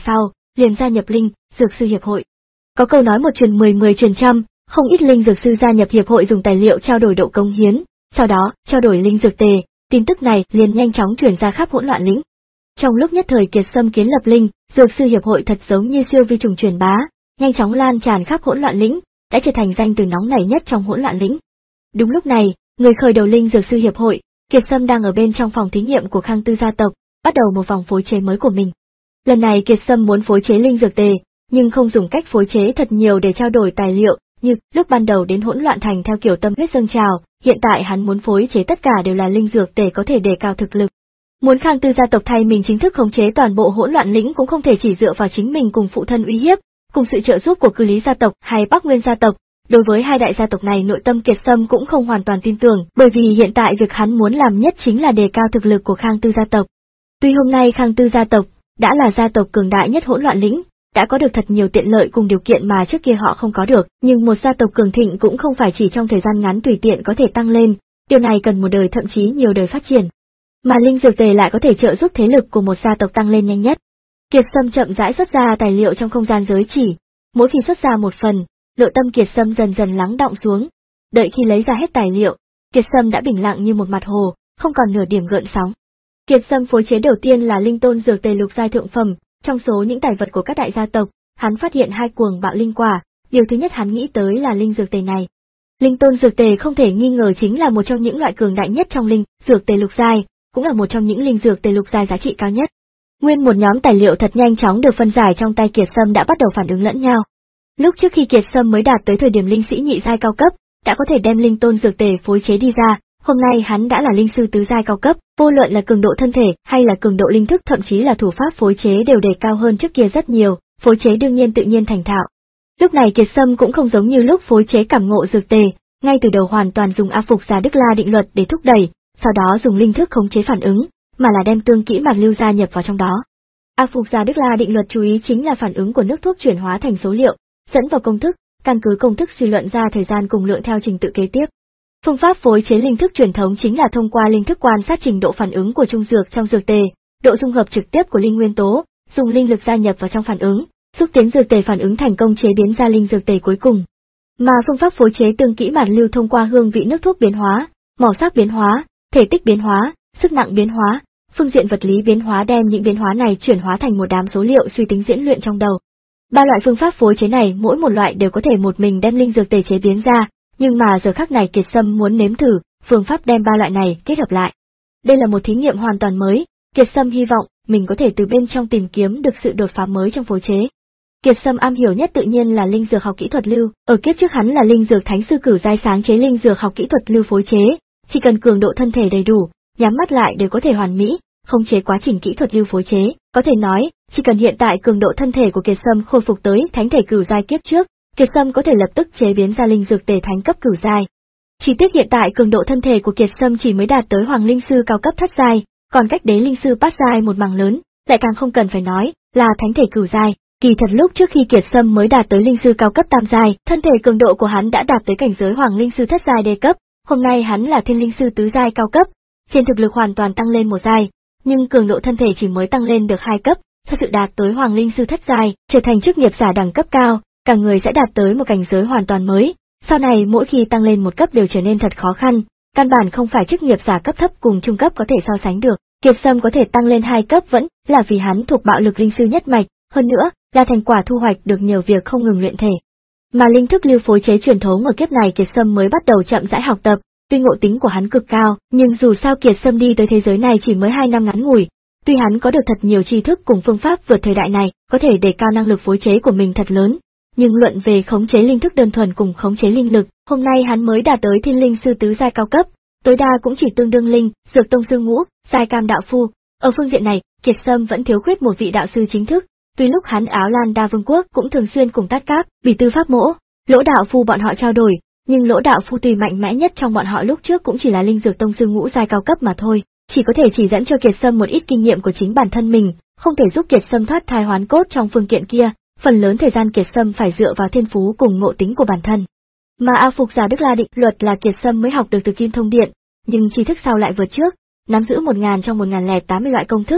liền gia nhập Linh Dược Sư Hiệp hội. Có câu nói một truyền mười, mười truyền trăm, không ít linh dược sư gia nhập hiệp hội dùng tài liệu trao đổi độ cống hiến, sau đó trao đổi linh dược tề. Tin tức này liền nhanh chóng truyền ra khắp hỗn loạn lĩnh. Trong lúc nhất thời Kiệt Sâm kiến lập Linh Dược Sư Hiệp hội thật giống như siêu vi trùng truyền bá, nhanh chóng lan tràn khắp hỗn loạn lĩnh, đã trở thành danh từ nóng nảy nhất trong hỗn loạn lĩnh. Đúng lúc này, người khởi đầu Linh Dược Sư Hiệp hội, Kiệt Sâm đang ở bên trong phòng thí nghiệm của Khang Tư gia tộc, bắt đầu một vòng phối chế mới của mình. Lần này Kiệt Sâm muốn phối chế linh dược tề, nhưng không dùng cách phối chế thật nhiều để trao đổi tài liệu, như lúc ban đầu đến hỗn loạn thành theo kiểu tâm huyết dâng trào, hiện tại hắn muốn phối chế tất cả đều là linh dược tề có thể đề cao thực lực. Muốn Khang Tư gia tộc thay mình chính thức khống chế toàn bộ hỗn loạn lĩnh cũng không thể chỉ dựa vào chính mình cùng phụ thân uy hiếp, cùng sự trợ giúp của Cư Lý gia tộc hay Bắc Nguyên gia tộc. Đối với hai đại gia tộc này nội tâm Kiệt Sâm cũng không hoàn toàn tin tưởng, bởi vì hiện tại việc hắn muốn làm nhất chính là đề cao thực lực của Khang Tư gia tộc. Tuy hôm nay Khang Tư gia tộc đã là gia tộc cường đại nhất hỗn loạn lĩnh, đã có được thật nhiều tiện lợi cùng điều kiện mà trước kia họ không có được, nhưng một gia tộc cường thịnh cũng không phải chỉ trong thời gian ngắn tùy tiện có thể tăng lên, điều này cần một đời thậm chí nhiều đời phát triển. Mà linh dược tề lại có thể trợ giúp thế lực của một gia tộc tăng lên nhanh nhất. Kiệt Sâm chậm rãi xuất ra tài liệu trong không gian giới chỉ, mỗi khi xuất ra một phần, nội tâm Kiệt Sâm dần dần lắng đọng xuống. Đợi khi lấy ra hết tài liệu, Kiệt Sâm đã bình lặng như một mặt hồ, không còn nửa điểm gợn sóng. Kiệt Sâm phối chế đầu tiên là linh tôn dược tề lục giai thượng phẩm, trong số những tài vật của các đại gia tộc, hắn phát hiện hai cuồng bạo linh quả, điều thứ nhất hắn nghĩ tới là linh dược tề này. Linh tôn dược tề không thể nghi ngờ chính là một trong những loại cường đại nhất trong linh dược tề lục giai, cũng là một trong những linh dược tề lục giai giá trị cao nhất. Nguyên một nhóm tài liệu thật nhanh chóng được phân giải trong tay Kiệt Sâm đã bắt đầu phản ứng lẫn nhau. Lúc trước khi Kiệt Sâm mới đạt tới thời điểm linh sĩ nhị giai cao cấp, đã có thể đem linh tôn dược tề phối chế đi ra, hôm nay hắn đã là linh sư tứ giai cao cấp, vô luận là cường độ thân thể hay là cường độ linh thức thậm chí là thủ pháp phối chế đều đề cao hơn trước kia rất nhiều, phối chế đương nhiên tự nhiên thành thạo. Lúc này Kiệt Sâm cũng không giống như lúc phối chế cảm ngộ dược tề, ngay từ đầu hoàn toàn dùng A Phục Giả Đức La định luật để thúc đẩy, sau đó dùng linh thức khống chế phản ứng, mà là đem tương kỹ mạt lưu gia nhập vào trong đó. A Phục Giả Đức La định luật chú ý chính là phản ứng của nước thuốc chuyển hóa thành số liệu, dẫn vào công thức, căn cứ công thức suy luận ra thời gian cùng lượng theo trình tự kế tiếp. Phương pháp phối chế linh thức truyền thống chính là thông qua linh thức quan sát trình độ phản ứng của trung dược trong dược tề, độ dung hợp trực tiếp của linh nguyên tố, dùng linh lực gia nhập vào trong phản ứng, xúc tiến dược tề phản ứng thành công chế biến ra linh dược tề cuối cùng. Mà phương pháp phối chế tương kỹ mạt lưu thông qua hương vị nước thuốc biến hóa, màu sắc biến hóa, thể tích biến hóa, sức nặng biến hóa, phương diện vật lý biến hóa đem những biến hóa này chuyển hóa thành một đám số liệu suy tính diễn luyện trong đầu. Ba loại phương pháp phối chế này mỗi một loại đều có thể một mình đem linh dược tề chế biến ra, nhưng mà giờ khắc này Kiệt Sâm muốn nếm thử phương pháp đem ba loại này kết hợp lại. Đây là một thí nghiệm hoàn toàn mới, Kiệt Sâm hy vọng mình có thể từ bên trong tìm kiếm được sự đột phá mới trong phối chế. Kiệt Sâm am hiểu nhất tự nhiên là linh dược học kỹ thuật lưu, ở kiếp trước hắn là linh dược thánh sư cửu giai sáng chế linh dược học kỹ thuật lưu phối chế, chỉ cần cường độ thân thể đầy đủ, nhắm mắt lại đều có thể hoàn mỹ, khống chế quá trình kỹ thuật lưu phối chế, có thể nói, chỉ cần hiện tại cường độ thân thể của Kiệt Sâm khôi phục tới thánh thể cửu giai kiếp trước, Kiệt Sâm có thể lập tức chế biến ra linh dược tề thánh cấp cửu giai. Chỉ tiếc hiện tại cường độ thân thể của Kiệt Sâm chỉ mới đạt tới hoàng linh sư cao cấp thất giai, còn cách đế linh sư bát giai một mảng lớn, lại càng không cần phải nói là thánh thể cửu giai. Kỳ thật lúc trước khi Kiệt Sâm mới đạt tới linh sư cao cấp tam giai, thân thể cường độ của hắn đã đạt tới cảnh giới hoàng linh sư thất giai đê cấp, hôm nay hắn là thiên linh sư tứ giai cao cấp, trên thực lực hoàn toàn tăng lên một giai, nhưng cường độ thân thể chỉ mới tăng lên được hai cấp, thật sự đạt tới hoàng linh sư thất giai, trở thành chức nghiệp giả đẳng cấp cao, cả người sẽ đạt tới một cảnh giới hoàn toàn mới. Sau này mỗi khi tăng lên một cấp đều trở nên thật khó khăn, căn bản không phải chức nghiệp giả cấp thấp cùng trung cấp có thể so sánh được. Kiệt Sâm có thể tăng lên hai cấp vẫn là vì hắn thuộc bạo lực linh sư nhất mạch, hơn nữa là thành quả thu hoạch được nhờ việc không ngừng luyện thể. Mà linh thức lưu phối chế truyền thống ở kiếp này Kiệt Sâm mới bắt đầu chậm rãi học tập, tuy ngộ tính của hắn cực cao, nhưng dù sao Kiệt Sâm đi tới thế giới này chỉ mới hai năm ngắn ngủi, tuy hắn có được thật nhiều tri thức cùng phương pháp vượt thời đại này, có thể đề cao năng lực phối chế của mình thật lớn. Nhưng luận về khống chế linh thức đơn thuần cùng khống chế linh lực, hôm nay hắn mới đạt tới thiên linh sư tứ giai cao cấp, tối đa cũng chỉ tương đương linh, dược tông sư ngũ, giai cam đạo phu. Ở phương diện này, Kiệt Sâm vẫn thiếu khuyết một vị đạo sư chính thức, tuy lúc hắn Áo Lan Đa Vương quốc cũng thường xuyên cùng Tát Cáp, Bỉ Tư Pháp Mỗ, Lỗ đạo phu bọn họ trao đổi, nhưng Lỗ đạo phu tùy mạnh mẽ nhất trong bọn họ lúc trước cũng chỉ là linh dược tông sư ngũ giai cao cấp mà thôi, chỉ có thể chỉ dẫn cho Kiệt Sâm một ít kinh nghiệm của chính bản thân mình, không thể giúp Kiệt Sâm thoát thai hoán cốt trong phương kiện kia. Phần lớn thời gian Kiệt Sâm phải dựa vào thiên phú cùng ngộ tính của bản thân. Mà A Phục Giả Đức La định luật là Kiệt Sâm mới học được từ Kim Thông Điện, nhưng tri thức sau lại vượt trước, nắm giữ một ngàn trong một ngàn lẻ tám mươi loại công thức,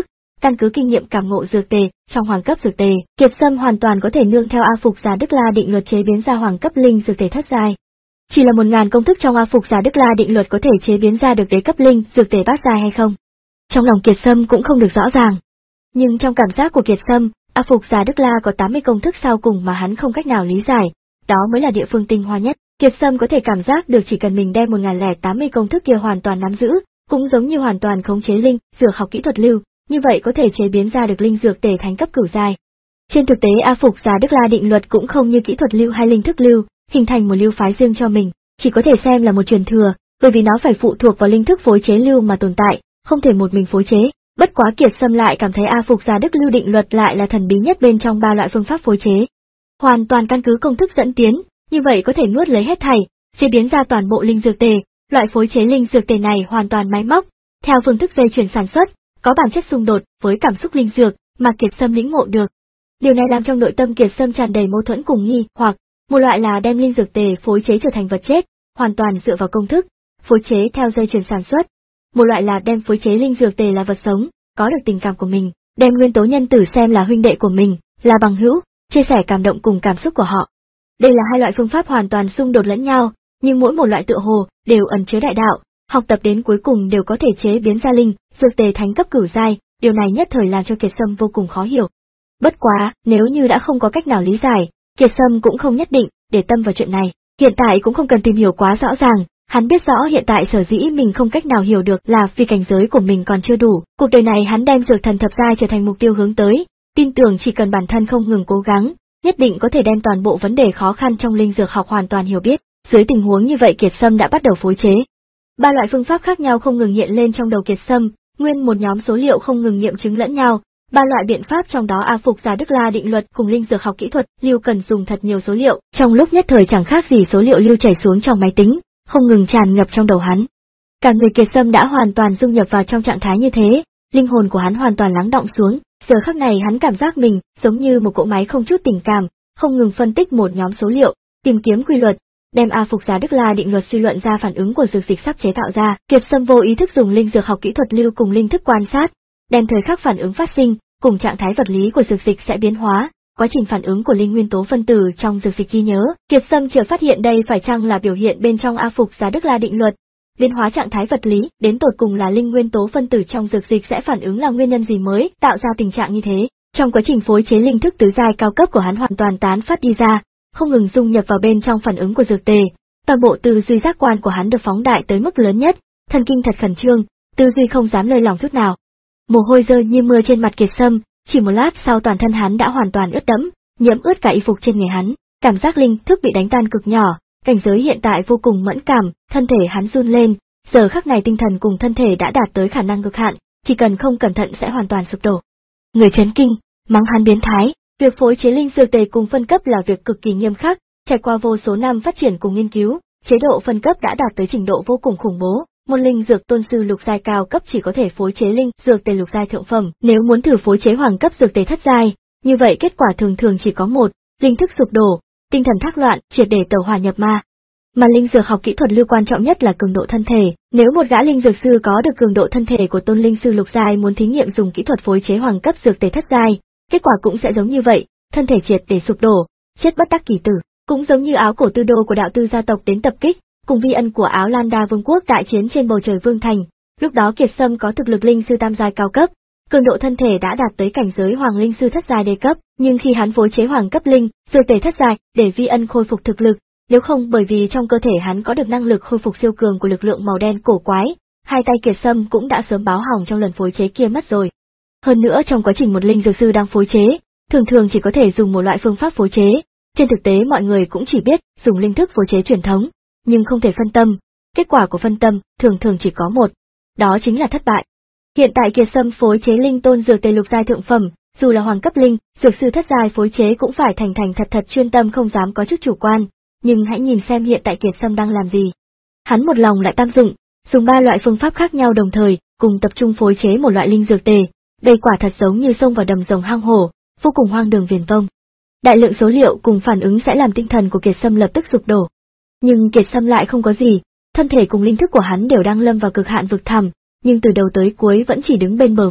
căn cứ kinh nghiệm cảm ngộ dược tề, trong hoàng cấp dược tề, Kiệt Sâm hoàn toàn có thể nương theo A Phục Giả Đức La định luật chế biến ra hoàng cấp linh dược tề thất giai. Chỉ là một ngàn công thức trong A Phục Giả Đức La định luật có thể chế biến ra được đế cấp linh dược tề bát giai hay không? Trong lòng Kiệt Sâm cũng không được rõ ràng. Nhưng trong cảm giác của Kiệt Sâm, A Phục Giả Đức La có tám mươi công thức sau cùng mà hắn không cách nào lý giải, đó mới là địa phương tinh hoa nhất. Kiệt Sâm có thể cảm giác được chỉ cần mình đem một nghìn lẻ tám mươi công thức kia hoàn toàn nắm giữ, cũng giống như hoàn toàn khống chế linh dược học kỹ thuật lưu, như vậy có thể chế biến ra được linh dược tề thánh cấp cửu giai. Trên thực tế A Phục Giả Đức La định luật cũng không như kỹ thuật lưu hay linh thức lưu, hình thành một lưu phái riêng cho mình, chỉ có thể xem là một truyền thừa, bởi vì nó phải phụ thuộc vào linh thức phối chế lưu mà tồn tại, không thể một mình phối chế. Bất quá Kiệt Sâm lại cảm thấy A Phục Giả Đức lưu định luật lại là thần bí nhất bên trong ba loại phương pháp phối chế. Hoàn toàn căn cứ công thức dẫn tiến, như vậy có thể nuốt lấy hết thảy, chế biến ra toàn bộ linh dược tề. Loại phối chế linh dược tề này hoàn toàn máy móc, theo phương thức dây chuyển sản xuất, có bản chất xung đột với cảm xúc linh dược mà Kiệt Sâm lĩnh ngộ được. Điều này làm trong nội tâm Kiệt Sâm tràn đầy mâu thuẫn cùng nghi hoặc, một loại là đem linh dược tề phối chế trở thành vật chết, hoàn toàn dựa vào công thức, phối chế theo dây chuyển sản xuất. Một loại là đem phối chế linh dược tề là vật sống, có được tình cảm của mình, đem nguyên tố nhân tử xem là huynh đệ của mình, là bằng hữu, chia sẻ cảm động cùng cảm xúc của họ. Đây là hai loại phương pháp hoàn toàn xung đột lẫn nhau, nhưng mỗi một loại tựa hồ đều ẩn chứa đại đạo, học tập đến cuối cùng đều có thể chế biến ra linh dược tề thánh cấp cửu giai, điều này nhất thời làm cho Kiệt Sâm vô cùng khó hiểu. Bất quá, nếu như đã không có cách nào lý giải, Kiệt Sâm cũng không nhất định để tâm vào chuyện này, hiện tại cũng không cần tìm hiểu quá rõ ràng, hắn biết rõ hiện tại sở dĩ mình không cách nào hiểu được là vì cảnh giới của mình còn chưa đủ, cuộc đời này hắn đem dược thần thập giai trở thành mục tiêu hướng tới, tin tưởng chỉ cần bản thân không ngừng cố gắng, nhất định có thể đem toàn bộ vấn đề khó khăn trong linh dược học hoàn toàn hiểu biết. Dưới tình huống như vậy Kiệt Sâm đã bắt đầu phối chế. Ba loại phương pháp khác nhau không ngừng hiện lên trong đầu Kiệt Sâm, nguyên một nhóm số liệu không ngừng nghiệm chứng lẫn nhau. Ba loại biện pháp trong đó A Phục Giả Đức La định luật cùng linh dược học kỹ thuật lưu cần dùng thật nhiều số liệu, trong lúc nhất thời chẳng khác gì số liệu lưu chảy xuống trong máy tính, không ngừng tràn ngập trong đầu hắn. Cả người Kiệt Sâm đã hoàn toàn dung nhập vào trong trạng thái như thế, linh hồn của hắn hoàn toàn lắng đọng xuống, giờ khắc này hắn cảm giác mình giống như một cỗ máy không chút tình cảm, không ngừng phân tích một nhóm số liệu, tìm kiếm quy luật, đem A Phục Giả Đức La định luật suy luận ra phản ứng của dược dịch sắp chế tạo ra. Kiệt Sâm vô ý thức dùng linh dược học kỹ thuật lưu cùng linh thức quan sát, đem thời khắc phản ứng phát sinh cùng trạng thái vật lý của dược dịch sẽ biến hóa, quá trình phản ứng của linh nguyên tố phân tử trong dược dịch ghi nhớ. Kiệt Sâm chợt phát hiện đây phải chăng là biểu hiện bên trong A Phục Giả Đức La định luật, biến hóa trạng thái vật lý, đến tột cùng là linh nguyên tố phân tử trong dược dịch sẽ phản ứng là nguyên nhân gì mới tạo ra tình trạng như thế. Trong quá trình phối chế linh thức tứ giai cao cấp của hắn hoàn toàn tán phát đi ra, không ngừng dung nhập vào bên trong phản ứng của dược tề, toàn bộ tư duy giác quan của hắn được phóng đại tới mức lớn nhất, thần kinh thật khẩn trương, tư duy không dám lơi lỏng chút nào. Mồ hôi rơi như mưa trên mặt Kiệt Sâm, chỉ một lát sau toàn thân hắn đã hoàn toàn ướt đẫm, nhiễm ướt cả y phục trên người hắn, cảm giác linh thức bị đánh tan cực nhỏ, cảnh giới hiện tại vô cùng mẫn cảm, thân thể hắn run lên, giờ khắc này tinh thần cùng thân thể đã đạt tới khả năng cực hạn, chỉ cần không cẩn thận sẽ hoàn toàn sụp đổ. Người chấn kinh, mắng hắn biến thái. Việc phối chế linh dược tề cùng phân cấp là việc cực kỳ nghiêm khắc, trải qua vô số năm phát triển cùng nghiên cứu, chế độ phân cấp đã đạt tới trình độ vô cùng khủng bố. Một linh dược tôn sư lục giai cao cấp chỉ có thể phối chế linh dược tề lục giai thượng phẩm, nếu muốn thử phối chế hoàng cấp dược tề thất giai, như vậy kết quả thường thường chỉ có một, linh thức sụp đổ, tinh thần thác loạn, triệt để tẩu hỏa nhập ma. Mà linh dược học kỹ thuật lưu quan trọng nhất là cường độ thân thể, nếu một gã linh dược sư có được cường độ thân thể của tôn linh sư lục giai muốn thí nghiệm dùng kỹ thuật phối chế hoàng cấp dược tề thất giai, kết quả cũng sẽ giống như vậy, thân thể triệt để sụp đổ, chết bất đắc kỳ tử, cũng giống như Áo Cổ Tư Đô của đạo tư gia tộc đến tập kích, cùng Vi Ân của Áo Lan Đa Vương quốc đại chiến trên bầu trời Vương Thành, lúc đó Kiệt Sâm có thực lực linh sư tam giai cao cấp, cường độ thân thể đã đạt tới cảnh giới hoàng linh sư thất giai đề cấp, nhưng khi hắn phối chế hoàng cấp linh, dược tề thất giai để Vi Ân khôi phục thực lực, nếu không bởi vì trong cơ thể hắn có được năng lực khôi phục siêu cường của lực lượng màu đen cổ quái, hai tay Kiệt Sâm cũng đã sớm báo hỏng trong lần phối chế kia mất rồi. Hơn nữa trong quá trình một linh dược sư đang phối chế, thường thường chỉ có thể dùng một loại phương pháp phối chế, trên thực tế mọi người cũng chỉ biết dùng linh thức phối chế truyền thống, nhưng không thể phân tâm, kết quả của phân tâm thường thường chỉ có một, đó chính là thất bại. Hiện tại Kiệt Sâm phối chế linh tôn dược tề lục giai thượng phẩm, dù là hoàng cấp linh, dược sư thất giai phối chế cũng phải thành thành thật thật chuyên tâm không dám có chút chủ quan, nhưng hãy nhìn xem hiện tại Kiệt Sâm đang làm gì. Hắn một lòng lại tam dụng, dùng ba loại phương pháp khác nhau đồng thời, cùng tập trung phối chế một loại linh dược tề, đây quả thật giống như xông vào đầm rồng hang hổ, vô cùng hoang đường viển vông. Đại lượng số liệu cùng phản ứng sẽ làm tinh thần của Kiệt Sâm lập tức sụp đổ. Nhưng Kiệt Sâm lại không có gì, thân thể cùng linh thức của hắn đều đang lâm vào cực hạn vực thẳm, nhưng từ đầu tới cuối vẫn chỉ đứng bên bờ vực,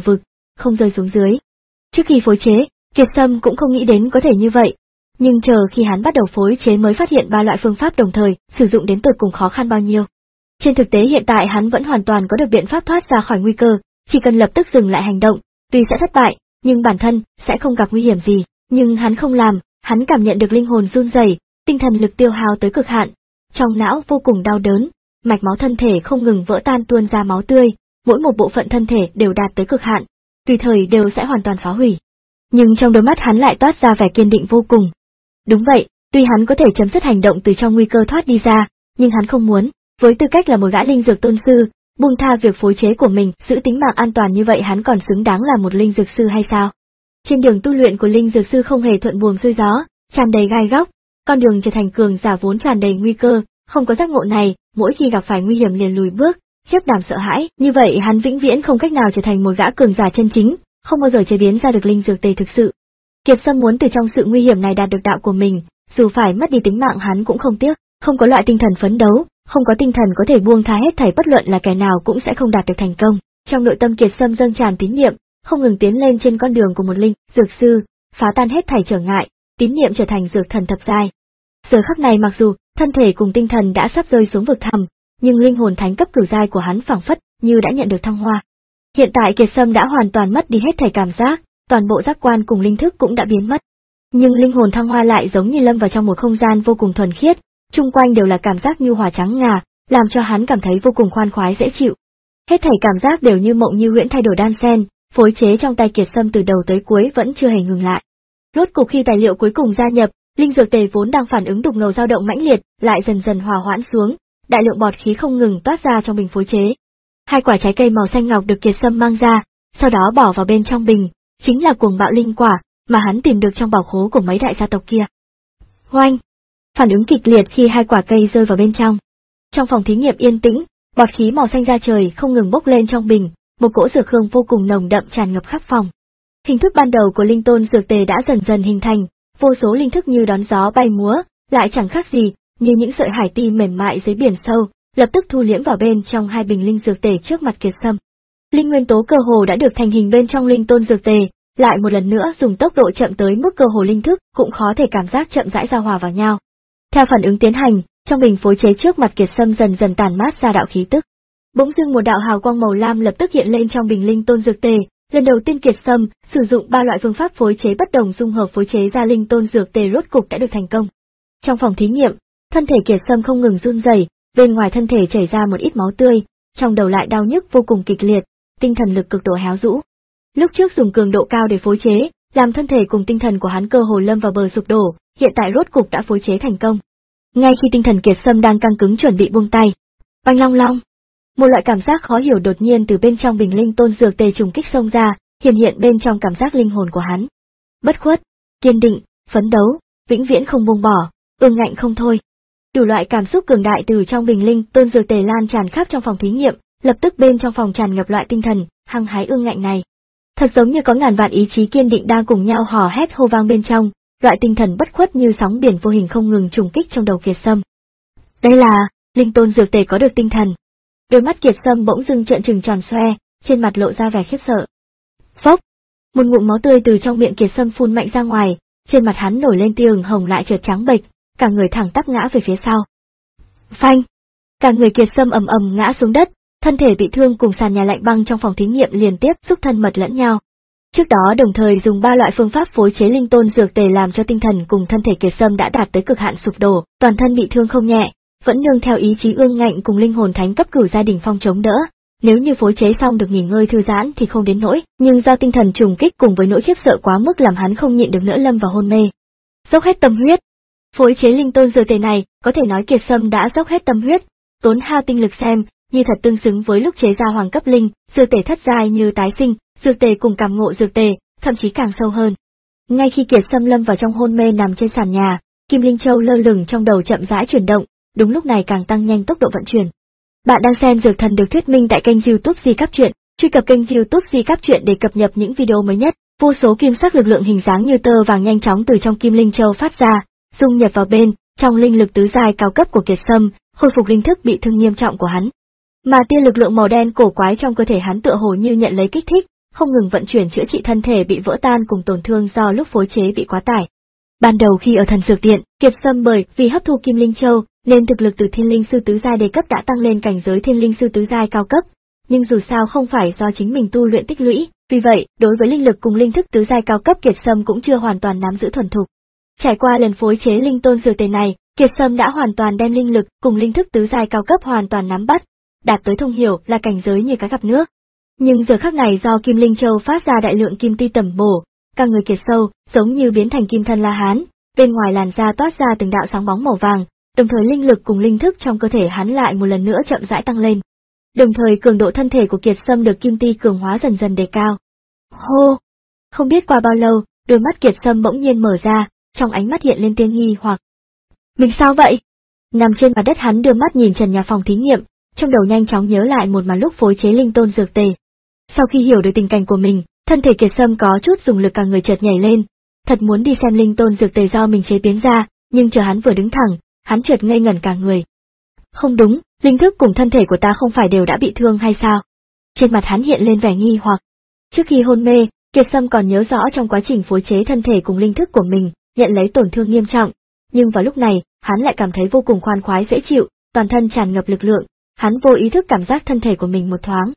không rơi xuống dưới. Trước khi phối chế, Kiệt Sâm cũng không nghĩ đến có thể như vậy, nhưng chờ khi hắn bắt đầu phối chế mới phát hiện ba loại phương pháp đồng thời sử dụng đến tột cùng khó khăn bao nhiêu. Trên thực tế hiện tại hắn vẫn hoàn toàn có được biện pháp thoát ra khỏi nguy cơ, chỉ cần lập tức dừng lại hành động, tuy sẽ thất bại, nhưng bản thân sẽ không gặp nguy hiểm gì, nhưng hắn không làm, hắn cảm nhận được linh hồn run rẩy, tinh thần lực tiêu hao tới cực hạn, trong não vô cùng đau đớn, mạch máu thân thể không ngừng vỡ tan tuôn ra máu tươi, mỗi một bộ phận thân thể đều đạt tới cực hạn, tùy thời đều sẽ hoàn toàn phá hủy. Nhưng trong đôi mắt hắn lại toát ra vẻ kiên định vô cùng. Đúng vậy, tuy hắn có thể chấm dứt hành động từ trong nguy cơ thoát đi ra, nhưng hắn không muốn, với tư cách là một gã linh dược tôn sư, buông tha việc phối chế của mình, giữ tính mạng an toàn như vậy hắn còn xứng đáng là một linh dược sư hay sao? Trên đường tu luyện của linh dược sư không hề thuận buồm xuôi gió, tràn đầy gai góc, con đường trở thành cường giả vốn tràn đầy nguy cơ, không có giác ngộ này, mỗi khi gặp phải nguy hiểm liền lùi bước, khiếp đảm sợ hãi, như vậy hắn vĩnh viễn không cách nào trở thành một gã cường giả chân chính, không bao giờ chế biến ra được linh dược tề thực sự. Kiệt Sâm muốn từ trong sự nguy hiểm này đạt được đạo của mình, dù phải mất đi tính mạng hắn cũng không tiếc, không có loại tinh thần phấn đấu, không có tinh thần có thể buông tha hết thảy, bất luận là kẻ nào cũng sẽ không đạt được thành công. Trong nội tâm Kiệt Sâm dâng tràn tín niệm, không ngừng tiến lên trên con đường của một linh dược sư, phá tan hết thảy trở ngại, tín niệm trở thành dược thần thập giai. Giờ khắc này mặc dù thân thể cùng tinh thần đã sắp rơi xuống vực thẳm, nhưng linh hồn thánh cấp cửu giai của hắn phảng phất như đã nhận được thăng hoa. Hiện tại Kiệt Sâm đã hoàn toàn mất đi hết thảy cảm giác, toàn bộ giác quan cùng linh thức cũng đã biến mất. Nhưng linh hồn thăng hoa lại giống như lâm vào trong một không gian vô cùng thuần khiết, chung quanh đều là cảm giác nhu hòa trắng ngà, làm cho hắn cảm thấy vô cùng khoan khoái dễ chịu. Hết thảy cảm giác đều như mộng như huyễn thay đổi đan xen, phối chế trong tay Kiệt Sâm từ đầu tới cuối vẫn chưa hề ngừng lại. Rốt cục khi tài liệu cuối cùng gia nhập, linh dược tề vốn đang phản ứng đục ngầu dao động mãnh liệt, lại dần dần hòa hoãn xuống, đại lượng bọt khí không ngừng toát ra trong bình phối chế. Hai quả trái cây màu xanh ngọc được Kiệt Sâm mang ra, sau đó bỏ vào bên trong bình, chính là cuồng bạo linh quả mà hắn tìm được trong bảo khố của mấy đại gia tộc kia. Oanh! Phản ứng kịch liệt khi hai quả cây rơi vào bên trong. Trong phòng thí nghiệm yên tĩnh, bọt khí màu xanh ra trời không ngừng bốc lên trong bình, một cỗ dược hương vô cùng nồng đậm tràn ngập khắp phòng. Hình thức ban đầu của linh tôn dược tề đã dần dần hình thành, vô số linh thức như đón gió bay múa, lại chẳng khác gì như những sợi hải ti mềm mại dưới biển sâu, lập tức thu liễm vào bên trong hai bình linh dược tề trước mặt Kiệt Sâm. Linh nguyên tố cơ hồ đã được thành hình bên trong linh tôn dược tề, lại một lần nữa dùng tốc độ chậm tới mức cơ hồ linh thức cũng khó thể cảm giác chậm rãi giao hòa vào nhau. Theo phản ứng tiến hành, trong bình phối chế trước mặt Kiệt Sâm dần dần tản mát ra đạo khí tức. Bỗng dưng một đạo hào quang màu lam lập tức hiện lên trong bình linh tôn dược tề, lần đầu tiên Kiệt Sâm sử dụng ba loại phương pháp phối chế bất đồng dung hợp phối chế ra linh tôn dược tề rốt cục đã được thành công. Trong phòng thí nghiệm, thân thể Kiệt Sâm không ngừng run rẩy, bên ngoài thân thể chảy ra một ít máu tươi, trong đầu lại đau nhức vô cùng kịch liệt, tinh thần lực cực độ héo rũ. Lúc trước dùng cường độ cao để phối chế, làm thân thể cùng tinh thần của hắn cơ hồ lâm vào bờ sụp đổ, hiện tại rốt cục đã phối chế thành công. Ngay khi tinh thần Kiệt Sâm đang căng cứng chuẩn bị buông tay, oanh long long, một loại cảm giác khó hiểu đột nhiên từ bên trong bình linh tôn dược tề trùng kích xông ra, hiện hiện bên trong cảm giác linh hồn của hắn. Bất khuất, kiên định, phấn đấu, vĩnh viễn không buông bỏ, ương ngạnh không thôi. Đủ loại cảm xúc cường đại từ trong bình linh tôn dược tề lan tràn khắp trong phòng thí nghiệm, lập tức bên trong phòng tràn ngập loại tinh thần hăng hái ương ngạnh này. Thật giống như có ngàn vạn ý chí kiên định đang cùng nhau hò hét hô vang bên trong, loại tinh thần bất khuất như sóng biển vô hình không ngừng trùng kích trong đầu Kiệt Sâm. Đây là, linh tôn dược tề có được tinh thần. Đôi mắt Kiệt Sâm bỗng dưng trợn trừng tròn xoe, trên mặt lộ ra vẻ khiếp sợ. Phốc! Một ngụm máu tươi từ trong miệng Kiệt Sâm phun mạnh ra ngoài, trên mặt hắn nổi lên tia ửng hồng lại chợt trắng bệch, cả người thẳng tắp ngã về phía sau. Phanh! Cả người Kiệt Sâm ầm ầm ngã xuống đất, thân thể bị thương cùng sàn nhà lạnh băng trong phòng thí nghiệm liên tiếp xúc thân mật lẫn nhau. Trước đó đồng thời dùng ba loại phương pháp phối chế linh tôn dược tề làm cho tinh thần cùng thân thể Kiệt Sâm đã đạt tới cực hạn sụp đổ, toàn thân bị thương không nhẹ, vẫn nương theo ý chí ương ngạnh cùng linh hồn thánh cấp cửu gia đình phong chống đỡ. Nếu như phối chế xong được nghỉ ngơi thư giãn thì không đến nỗi, nhưng do tinh thần trùng kích cùng với nỗi khiếp sợ quá mức làm hắn không nhịn được nữa lâm vào hôn mê. Dốc hết tâm huyết. Phối chế linh tôn dược tề này, có thể nói Kiệt Sâm đã dốc hết tâm huyết, tốn hao tinh lực xem, như thật tương xứng với lúc chế ra hoàng cấp linh, dược tề thất giai như tái sinh, dược tề cùng cảm ngộ dược tề, thậm chí càng sâu hơn. Ngay khi Kiệt Sâm lâm vào trong hôn mê nằm trên sàn nhà, Kim Linh Châu lơ lửng trong đầu chậm rãi chuyển động, đúng lúc này càng tăng nhanh tốc độ vận chuyển. Bạn đang xem Dược Thần được thuyết minh tại kênh YouTube Di Cáp Truyện, truy cập kênh YouTube Di Cáp Truyện để cập nhật những video mới nhất. Vô số kim sắc lực lượng hình dáng như tơ vàng nhanh chóng từ trong Kim Linh Châu phát ra, dung nhập vào bên trong linh lực tứ giai cao cấp của Kiệt Sâm, khôi phục linh thức bị thương nghiêm trọng của hắn. Mà tia lực lượng màu đen cổ quái trong cơ thể hắn tựa hồ như nhận lấy kích thích, không ngừng vận chuyển chữa trị thân thể bị vỡ tan cùng tổn thương do lúc phối chế bị quá tải. Ban đầu khi ở thần dược điện, Kiệt Sâm bởi vì hấp thu Kim Linh Châu, nên thực lực từ Thiên Linh Sư tứ giai đề cấp đã tăng lên cảnh giới Thiên Linh Sư tứ giai cao cấp, nhưng dù sao không phải do chính mình tu luyện tích lũy, vì vậy, đối với linh lực cùng linh thức tứ giai cao cấp Kiệt Sâm cũng chưa hoàn toàn nắm giữ thuần thục. Trải qua lần phối chế linh tôn dược tề này, Kiệt Sâm đã hoàn toàn đem linh lực cùng linh thức tứ giai cao cấp hoàn toàn nắm bắt, đạt tới thông hiểu là cảnh giới như cá gặp nước. Nhưng giờ khắc này do Kim Linh Châu phát ra đại lượng kim ti tẩm bổ, cả người Kiệt Sâu giống như biến thành kim thân La Hán, bên ngoài làn da toát ra từng đạo sáng bóng màu vàng, đồng thời linh lực cùng linh thức trong cơ thể hắn lại một lần nữa chậm rãi tăng lên. Đồng thời cường độ thân thể của Kiệt Sâm được kim ti cường hóa dần dần đề cao. Hô! Không biết qua bao lâu, đôi mắt Kiệt Sâm bỗng nhiên mở ra, trong ánh mắt hiện lên tia nghi hoặc. Mình sao vậy? Nằm trên mặt đất hắn đưa mắt nhìn trần nhà phòng thí nghiệm, trong đầu nhanh chóng nhớ lại một màn lúc phối chế linh tôn dược tề. Sau khi hiểu được tình cảnh của mình, thân thể Kiệt Sâm có chút dùng lực cả người chợt nhảy lên, thật muốn đi xem linh tôn dược tề do mình chế biến ra, nhưng chờ hắn vừa đứng thẳng, hắn chợt ngây ngẩn cả người. Không đúng, linh thức cùng thân thể của ta không phải đều đã bị thương hay sao? Trên mặt hắn hiện lên vẻ nghi hoặc. Trước khi hôn mê, Kiệt Sâm còn nhớ rõ trong quá trình phối chế thân thể cùng linh thức của mình, nhận lấy tổn thương nghiêm trọng, nhưng vào lúc này, hắn lại cảm thấy vô cùng khoan khoái dễ chịu, toàn thân tràn ngập lực lượng, hắn vô ý thức cảm giác thân thể của mình một thoáng.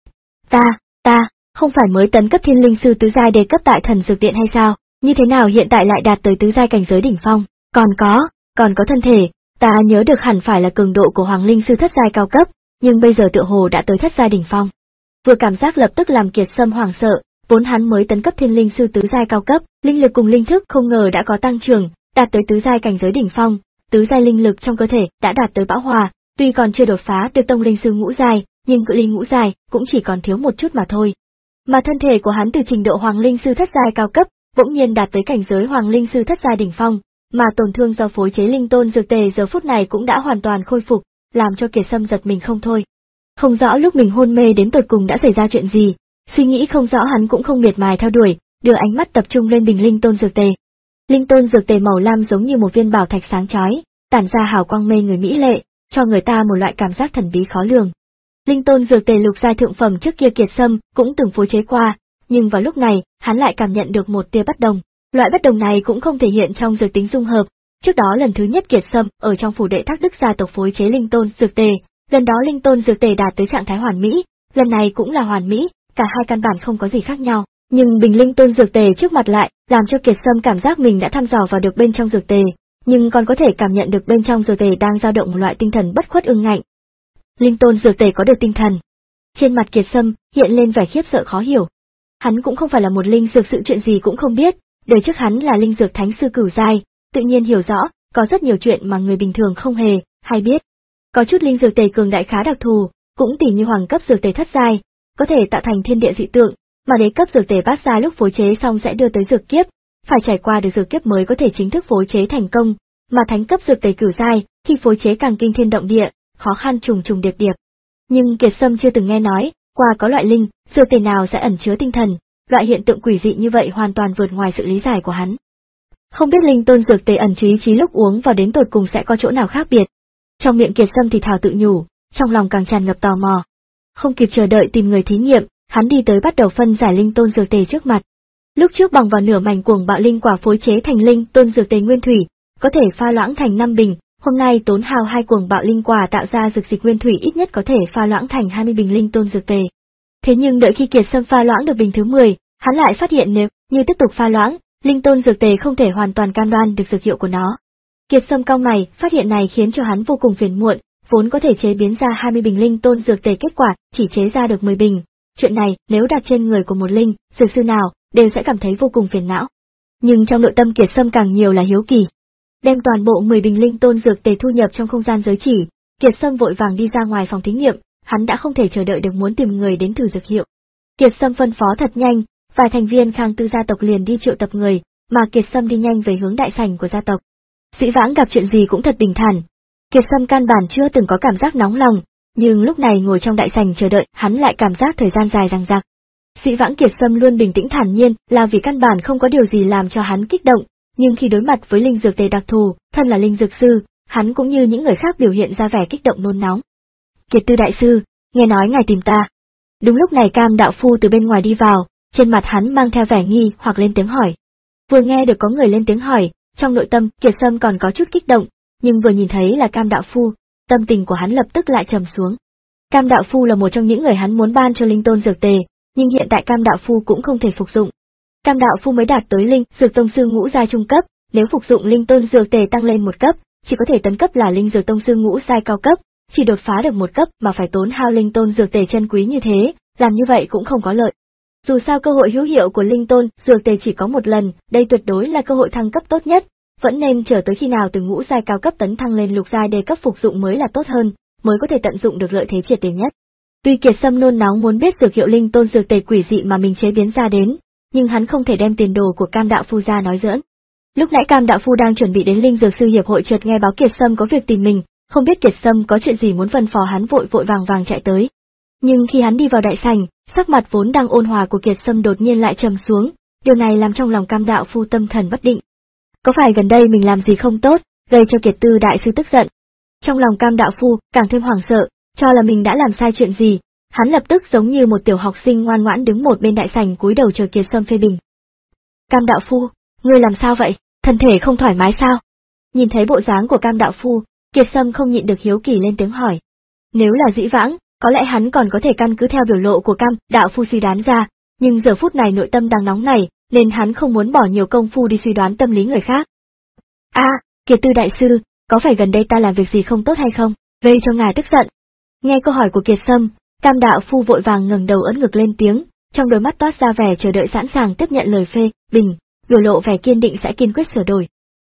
Ta, ta, không phải mới tấn cấp Thiên Linh Sư tứ giai đề cấp tại thần dược điện hay sao, như thế nào hiện tại lại đạt tới tứ giai cảnh giới đỉnh phong, còn có, còn có thân thể, ta nhớ được hẳn phải là cường độ của Hoàng Linh Sư thất giai cao cấp, nhưng bây giờ tựa hồ đã tới thất giai đỉnh phong. Vừa cảm giác lập tức làm Kiệt Sâm hoảng sợ, vốn hắn mới tấn cấp Thiên Linh Sư tứ giai cao cấp, linh lực cùng linh thức không ngờ đã có tăng trưởng, đạt tới tứ giai cảnh giới đỉnh phong, tứ giai linh lực trong cơ thể đã đạt tới bão hòa, tuy còn chưa đột phá được tông linh sư ngũ giai, nhưng cự ly ngũ giai cũng chỉ còn thiếu một chút mà thôi. Mà thân thể của hắn từ trình độ Hoàng Linh Sư thất giai cao cấp, bỗng nhiên đạt tới cảnh giới Hoàng Linh Sư thất giai đỉnh phong, mà tổn thương do phối chế linh tôn dược tề giờ phút này cũng đã hoàn toàn khôi phục, làm cho Kiệt Sâm giật mình không thôi. Không rõ lúc mình hôn mê đến tột cùng đã xảy ra chuyện gì, suy nghĩ không rõ hắn cũng không miệt mài theo đuổi, đưa ánh mắt tập trung lên bình linh tôn dược tề. Linh tôn dược tề màu lam giống như một viên bảo thạch sáng chói, tản ra hào quang mê người mỹ lệ, cho người ta một loại cảm giác thần bí khó lường. Linh tôn dược tề lục giai thượng phẩm trước kia Kiệt Sâm cũng từng phối chế qua, nhưng vào lúc này, hắn lại cảm nhận được một tia bất đồng. Loại bất đồng này cũng không thể hiện trong dược tính dung hợp. Trước đó lần thứ nhất Kiệt Sâm ở trong phủ đệ Thác Đức gia tộc phối chế linh tôn dược tề, lần đó linh tôn dược tề đạt tới trạng thái hoàn mỹ, lần này cũng là hoàn mỹ, cả hai căn bản không có gì khác nhau. Nhưng bình linh tôn dược tề trước mặt lại, làm cho Kiệt Sâm cảm giác mình đã thăm dò vào được bên trong dược tề, nhưng còn có thể cảm nhận được bên trong dược tề đang dao động một loại tinh thần bất khuất ương ngạnh. Linh tôn dược tề có được tinh thần. Trên mặt Kiệt Sâm hiện lên vẻ khiếp sợ khó hiểu. Hắn cũng không phải là một linh dược sự chuyện gì cũng không biết, đời trước hắn là linh dược thánh sư cửu giai, tự nhiên hiểu rõ, có rất nhiều chuyện mà người bình thường không hề hay biết. Có chút linh dược tề cường đại khá đặc thù, cũng tỉ như hoàng cấp dược tề thất giai, có thể tạo thành thiên địa dị tượng, mà đế cấp dược tề bát giai lúc phối chế xong sẽ đưa tới dược kiếp, phải trải qua được dược kiếp mới có thể chính thức phối chế thành công, mà thánh cấp dược tề cửu giai, khi phối chế càng kinh thiên động địa, khó khăn trùng trùng điệp điệp. Nhưng Kiệt Sâm chưa từng nghe nói, qua có loại linh, dược tề nào sẽ ẩn chứa tinh thần, loại hiện tượng quỷ dị như vậy hoàn toàn vượt ngoài sự lý giải của hắn. Không biết linh tôn dược tề ẩn chứa ý chí lúc uống vào đến tột cùng sẽ có chỗ nào khác biệt. Trong miệng Kiệt Sâm thì thào tự nhủ, trong lòng càng tràn ngập tò mò. Không kịp chờ đợi tìm người thí nghiệm, hắn đi tới bắt đầu phân giải linh tôn dược tề trước mặt. Lúc trước bằng vào nửa mảnh cuồng bạo linh quả phối chế thành linh tôn dược tề nguyên thủy, có thể pha loãng thành năm bình, hôm nay tốn hao hai cuồng bạo linh quả tạo ra dược dịch nguyên thủy ít nhất có thể pha loãng thành hai mươi bình linh tôn dược tề. Thế nhưng đợi khi Kiệt Sâm pha loãng được bình thứ mười, hắn lại phát hiện nếu như tiếp tục pha loãng, linh tôn dược tề không thể hoàn toàn cam đoan được dược hiệu của nó. Kiệt Sâm cau mày, phát hiện này khiến cho hắn vô cùng phiền muộn, vốn có thể chế biến ra hai mươi bình linh tôn dược tề kết quả chỉ chế ra được mười bình. Chuyện này nếu đặt trên người của một linh dược sư nào, đều sẽ cảm thấy vô cùng phiền não. Nhưng trong nội tâm Kiệt Sâm càng nhiều là hiếu kỳ. Đem toàn bộ mười bình linh tôn dược tề thu nhập trong không gian giới chỉ, Kiệt Sâm vội vàng đi ra ngoài phòng thí nghiệm, hắn đã không thể chờ đợi được muốn tìm người đến thử dược hiệu. Kiệt Sâm phân phó thật nhanh, vài thành viên Khang Tư gia tộc liền đi triệu tập người, mà Kiệt Sâm đi nhanh về hướng đại sảnh của gia tộc. Sĩ Vãng gặp chuyện gì cũng thật bình thản. Kiệt Sâm căn bản chưa từng có cảm giác nóng lòng, nhưng lúc này ngồi trong đại sảnh chờ đợi, hắn lại cảm giác thời gian dài dằng dặc. Sĩ Vãng Kiệt Sâm luôn bình tĩnh thản nhiên, là vì căn bản không có điều gì làm cho hắn kích động, nhưng khi đối mặt với linh dược tề đặc thù, thân là linh dược sư, hắn cũng như những người khác biểu hiện ra vẻ kích động nôn nóng. Kiệt Tư đại sư, nghe nói ngài tìm ta. Đúng lúc này Cam đạo phu từ bên ngoài đi vào, trên mặt hắn mang theo vẻ nghi hoặc lên tiếng hỏi. Vừa nghe được có người lên tiếng hỏi, trong nội tâm Kiệt Sâm còn có chút kích động, nhưng vừa nhìn thấy là Cam đạo phu, tâm tình của hắn lập tức lại trầm xuống. Cam đạo phu là một trong những người hắn muốn ban cho linh tôn dược tề, nhưng hiện tại Cam đạo phu cũng không thể phục dụng. Cam đạo phu mới đạt tới linh dược tông sư ngũ giai trung cấp, nếu phục dụng linh tôn dược tề tăng lên một cấp, chỉ có thể tấn cấp là linh dược tông sư ngũ giai cao cấp, chỉ đột phá được một cấp mà phải tốn hao linh tôn dược tề chân quý như thế, làm như vậy cũng không có lợi. Dù sao cơ hội hữu hiệu của linh tôn dược tề chỉ có một lần, đây tuyệt đối là cơ hội thăng cấp tốt nhất, vẫn nên chờ tới khi nào từ ngũ giai cao cấp tấn thăng lên lục giai đề cấp phục dụng mới là tốt hơn, mới có thể tận dụng được lợi thế triệt để nhất. Tuy Kiệt Sâm nôn nóng muốn biết dược hiệu linh tôn dược tề quỷ dị mà mình chế biến ra đến, nhưng hắn không thể đem tiền đồ của Cam đạo phu ra nói giỡn. Lúc nãy Cam đạo phu đang chuẩn bị đến linh dược sư hiệp hội chợt nghe báo Kiệt Sâm có việc tìm mình, không biết Kiệt Sâm có chuyện gì muốn phân phó hắn vội vội vàng vàng chạy tới. Nhưng khi hắn đi vào đại sảnh, sắc mặt vốn đang ôn hòa của Kiệt Sâm đột nhiên lại trầm xuống, điều này làm trong lòng Cam đạo phu tâm thần bất định. Có phải gần đây mình làm gì không tốt, gây cho Kiệt Tư đại sư tức giận? Trong lòng Cam đạo phu càng thêm hoảng sợ, cho là mình đã làm sai chuyện gì, hắn lập tức giống như một tiểu học sinh ngoan ngoãn đứng một bên đại sảnh cúi đầu chờ Kiệt Sâm phê bình. Cam đạo phu, ngươi làm sao vậy, thân thể không thoải mái sao? Nhìn thấy bộ dáng của Cam đạo phu, Kiệt Sâm không nhịn được hiếu kỳ lên tiếng hỏi. Nếu là dĩ vãng, có lẽ hắn còn có thể căn cứ theo biểu lộ của Cam đạo phu suy đoán ra, nhưng giờ phút này nội tâm đang nóng nảy, nên hắn không muốn bỏ nhiều công phu đi suy đoán tâm lý người khác. A, à, Kiệt Tư đại sư, có phải gần đây ta làm việc gì không tốt hay không, gây cho ngài tức giận? Nghe câu hỏi của Kiệt Sâm, Cam đạo phu vội vàng ngẩng đầu ưỡn ngực lên tiếng, trong đôi mắt toát ra vẻ chờ đợi sẵn sàng tiếp nhận lời phê bình, biểu lộ vẻ kiên định sẽ kiên quyết sửa đổi.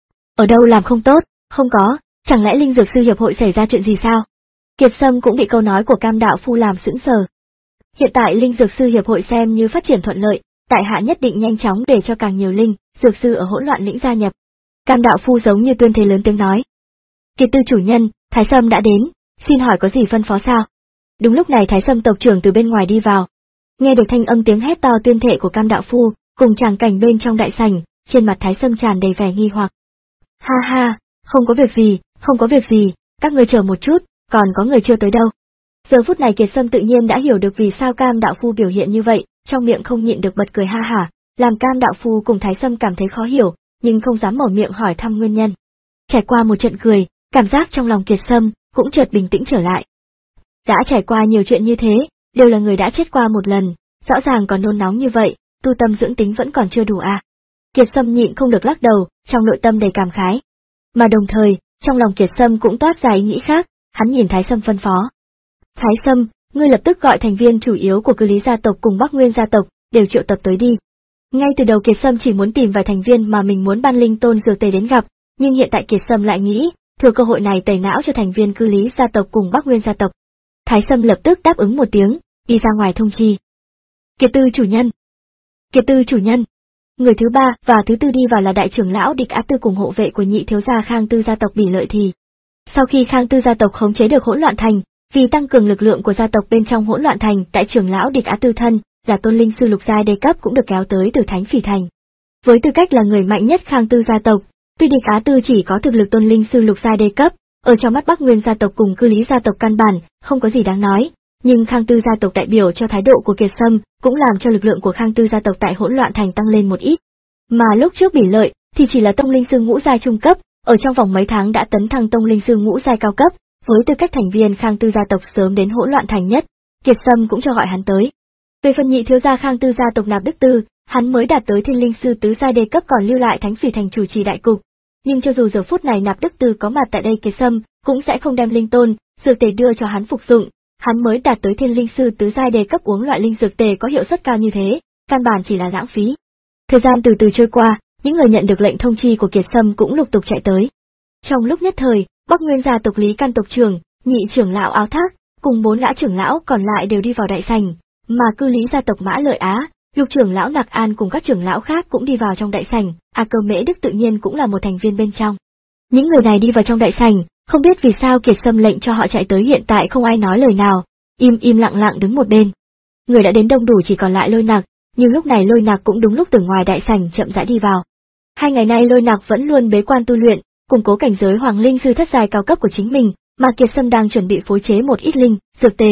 Ở đâu làm không tốt, không có, chẳng lẽ linh dược sư hiệp hội xảy ra chuyện gì sao? Kiệt Sâm cũng bị câu nói của Cam đạo phu làm sững sờ. Hiện tại linh dược sư hiệp hội xem như phát triển thuận lợi, tại hạ nhất định nhanh chóng để cho càng nhiều linh dược sư ở hỗn loạn lĩnh gia nhập. Cam đạo phu giống như tuyên thế lớn tiếng nói. Kiệt Tư chủ nhân, Thái Sâm đã đến, xin hỏi có gì phân phó sao? Đúng lúc này Thái Sâm tộc trưởng từ bên ngoài đi vào. Nghe được thanh âm tiếng hét to tuyên thệ của Cam đạo phu, cùng tràng cảnh bên trong đại sảnh, trên mặt Thái Sâm tràn đầy vẻ nghi hoặc. Ha ha, không có việc gì, không có việc gì, các ngươi chờ một chút, còn có người chưa tới đâu. Giờ phút này Kiệt Sâm tự nhiên đã hiểu được vì sao Cam đạo phu biểu hiện như vậy, trong miệng không nhịn được bật cười ha hả, làm Cam đạo phu cùng Thái Sâm cảm thấy khó hiểu, nhưng không dám mở miệng hỏi thăm nguyên nhân. Trải qua một trận cười, cảm giác trong lòng Kiệt Sâm cũng chợt bình tĩnh trở lại. Đã trải qua nhiều chuyện như thế, đều là người đã chết qua một lần, rõ ràng còn nôn nóng như vậy, tu tâm dưỡng tính vẫn còn chưa đủ à. Kiệt Sâm nhịn không được lắc đầu, trong nội tâm đầy cảm khái. Mà đồng thời, trong lòng Kiệt Sâm cũng toát ra ý nghĩ khác, hắn nhìn Thái Sâm phân phó. Thái Sâm, ngươi lập tức gọi thành viên chủ yếu của Cư Lý gia tộc cùng Bắc Nguyên gia tộc, đều triệu tập tới đi. Ngay từ đầu Kiệt Sâm chỉ muốn tìm vài thành viên mà mình muốn ban linh tôn dược tề đến gặp, nhưng hiện tại Kiệt Sâm lại nghĩ, thừa cơ hội này tẩy não cho thành viên Cư Lý gia tộc cùng Bắc Nguyên gia tộc. Thái Sâm lập tức đáp ứng một tiếng, đi ra ngoài thông chi. Kiệt Tư chủ nhân. Kiệt Tư chủ nhân. Người thứ ba và thứ tư đi vào là đại trưởng lão Địch Á Tư cùng hộ vệ của nhị thiếu gia Khang Tư gia tộc Bỉ Lợi Thì. Sau khi Khang Tư gia tộc khống chế được hỗn loạn thành, vì tăng cường lực lượng của gia tộc bên trong hỗn loạn thành, đại trưởng lão Địch Á Tư thân là tôn linh sư lục giai đề cấp cũng được kéo tới từ Thánh Phỉ thành. Với tư cách là người mạnh nhất Khang Tư gia tộc, tuy Địch Á Tư chỉ có thực lực tôn linh sư lục giai đề cấp, ở trong mắt Bắc Nguyên gia tộc cùng Cư Lý gia tộc căn bản không có gì đáng nói, nhưng Khang Tư gia tộc đại biểu cho thái độ của Kiệt Sâm cũng làm cho lực lượng của Khang Tư gia tộc tại hỗn loạn thành tăng lên một ít. Mà lúc trước Bỉ Lợi thì chỉ là tông linh sư ngũ giai trung cấp, ở trong vòng mấy tháng đã tấn thăng tông linh sư ngũ giai cao cấp, với tư cách thành viên Khang Tư gia tộc sớm đến hỗn loạn thành nhất, Kiệt Sâm cũng cho gọi hắn tới. Về phần nhị thiếu gia Khang Tư gia tộc Nạp Đức Tư, hắn mới đạt tới thiên linh sư tứ giai đề cấp còn lưu lại Thánh Phỉ thành chủ trì đại cục. Nhưng cho dù giờ phút này Nạp Đức Tư có mặt tại đây, Kiệt Sâm cũng sẽ không đem linh tôn dược tề đưa cho hắn phục dụng. Hắn mới đạt tới thiên linh sư tứ giai đề cấp, uống loại linh dược tề có hiệu suất cao như thế, căn bản chỉ là lãng phí. Thời gian từ từ trôi qua, những người nhận được lệnh thông chi của Kiệt Sâm cũng lục tục chạy tới. Trong lúc nhất thời, Bắc Nguyên gia tộc Lý Can tộc trưởng, nhị trưởng lão Áo Thác, cùng bốn gã trưởng lão còn lại đều đi vào đại sảnh, mà Cư Lý gia tộc Mã Lợi Á, lục trưởng lão Nặc An cùng các trưởng lão khác cũng đi vào trong đại sảnh, A Cơ Mễ Đức tự nhiên cũng là một thành viên bên trong. Những người này đi vào trong đại sảnh, không biết vì sao Kiệt Sâm lệnh cho họ chạy tới, hiện tại không ai nói lời nào, im im lặng lặng đứng một bên. Người đã đến đông đủ chỉ còn lại Lôi Nặc, nhưng lúc này Lôi Nặc cũng đúng lúc từ ngoài đại sảnh chậm rãi đi vào. Hai ngày nay Lôi Nặc vẫn luôn bế quan tu luyện, củng cố cảnh giới hoàng linh sư thất giai cao cấp của chính mình, mà Kiệt Sâm đang chuẩn bị phối chế một ít linh dược tề,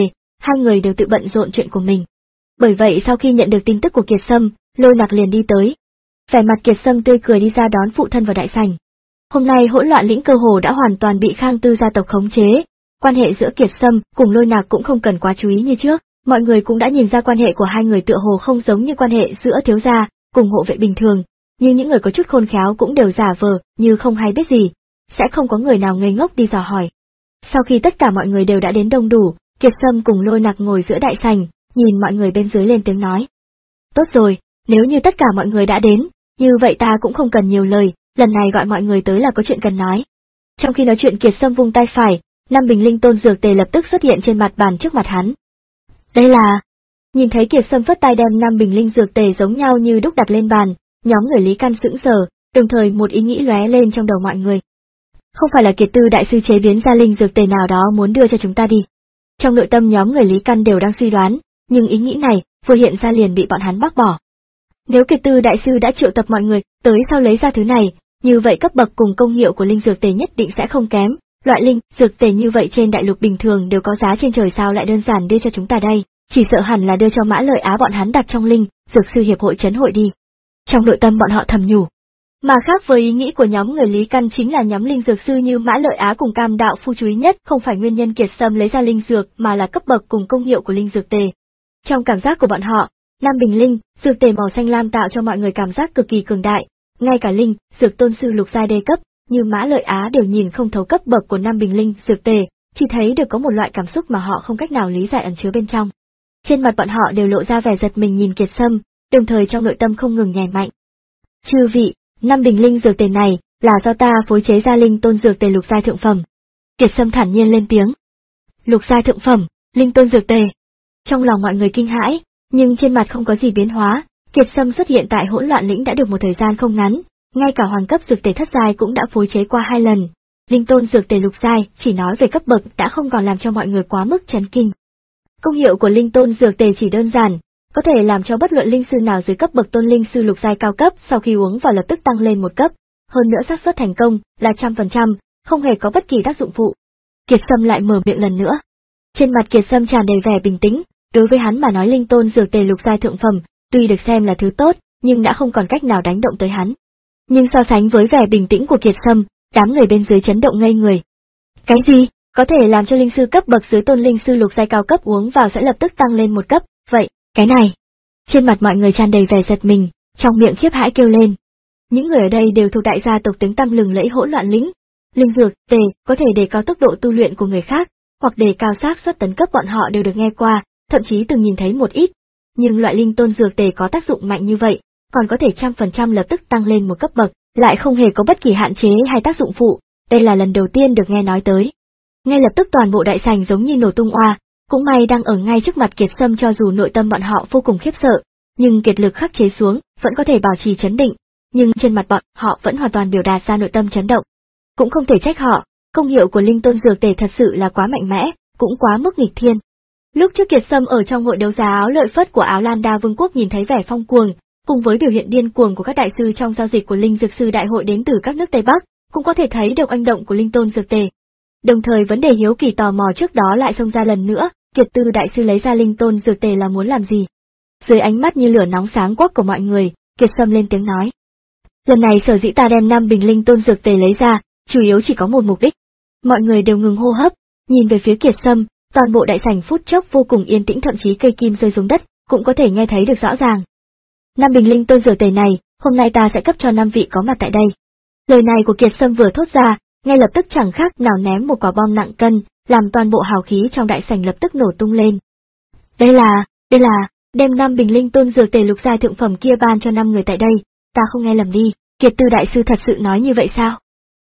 hai người đều tự bận rộn chuyện của mình. Bởi vậy sau khi nhận được tin tức của Kiệt Sâm, Lôi Nặc liền đi tới. Vẻ mặt Kiệt Sâm tươi cười đi ra đón phụ thân vào đại sảnh. Hôm nay hỗn loạn lĩnh cơ hồ đã hoàn toàn bị Khang Tư gia tộc khống chế, quan hệ giữa Kiệt Sâm cùng Lôi Nặc cũng không cần quá chú ý như trước, mọi người cũng đã nhìn ra quan hệ của hai người tựa hồ không giống như quan hệ giữa thiếu gia cùng hộ vệ bình thường, như những người có chút khôn khéo cũng đều giả vờ như không hay biết gì, sẽ không có người nào ngây ngốc đi dò hỏi. Sau khi tất cả mọi người đều đã đến đông đủ, Kiệt Sâm cùng Lôi Nặc ngồi giữa đại sảnh, nhìn mọi người bên dưới lên tiếng nói. Tốt rồi, nếu như tất cả mọi người đã đến, như vậy ta cũng không cần nhiều lời, lần này gọi mọi người tới là có chuyện cần nói. Trong khi nói chuyện Kiệt Sâm vung tay phải, năm bình linh tôn dược tề lập tức xuất hiện trên mặt bàn trước mặt hắn. Đây là... Nhìn thấy Kiệt Sâm phất tay đem năm bình linh dược tề giống nhau như đúc đặt lên bàn, nhóm người Lý Căn sững sờ, đồng thời một ý nghĩ lóe lên trong đầu mọi người. Không phải là Kiệt Tư đại sư chế biến ra linh dược tề nào đó muốn đưa cho chúng ta đi. Trong nội tâm nhóm người Lý Căn đều đang suy đoán, nhưng ý nghĩ này vừa hiện ra liền bị bọn hắn bác bỏ. Nếu Kiệt Tư đại sư đã triệu tập mọi người tới sau lấy ra thứ này, như vậy cấp bậc cùng công hiệu của linh dược tề nhất định sẽ không kém, loại linh dược tề như vậy trên đại lục bình thường đều có giá trên trời, sao lại đơn giản đưa cho chúng ta đây, chỉ sợ hẳn là đưa cho Mã Lợi Á bọn hắn đặt trong linh dược sư hiệp hội trấn hội đi. Trong nội tâm bọn họ thầm nhủ. Mà khác với ý nghĩ của nhóm người Lý Căn chính là nhóm linh dược sư như Mã Lợi Á cùng Cam Đạo Phu chú ý nhất không phải nguyên nhân Kiệt Sâm lấy ra linh dược mà là cấp bậc cùng công hiệu của linh dược tề. Trong cảm giác của bọn họ, năm bình linh dược tề màu xanh lam tạo cho mọi người cảm giác cực kỳ cường đại, ngay cả linh dược tôn sư lục giai đê cấp như Mã Lợi Á đều nhìn không thấu cấp bậc của năm bình linh dược tề, chỉ thấy được có một loại cảm xúc mà họ không cách nào lý giải ẩn chứa bên trong. Trên mặt bọn họ đều lộ ra vẻ giật mình nhìn Kiệt Sâm, đồng thời trong nội tâm không ngừng nhảy mạnh. Chư vị, năm bình linh dược tề này là do ta phối chế ra linh tôn dược tề lục giai thượng phẩm. Kiệt Sâm thản nhiên lên tiếng. Lục giai thượng phẩm, linh tôn dược tề. Trong lòng mọi người kinh hãi, nhưng trên mặt không có gì biến hóa. Kiệt Sâm xuất hiện tại hỗn loạn lĩnh đã được một thời gian không ngắn, ngay cả hoàng cấp dược tề thất giai cũng đã phối chế qua hai lần. Linh tôn dược tề lục giai chỉ nói về cấp bậc đã không còn làm cho mọi người quá mức chấn kinh. Công hiệu của linh tôn dược tề chỉ đơn giản, có thể làm cho bất luận linh sư nào dưới cấp bậc tôn linh sư lục giai cao cấp sau khi uống vào lập tức tăng lên một cấp, hơn nữa xác suất thành công là trăm phần trăm, không hề có bất kỳ tác dụng phụ. Kiệt Sâm lại mở miệng lần nữa. Trên mặt Kiệt Sâm tràn đầy vẻ bình tĩnh, đối với hắn mà nói linh tôn dược tề lục giai thượng phẩm, tuy được xem là thứ tốt, nhưng đã không còn cách nào đánh động tới hắn. Nhưng so sánh với vẻ bình tĩnh của Kiệt Sâm, đám người bên dưới chấn động ngây người. Cái gì? Có thể làm cho linh sư cấp bậc dưới tôn linh sư lục giai cao cấp uống vào sẽ lập tức tăng lên một cấp, vậy, cái này. Trên mặt mọi người tràn đầy vẻ giật mình, trong miệng khiếp hãi kêu lên. Những người ở đây đều thuộc đại gia tộc tiếng tăm lừng lẫy hỗn loạn lĩnh. Linh dược tề có thể đề cao tốc độ tu luyện của người khác, hoặc đề cao xác suất tấn cấp bọn họ đều được nghe qua, thậm chí từng nhìn thấy một ít. Nhưng loại linh tôn dược tề có tác dụng mạnh như vậy, còn có thể trăm phần trăm lập tức tăng lên một cấp bậc, lại không hề có bất kỳ hạn chế hay tác dụng phụ, đây là lần đầu tiên được nghe nói tới. Ngay lập tức toàn bộ đại sảnh giống như nổ tung oa, cũng may đang ở ngay trước mặt Kiệt Sâm, cho dù nội tâm bọn họ vô cùng khiếp sợ, nhưng kiệt lực khắc chế xuống, vẫn có thể bảo trì chấn định, nhưng trên mặt bọn họ vẫn hoàn toàn biểu đạt ra nội tâm chấn động. Cũng không thể trách họ, công hiệu của linh tôn dược tề thật sự là quá mạnh mẽ, cũng quá mức nghịch thiên. Lúc trước Kiệt Sâm ở trong hội đấu giá áo lợi phất của Áo Lan Đa Vương quốc nhìn thấy vẻ phong cuồng, cùng với biểu hiện điên cuồng của các đại sư trong giao dịch của linh dược sư đại hội đến từ các nước Tây Bắc, cũng có thể thấy được oanh động của linh tôn dược tề. Đồng thời vấn đề hiếu kỳ tò mò trước đó lại xông ra lần nữa, Kiệt Tư đại sư lấy ra linh tôn dược tề là muốn làm gì? Dưới ánh mắt như lửa nóng sáng quắc của mọi người, Kiệt Sâm lên tiếng nói. Lần này sở dĩ ta đem năm bình linh tôn dược tề lấy ra, chủ yếu chỉ có một mục đích. Mọi người đều ngừng hô hấp, nhìn về phía Kiệt Sâm, toàn bộ đại sảnh phút chốc vô cùng yên tĩnh, thậm chí cây kim rơi xuống đất, cũng có thể nghe thấy được rõ ràng. Năm bình linh tôn dược tề này, hôm nay ta sẽ cấp cho năm vị có mặt tại đây. Lời này của Kiệt Sâm vừa thốt ra, ngay lập tức chẳng khác nào ném một quả bom nặng cân, làm toàn bộ hào khí trong đại sảnh lập tức nổ tung lên. Đây là, đây là, đem năm bình linh tôn dược tề lục giai thượng phẩm kia ban cho năm người tại đây, ta không nghe lầm đi, Kiệt Tư đại sư thật sự nói như vậy sao?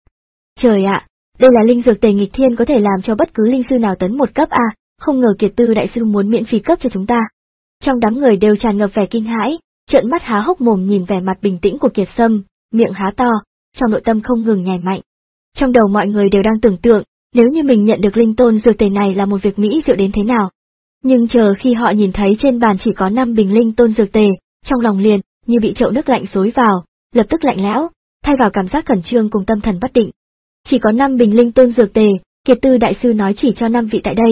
Trời ạ, đây là linh dược tề nghịch thiên có thể làm cho bất cứ linh sư nào tấn một cấp à, không ngờ Kiệt Tư đại sư muốn miễn phí cấp cho chúng ta. Trong đám người đều tràn ngập vẻ kinh hãi, trợn mắt há hốc mồm nhìn vẻ mặt bình tĩnh của Kiệt Sâm, miệng há to, trong nội tâm không ngừng nhảy mạnh. Trong đầu mọi người đều đang tưởng tượng, nếu như mình nhận được linh tôn dược tề này là một việc mỹ diệu đến thế nào. Nhưng chờ khi họ nhìn thấy trên bàn chỉ có năm bình linh tôn dược tề, trong lòng liền như bị chậu nước lạnh xối vào, lập tức lạnh lẽo, thay vào cảm giác khẩn trương cùng tâm thần bất định. Chỉ có năm bình linh tôn dược tề, Kiệt Tư đại sư nói chỉ cho năm vị tại đây.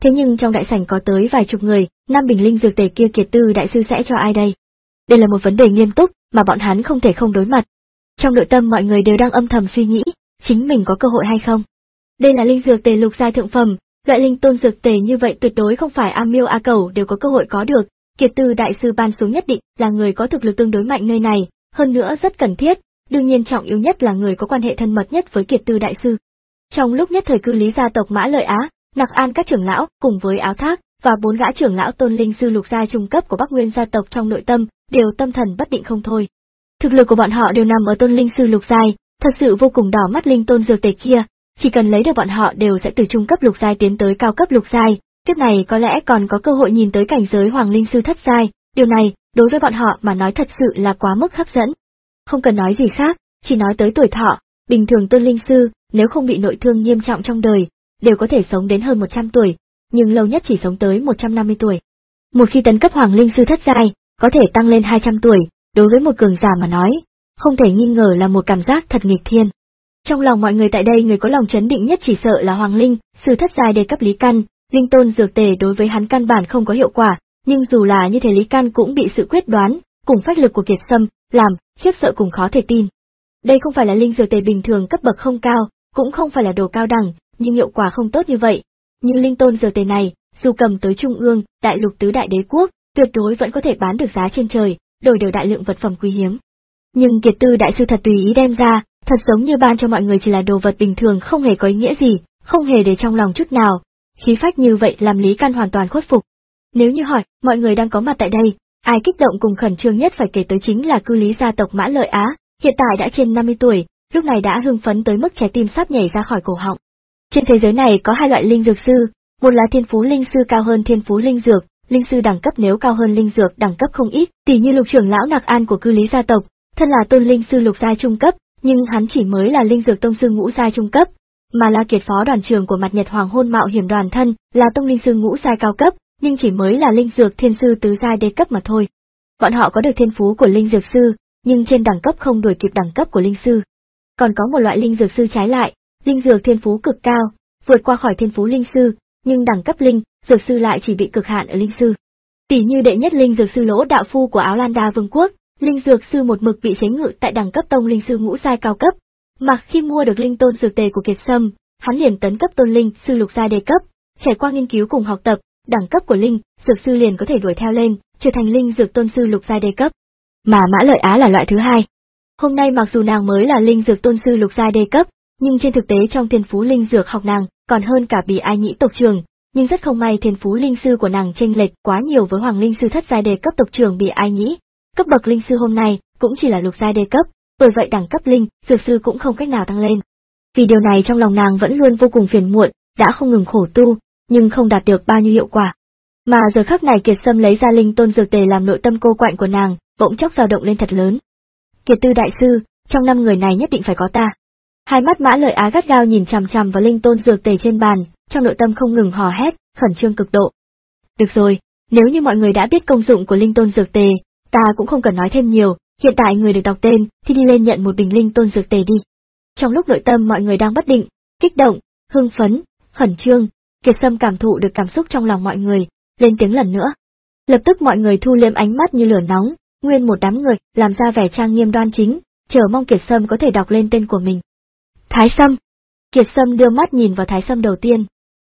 Thế nhưng trong đại sảnh có tới vài chục người, năm bình linh dược tề kia Kiệt Tư đại sư sẽ cho ai đây? Đây là một vấn đề nghiêm túc mà bọn hắn không thể không đối mặt. Trong nội tâm mọi người đều đang âm thầm suy nghĩ, chính mình có cơ hội hay không? Đây là linh dược tề lục giai thượng phẩm, loại linh tôn dược tề như vậy tuyệt đối không phải A Miêu A Cẩu đều có cơ hội có được. Kiệt Tư đại sư ban xuống nhất định là người có thực lực tương đối mạnh nơi này, hơn nữa rất cần thiết, đương nhiên trọng yếu nhất là người có quan hệ thân mật nhất với Kiệt Tư đại sư. Trong lúc nhất thời cư lý gia tộc Mã Lợi Á, Nặc An các trưởng lão cùng với Áo Thác và bốn gã trưởng lão tôn linh sư lục giai trung cấp của Bắc Nguyên gia tộc trong nội tâm đều tâm thần bất định không thôi. Thực lực của bọn họ đều nằm ở tôn linh sư lục giai, thật sự vô cùng đỏ mắt linh tôn dược tề kia, chỉ cần lấy được bọn họ đều sẽ từ trung cấp lục giai tiến tới cao cấp lục giai, tiếp này có lẽ còn có cơ hội nhìn tới cảnh giới hoàng linh sư thất giai, điều này đối với bọn họ mà nói thật sự là quá mức hấp dẫn. Không cần nói gì khác, chỉ nói tới tuổi thọ, bình thường tôn linh sư nếu không bị nội thương nghiêm trọng trong đời, đều có thể sống đến hơn một trăm tuổi, nhưng lâu nhất chỉ sống tới một trăm năm mươi tuổi. Một khi tấn cấp hoàng linh sư thất giai, có thể tăng lên hai trăm tuổi, đối với một cường giả mà nói, không thể nghi ngờ là một cảm giác thật nghịch thiên. Trong lòng mọi người tại đây người có lòng chấn định nhất chỉ sợ là hoàng linh sư thất giai đề cấp Lý Căn, linh tôn dược tề đối với hắn căn bản không có hiệu quả, nhưng dù là như thế Lý Căn cũng bị sự quyết đoán cùng phách lực của Kiệt Sâm làm khiếp sợ cùng khó thể tin. Đây không phải là linh dược tề bình thường cấp bậc không cao, cũng không phải là đồ cao đẳng, nhưng hiệu quả không tốt như vậy. Nhưng linh tôn dược tề này, dù cầm tới trung ương, đại lục tứ đại đế quốc, tuyệt đối vẫn có thể bán được giá trên trời, đổi đều đại lượng vật phẩm quý hiếm. Nhưng Kiệt Tư đại sư thật tùy ý đem ra, thật giống như ban cho mọi người chỉ là đồ vật bình thường không hề có ý nghĩa gì, không hề để trong lòng chút nào. Khí phách như vậy làm Lý Căn hoàn toàn khuất phục. Nếu như hỏi, mọi người đang có mặt tại đây, ai kích động cùng khẩn trương nhất phải kể tới chính là cư lý gia tộc Mã Lợi Á, hiện tại đã trên năm mươi tuổi, lúc này đã hưng phấn tới mức trái tim sắp nhảy ra khỏi cổ họng. Trên thế giới này có hai loại linh dược sư, một là thiên phú linh sư cao hơn thiên phú linh dược, linh sư đẳng cấp nếu cao hơn linh dược đẳng cấp không ít, tỷ như Lục trưởng lão Nặc An của cư lý gia tộc, thân là tôn linh sư lục giai trung cấp, nhưng hắn chỉ mới là linh dược tông sư ngũ giai trung cấp, mà La Kiệt phó đoàn trưởng của Mặt Nhật Hoàng Hôn Mạo Hiểm đoàn thân là tông linh sư ngũ giai cao cấp, nhưng chỉ mới là linh dược thiên sư tứ giai đế cấp mà thôi. Bọn họ có được thiên phú của linh dược sư, nhưng trên đẳng cấp không đuổi kịp đẳng cấp của linh sư. Còn có một loại linh dược sư trái lại, linh dược thiên phú cực cao, vượt qua khỏi thiên phú linh sư, nhưng đẳng cấp linh dược sư lại chỉ bị cực hạn ở linh sư. Tỷ như đệ nhất linh dược sư Lỗ Đạo Phu của Áo Lan Đa Vương quốc, linh dược sư một mực bị chế ngự tại đẳng cấp tông linh sư ngũ giai cao cấp, mà khi mua được linh tôn dược tề của Kiệt Sâm, hắn liền tấn cấp tôn linh sư lục giai đề cấp, trải qua nghiên cứu cùng học tập, đẳng cấp của linh dược sư liền có thể đuổi theo lên, trở thành linh dược tôn sư lục giai đề cấp. Mà Mã Lợi Á là loại thứ hai. Hôm nay mặc dù nàng mới là linh dược tôn sư lục giai đề cấp, nhưng trên thực tế trong thiên phú linh dược học nàng còn hơn cả Bì Ai Nhĩ tộc trưởng, nhưng rất không may thiên phú linh sư của nàng chênh lệch quá nhiều với hoàng linh sư thất giai đề cấp tộc trưởng Bì Ai Nhĩ. Cấp bậc linh sư hôm nay cũng chỉ là lục giai đề cấp, bởi vậy đẳng cấp linh dược sư cũng không cách nào tăng lên. Vì điều này trong lòng nàng vẫn luôn vô cùng phiền muộn, đã không ngừng khổ tu, nhưng không đạt được bao nhiêu hiệu quả. Mà giờ khắc này Kiệt Sâm lấy ra linh tôn dược tề làm nội tâm cô quạnh của nàng, bỗng chốc dao động lên thật lớn. Kiệt Tư đại sư, trong năm người này nhất định phải có ta. Hai mắt Mã Lợi Á gắt gao nhìn chằm chằm vào linh tôn dược tề trên bàn, trong nội tâm không ngừng hò hét, khẩn trương cực độ. Được rồi, nếu như mọi người đã biết công dụng của linh tôn dược tề, ta cũng không cần nói thêm nhiều, hiện tại người được đọc tên thì đi lên nhận một bình linh tôn dược tề đi. Trong lúc nội tâm mọi người đang bất định, kích động, hưng phấn, khẩn trương, Kiệt Sâm cảm thụ được cảm xúc trong lòng mọi người, lên tiếng lần nữa. Lập tức mọi người thu liêm ánh mắt như lửa nóng, nguyên một đám người làm ra vẻ trang nghiêm đoan chính, chờ mong Kiệt Sâm có thể đọc lên tên của mình. Thái Sâm. Kiệt Sâm đưa mắt nhìn vào Thái Sâm đầu tiên.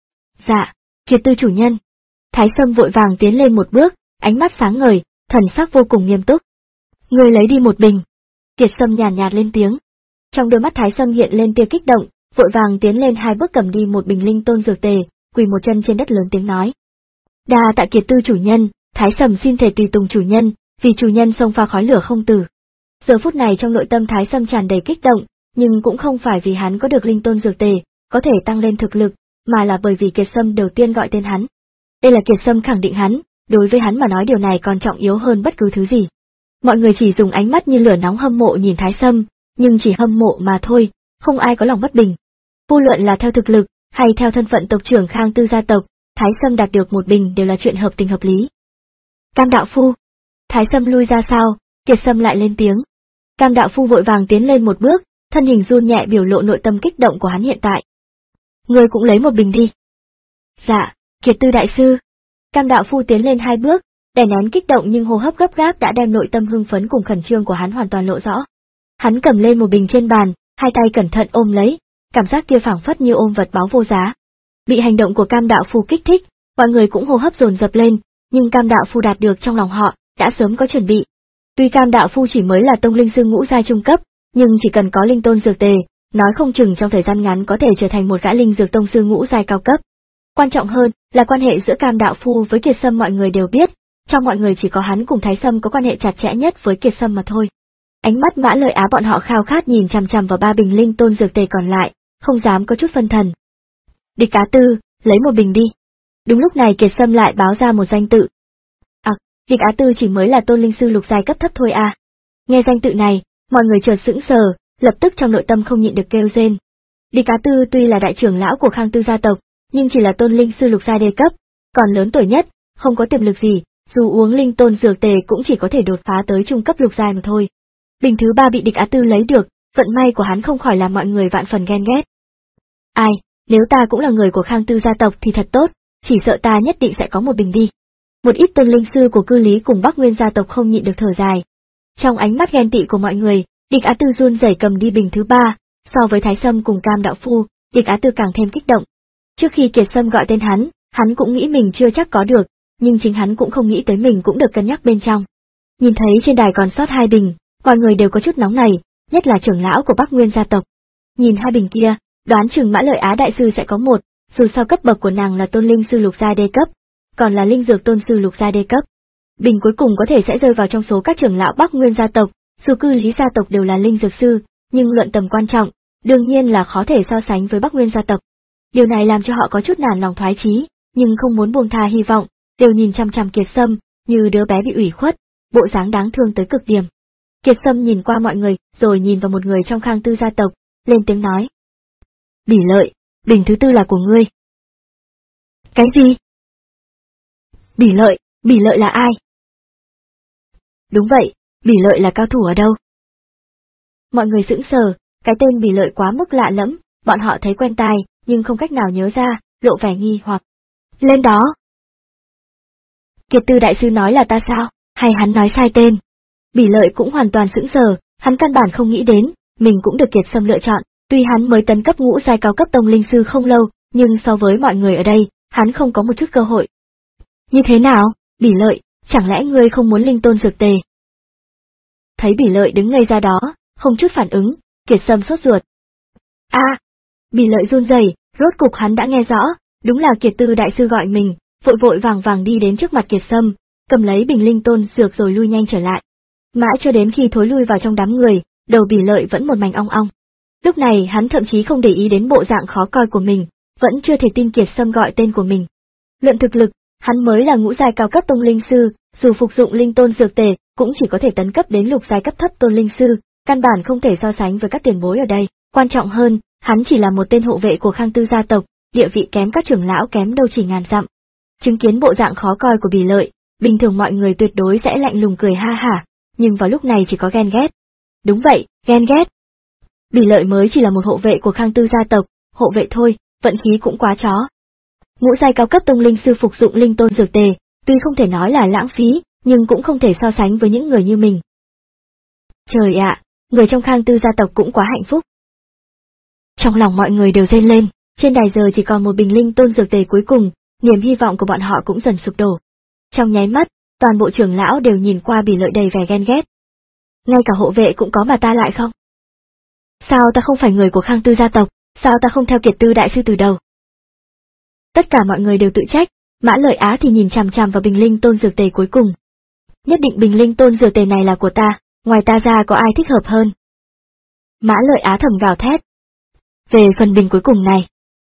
Dạ, Kiệt Tư chủ nhân. Thái Sâm vội vàng tiến lên một bước, ánh mắt sáng ngời, thần sắc vô cùng nghiêm túc. Người lấy đi một bình. Kiệt Sâm nhàn nhạt lên tiếng. Trong đôi mắt Thái Sâm hiện lên tia kích động, vội vàng tiến lên hai bước cầm đi một bình linh tôn dược tề, quỳ một chân trên đất lớn tiếng nói. Đa tạ Kiệt Tư chủ nhân, Thái Sâm xin thể tùy tùng chủ nhân, vì chủ nhân xông pha khói lửa không tử. Giờ phút này trong nội tâm Thái Sâm tràn đầy kích động, nhưng cũng không phải vì hắn có được linh tôn dược tề, có thể tăng lên thực lực, mà là bởi vì Kiệt Sâm đầu tiên gọi tên hắn. Đây là Kiệt Sâm khẳng định hắn, đối với hắn mà nói điều này còn trọng yếu hơn bất cứ thứ gì. Mọi người chỉ dùng ánh mắt như lửa nóng hâm mộ nhìn Thái Sâm, nhưng chỉ hâm mộ mà thôi, không ai có lòng bất bình. Vô luận là theo thực lực, hay theo thân phận tộc trưởng Khang Tư gia tộc, Thái Sâm đạt được một bình đều là chuyện hợp tình hợp lý. Cam đạo phu. Thái Sâm lui ra sau, Kiệt Sâm lại lên tiếng. Cam đạo phu vội vàng tiến lên một bước, thân hình run nhẹ biểu lộ nội tâm kích động của hắn hiện tại. Ngươi cũng lấy một bình đi. Dạ, Kiệt Tư đại sư. Cam đạo phu tiến lên hai bước, đè nén kích động nhưng hô hấp gấp gáp đã đem nội tâm hưng phấn cùng khẩn trương của hắn hoàn toàn lộ rõ. Hắn cầm lên một bình trên bàn, hai tay cẩn thận ôm lấy, cảm giác kia phảng phất như ôm vật báu vô giá. Bị hành động của Cam đạo phu kích thích, mọi người cũng hô hấp dồn dập lên, nhưng Cam đạo phu đạt được trong lòng họ, đã sớm có chuẩn bị. Tuy Cam đạo phu chỉ mới là tông linh sư ngũ giai trung cấp, nhưng chỉ cần có linh tôn dược tề, nói không chừng trong thời gian ngắn có thể trở thành một gã linh dược tông sư ngũ giai cao cấp. Quan trọng hơn là quan hệ giữa Cam đạo phu với Kiệt Sâm mọi người đều biết, trong mọi người chỉ có hắn cùng Thái Sâm có quan hệ chặt chẽ nhất với Kiệt Sâm mà thôi. Ánh mắt Mã Lợi Á bọn họ khao khát nhìn chằm chằm vào ba bình linh tôn dược tề còn lại, không dám có chút phân thần. Địch Á Tư, lấy một bình đi. Đúng lúc này Kiệt Sâm lại báo ra một danh tự. À, Địch Á Tư chỉ mới là tôn linh sư lục giai cấp thấp thôi à. Nghe danh tự này, mọi người chợt sững sờ, lập tức trong nội tâm không nhịn được kêu rên. Địch Á Tư tuy là đại trưởng lão của Khang Tư gia tộc, nhưng chỉ là tôn linh sư lục giai đề cấp, còn lớn tuổi nhất, không có tiềm lực gì, dù uống linh tôn dược tề cũng chỉ có thể đột phá tới trung cấp lục giai mà thôi. Bình thứ ba bị Địch Á Tư lấy được, vận may của hắn không khỏi làm mọi người vạn phần ghen ghét. Ai, nếu ta cũng là người của Khang Tư gia tộc thì thật tốt, chỉ sợ ta nhất định sẽ có một bình đi. Một ít tôn linh sư của Cư Lý cùng Bắc Nguyên gia tộc không nhịn được thở dài. Trong ánh mắt ghen tị của mọi người, Địch Á Tư run rẩy cầm đi bình thứ ba, so với Thái Sâm cùng Cam đạo phu, Địch Á Tư càng thêm kích động. Trước khi Kiệt Sâm gọi tên hắn, hắn cũng nghĩ mình chưa chắc có được, nhưng chính hắn cũng không nghĩ tới mình cũng được cân nhắc bên trong. Nhìn thấy trên đài còn sót hai bình, mọi người đều có chút nóng này, nhất là trưởng lão của Bắc Nguyên gia tộc. Nhìn hai bình kia, đoán chừng Mã Lợi Á đại sư sẽ có một, dù sao cấp bậc của nàng là tôn linh sư lục giai đê cấp, còn là linh dược tôn sư lục giai đê cấp. Bình cuối cùng có thể sẽ rơi vào trong số các trưởng lão Bắc Nguyên gia tộc, dù Cư Lý gia tộc đều là linh dược sư, nhưng luận tầm quan trọng, đương nhiên là khó thể so sánh với Bắc Nguyên gia tộc. Điều này làm cho họ có chút nản lòng thoái chí, nhưng không muốn buông tha hy vọng, đều nhìn chăm chăm Kiệt Sâm, như đứa bé bị ủy khuất, bộ dáng đáng thương tới cực điểm. Kiệt Sâm nhìn qua mọi người, rồi nhìn vào một người trong Khang Tư gia tộc, lên tiếng nói. Bỉ Lợi, bình thứ tư là của ngươi. Cái gì? Bỉ Lợi, Bỉ Lợi là ai? Đúng vậy, Bỉ Lợi là cao thủ ở đâu? Mọi người sững sờ, cái tên Bỉ Lợi quá mức lạ lẫm, bọn họ thấy quen tai, nhưng không cách nào nhớ ra, lộ vẻ nghi hoặc. Lên đó! Kiệt Tư đại sư nói là ta sao, hay hắn nói sai tên? Bỉ Lợi cũng hoàn toàn sững sờ, hắn căn bản không nghĩ đến, mình cũng được Kiệt Sâm lựa chọn, tuy hắn mới tấn cấp ngũ giai cao cấp tông linh sư không lâu, nhưng so với mọi người ở đây, hắn không có một chút cơ hội. Như thế nào, Bỉ Lợi, chẳng lẽ ngươi không muốn linh tôn dược tề? Thấy Bỉ Lợi đứng ngây ra đó, không chút phản ứng, Kiệt Sâm sốt ruột. A, à, Bỉ Lợi run rẩy, rốt cục hắn đã nghe rõ, đúng là Kiệt Tư đại sư gọi mình, vội vội vàng vàng đi đến trước mặt Kiệt Sâm, cầm lấy bình linh tôn dược rồi lui nhanh trở lại. Mãi cho đến khi thối lui vào trong đám người, đầu Bỉ Lợi vẫn một mảnh ong ong. Lúc này hắn thậm chí không để ý đến bộ dạng khó coi của mình, vẫn chưa thể tin Kiệt Sâm gọi tên của mình. Luận thực lực, hắn mới là ngũ giai cao cấp tông linh sư, dù phục dụng linh tôn dược tề, cũng chỉ có thể tấn cấp đến lục giai cấp thấp tôn linh sư, căn bản không thể so sánh với các tiền bối ở đây. Quan trọng hơn, hắn chỉ là một tên hộ vệ của Khang Tư gia tộc, địa vị kém các trưởng lão kém đâu chỉ ngàn dặm. Chứng kiến bộ dạng khó coi của Bỉ Lợi, bình thường mọi người tuyệt đối sẽ lạnh lùng cười ha hả, nhưng vào lúc này chỉ có ghen ghét. Đúng vậy, ghen ghét. Bỉ Lợi mới chỉ là một hộ vệ của Khang Tư gia tộc, hộ vệ thôi, vận khí cũng quá chó. Ngũ giai cao cấp tông linh sư phục dụng linh tôn dược tề, tuy không thể nói là lãng phí, nhưng cũng không thể so sánh với những người như mình. Trời ạ, người trong Khang Tư gia tộc cũng quá hạnh phúc. Trong lòng mọi người đều rên lên, trên đài giờ chỉ còn một bình linh tôn dược tề cuối cùng, niềm hy vọng của bọn họ cũng dần sụp đổ. Trong nháy mắt, toàn bộ trưởng lão đều nhìn qua Bỉ Lợi đầy vẻ ghen ghét. Ngay cả hộ vệ cũng có mà ta lại không? Sao ta không phải người của Khang Tư gia tộc, sao ta không theo Kiệt Tư đại sư từ đầu? Tất cả mọi người đều tự trách, Mã Lợi Á thì nhìn chằm chằm vào bình linh tôn dược tề cuối cùng. Nhất định bình linh tôn dược tề này là của ta, ngoài ta ra có ai thích hợp hơn? Mã Lợi Á thầm gào thét. Về phần bình cuối cùng này.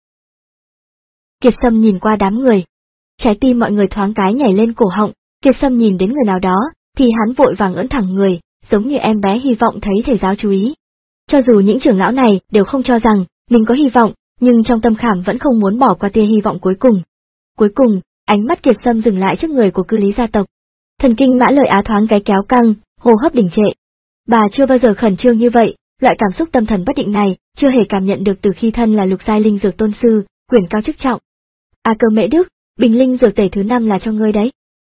Kiệt Sâm nhìn qua đám người. Trái tim mọi người thoáng cái nhảy lên cổ họng, Kiệt Sâm nhìn đến người nào đó, thì hắn vội vàng ưỡn thẳng người, giống như em bé hy vọng thấy thầy giáo chú ý. Cho dù những trưởng lão này đều không cho rằng mình có hy vọng, nhưng trong tâm khảm vẫn không muốn bỏ qua tia hy vọng cuối cùng. Cuối cùng, ánh mắt Kiệt Sâm dừng lại trước người của Cư Lý gia tộc. Thần kinh Mã Lợi Á thoáng cái kéo căng, hô hấp đình trệ. Bà chưa bao giờ khẩn trương như vậy, loại cảm xúc tâm thần bất định này chưa hề cảm nhận được từ khi thân là lục giai linh dược tôn sư, quyền cao chức trọng. A Cơ Mễ Đức, bình linh dược tề thứ năm là cho ngươi đấy.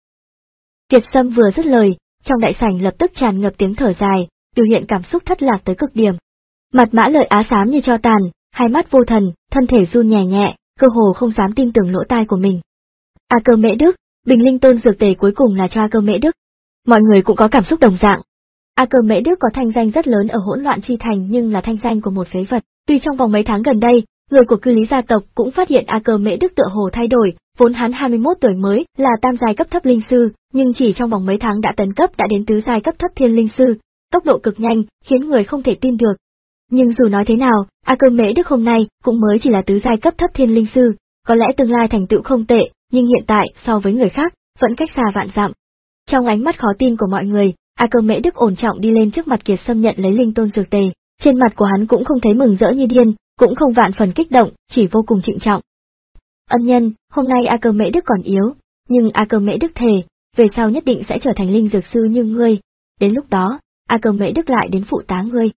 Kiệt Sâm vừa dứt lời, trong đại sảnh lập tức tràn ngập tiếng thở dài, biểu hiện cảm xúc thất lạc tới cực điểm. Mặt Mã Lợi Á xám như tro tàn, hai mắt vô thần, thân thể run nhẹ nhẹ, cơ hồ không dám tin tưởng lỗ tai của mình. A Cơ Mễ Đức, bình linh tôn dược tề cuối cùng là cho A Cơ Mễ Đức. Mọi người cũng có cảm xúc đồng dạng. A Cơ Mễ Đức có thanh danh rất lớn ở Hỗn Loạn Chi Thành nhưng là thanh danh của một phế vật. Tuy trong vòng mấy tháng gần đây, người của Cư Lý gia tộc cũng phát hiện A Cơ Mễ Đức tựa hồ thay đổi, vốn hắn hai mươi mốt tuổi mới là tam giai cấp thấp linh sư, nhưng chỉ trong vòng mấy tháng đã tấn cấp đã đến tứ giai cấp thấp thiên linh sư, tốc độ cực nhanh, khiến người không thể tin được. Nhưng dù nói thế nào, A Cơ Mễ Đức hôm nay cũng mới chỉ là tứ giai cấp thấp thiên linh sư, có lẽ tương lai thành tựu không tệ, nhưng hiện tại so với người khác vẫn cách xa vạn dặm. Trong ánh mắt khó tin của mọi người, A Cơ Mễ Đức ổn trọng đi lên trước mặt Kiệt Sâm nhận lấy linh tôn dược tề, trên mặt của hắn cũng không thấy mừng rỡ như điên, cũng không vạn phần kích động, chỉ vô cùng trịnh trọng. Ân nhân, hôm nay A Cơ Mễ Đức còn yếu, nhưng A Cơ Mễ Đức thề, về sau nhất định sẽ trở thành linh dược sư như ngươi, đến lúc đó, A Cơ Mễ Đức lại đến phụ tá ngươi.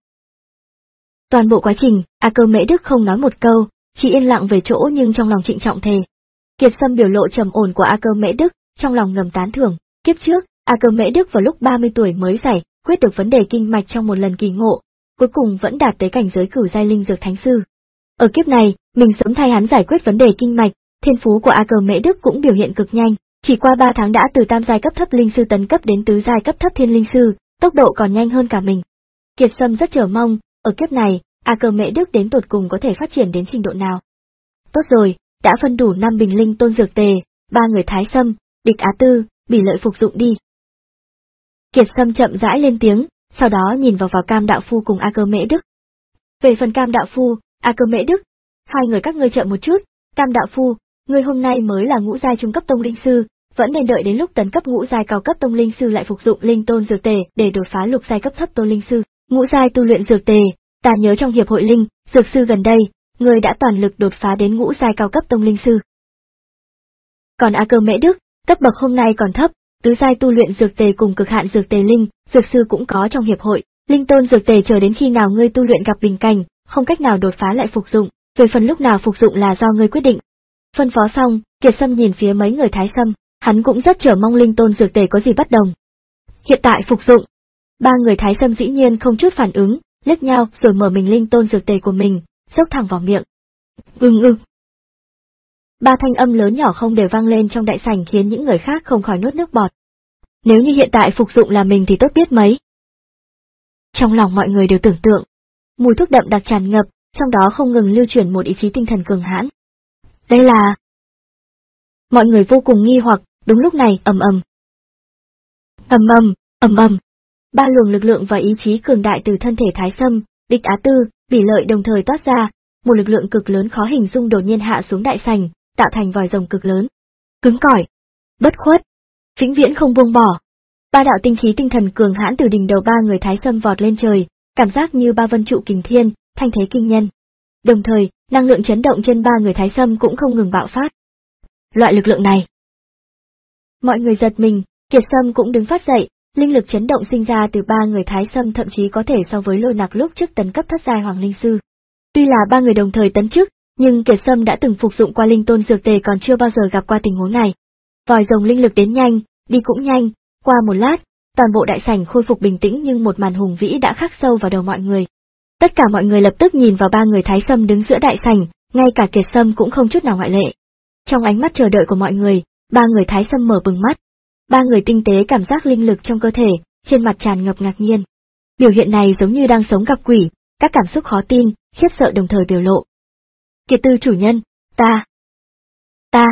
Toàn bộ quá trình, A Cơ Mễ Đức không nói một câu, chỉ yên lặng về chỗ nhưng trong lòng trịnh trọng thề. Kiệt Sâm biểu lộ trầm ổn của A Cơ Mễ Đức, trong lòng ngầm tán thưởng, kiếp trước, A Cơ Mễ Đức vào lúc ba mươi tuổi mới giải quyết được vấn đề kinh mạch trong một lần kỳ ngộ, cuối cùng vẫn đạt tới cảnh giới cửu giai linh dược thánh sư. Ở kiếp này, mình sớm thay hắn giải quyết vấn đề kinh mạch, thiên phú của A Cơ Mễ Đức cũng biểu hiện cực nhanh, chỉ qua ba tháng đã từ tam giai cấp thấp linh sư tấn cấp đến tứ giai cấp thấp thiên linh sư, tốc độ còn nhanh hơn cả mình. Kiệt Sâm rất chờ mong, ở kiếp này, A Cơ Mễ Đức đến tột cùng có thể phát triển đến trình độ nào. Tốt rồi, đã phân đủ năm bình linh tôn dược tề, ba người Thái Sâm, Địch Á Tư, Bỉ Lợi phục dụng đi. Kiệt Sâm chậm rãi lên tiếng, sau đó nhìn vào vào Cam đạo phu cùng A Cơ Mễ Đức. Về phần Cam đạo phu, A Cơ Mễ Đức, hai người các ngươi chậm một chút, Cam đạo phu, ngươi hôm nay mới là ngũ giai trung cấp tông linh sư, vẫn nên đợi đến lúc tấn cấp ngũ giai cao cấp tông linh sư lại phục dụng linh tôn dược tề để đột phá lục giai cấp thấp tôn linh sư. Ngũ giai tu luyện dược tề, ta nhớ trong hiệp hội linh, dược sư gần đây, ngươi đã toàn lực đột phá đến ngũ giai cao cấp tông linh sư. Còn A Cơ Mễ Đức, cấp bậc hôm nay còn thấp, tứ giai tu luyện dược tề cùng cực hạn dược tề linh, dược sư cũng có trong hiệp hội, linh tôn dược tề chờ đến khi nào ngươi tu luyện gặp bình cảnh, không cách nào đột phá lại phục dụng, về phần lúc nào phục dụng là do ngươi quyết định. Phân phó xong, Kiệt Sâm nhìn phía mấy người Thái Sâm, hắn cũng rất chờ mong linh tôn dược tề có gì bất đồng. Hiện tại phục dụng. Ba người Thái Sâm dĩ nhiên không chút phản ứng, liếc nhau rồi mở mình linh tôn dược tề của mình, xốc thẳng vào miệng. Ưng ưng. Ba thanh âm lớn nhỏ không đều vang lên trong đại sảnh khiến những người khác không khỏi nuốt nước bọt. Nếu như hiện tại phục dụng là mình thì tốt biết mấy. Trong lòng mọi người đều tưởng tượng, mùi thuốc đậm đặc tràn ngập, trong đó không ngừng lưu chuyển một ý chí tinh thần cường hãn. Đây là... Mọi người vô cùng nghi hoặc, đúng lúc này, ầm ầm. Ầm ầm, ầm ầm. Ba luồng lực lượng và ý chí cường đại từ thân thể Thái Sâm, Địch Á Tư, Bỉ Lợi đồng thời toát ra, một lực lượng cực lớn khó hình dung đột nhiên hạ xuống đại sảnh, tạo thành vòi rồng cực lớn. Cứng cỏi, bất khuất, vĩnh viễn không buông bỏ. Ba đạo tinh khí tinh thần cường hãn từ đỉnh đầu ba người Thái Sâm vọt lên trời, cảm giác như ba vân trụ kình thiên, thanh thế kinh nhân. Đồng thời, năng lượng chấn động trên ba người Thái Sâm cũng không ngừng bạo phát. Loại lực lượng này. Mọi người giật mình, Kiệt Sâm cũng đứng phát dậy, linh lực chấn động sinh ra từ ba người Thái Sâm thậm chí có thể so với Lôi Nặc lúc trước tấn cấp thất giai hoàng linh sư. Tuy là ba người đồng thời tấn chức, nhưng Kiệt Sâm đã từng phục dụng qua linh tôn dược tề còn chưa bao giờ gặp qua tình huống này. Vòi rồng linh lực đến nhanh, đi cũng nhanh, qua một lát, toàn bộ đại sảnh khôi phục bình tĩnh nhưng một màn hùng vĩ đã khắc sâu vào đầu mọi người. Tất cả mọi người lập tức nhìn vào ba người Thái Sâm đứng giữa đại sảnh, ngay cả Kiệt Sâm cũng không chút nào ngoại lệ. Trong ánh mắt chờ đợi của mọi người, ba người Thái Sâm mở bừng mắt. Ba người tinh tế cảm giác linh lực trong cơ thể, trên mặt tràn ngập ngạc nhiên. Biểu hiện này giống như đang sống gặp quỷ, các cảm xúc khó tin, khiếp sợ đồng thời biểu lộ. Kiệt Tư chủ nhân, ta, ta.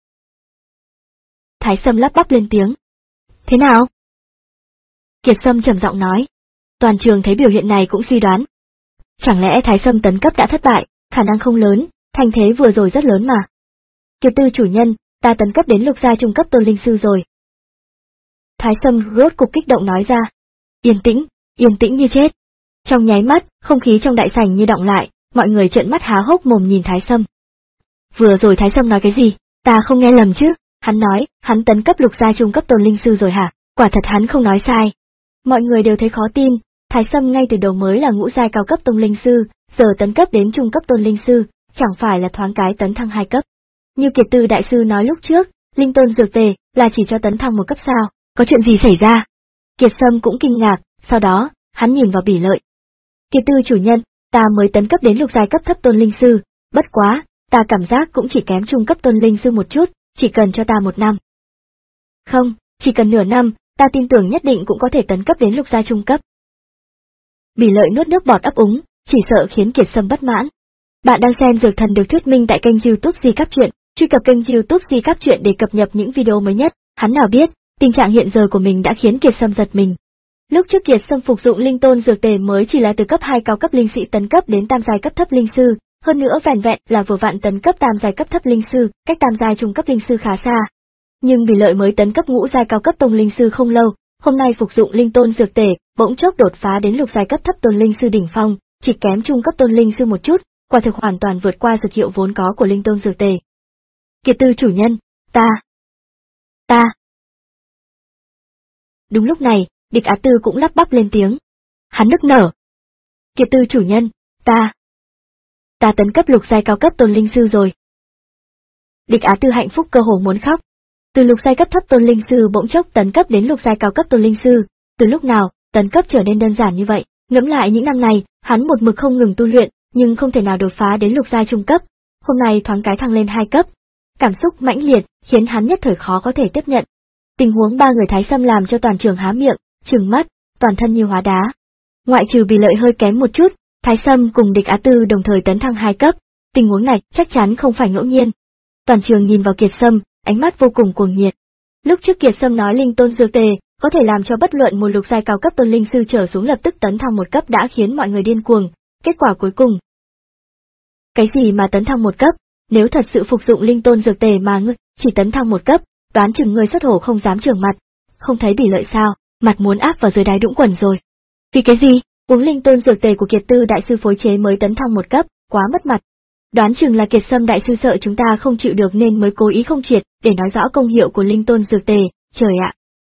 Thái Sâm lắp bắp lên tiếng. Thế nào? Kiệt Sâm trầm giọng nói. Toàn trường thấy biểu hiện này cũng suy đoán. Chẳng lẽ Thái Sâm tấn cấp đã thất bại, khả năng không lớn, thành thế vừa rồi rất lớn mà. Kiệt Tư chủ nhân, ta tấn cấp đến lục giai trung cấp tôn linh sư rồi. Thái Sâm rốt cục kích động nói ra. Yên tĩnh, yên tĩnh như chết. Trong nháy mắt, không khí trong đại sảnh như động lại, mọi người trợn mắt há hốc mồm nhìn Thái Sâm. Vừa rồi Thái Sâm nói cái gì? Ta không nghe lầm chứ? Hắn nói, hắn tấn cấp lục giai trung cấp tôn linh sư rồi hả? Quả thật hắn không nói sai. Mọi người đều thấy khó tin, Thái Sâm ngay từ đầu mới là ngũ giai cao cấp tôn linh sư, giờ tấn cấp đến trung cấp tôn linh sư, chẳng phải là thoáng cái tấn thăng hai cấp. Như Kiệt Tư đại sư nói lúc trước, linh tôn dược tề là chỉ cho tấn thăng một cấp sao, có chuyện gì xảy ra? Kiệt Sâm cũng kinh ngạc, sau đó, hắn nhìn vào Bỉ Lợi. Kiệt Tư chủ nhân, ta mới tấn cấp đến lục giai cấp thấp tôn linh sư, bất quá, ta cảm giác cũng chỉ kém trung cấp tôn linh sư một chút, chỉ cần cho ta một năm. Không, chỉ cần nửa năm, ta tin tưởng nhất định cũng có thể tấn cấp đến lục giai trung cấp. Bỉ Lợi nuốt nước bọt ấp úng, chỉ sợ khiến Kiệt Sâm bất mãn. Bạn đang xem Dược Thần được thuyết minh tại kênh YouTube Di Cáp Truyện, truy cập kênh YouTube Di Cáp Truyện để cập nhật những video mới nhất. Hắn nào biết, tình trạng hiện giờ của mình đã khiến Kiệt Sâm giật mình. Lúc trước Kiệt Sâm phục dụng linh tôn dược tề mới chỉ là từ cấp hai cao cấp linh sĩ tấn cấp đến tam giai cấp thấp linh sư, hơn nữa vẻn vẹn là vừa vặn tấn cấp tam giai cấp thấp linh sư, cách tam giai trung cấp linh sư khá xa. Nhưng Bỉ Lợi mới tấn cấp ngũ giai cao cấp tông linh sư không lâu, hôm nay phục dụng linh tôn dược tề, bỗng chốc đột phá đến lục giai cấp thấp tôn linh sư đỉnh phong, chỉ kém trung cấp tôn linh sư một chút, quả thực hoàn toàn vượt qua dược hiệu vốn có của linh tôn dược tề. Kiệt Tư chủ nhân, ta, ta. Đúng lúc này, Địch Á Tư cũng lắp bắp lên tiếng. Hắn nức nở. Kiệt Tư chủ nhân, ta, ta tấn cấp lục giai cao cấp tôn linh sư rồi. Địch Á Tư hạnh phúc cơ hồ muốn khóc. Từ lục giai cấp thấp tôn linh sư bỗng chốc tấn cấp đến lục giai cao cấp tôn linh sư, từ lúc nào, tấn cấp trở nên đơn giản như vậy, ngẫm lại những năm này, hắn một mực không ngừng tu luyện, nhưng không thể nào đột phá đến lục giai trung cấp, hôm nay thoáng cái thăng lên hai cấp. Cảm xúc mãnh liệt, khiến hắn nhất thời khó có thể tiếp nhận. Tình huống ba người Thái Sâm làm cho toàn trường há miệng, trừng mắt, toàn thân như hóa đá. Ngoại trừ Bỉ Lợi hơi kém một chút, Thái Sâm cùng Địch Á Tư đồng thời tấn thăng hai cấp, tình huống này chắc chắn không phải ngẫu nhiên. Toàn trường nhìn vào Kiệt Sâm, ánh mắt vô cùng cuồng nhiệt. Lúc trước Kiệt Sâm nói linh tôn dược tề có thể làm cho bất luận một lục giai cao cấp tôn linh sư trở xuống lập tức tấn thăng một cấp đã khiến mọi người điên cuồng, kết quả cuối cùng. Cái gì mà tấn thăng một cấp, nếu thật sự phục dụng linh tôn dược tề mà ngươi chỉ tấn thăng một cấp, đoán chừng người xuất hổ không dám trường mặt, không thấy Bỉ Lợi sao, mặt muốn áp vào dưới đáy đũng quần rồi. Vì cái gì, uống linh tôn dược tề của Kiệt Tư đại sư phối chế mới tấn thăng một cấp, quá mất mặt. Đoán chừng là Kiệt Sâm đại sư sợ chúng ta không chịu được nên mới cố ý không triệt để nói rõ công hiệu của linh tôn dược tề, trời ạ.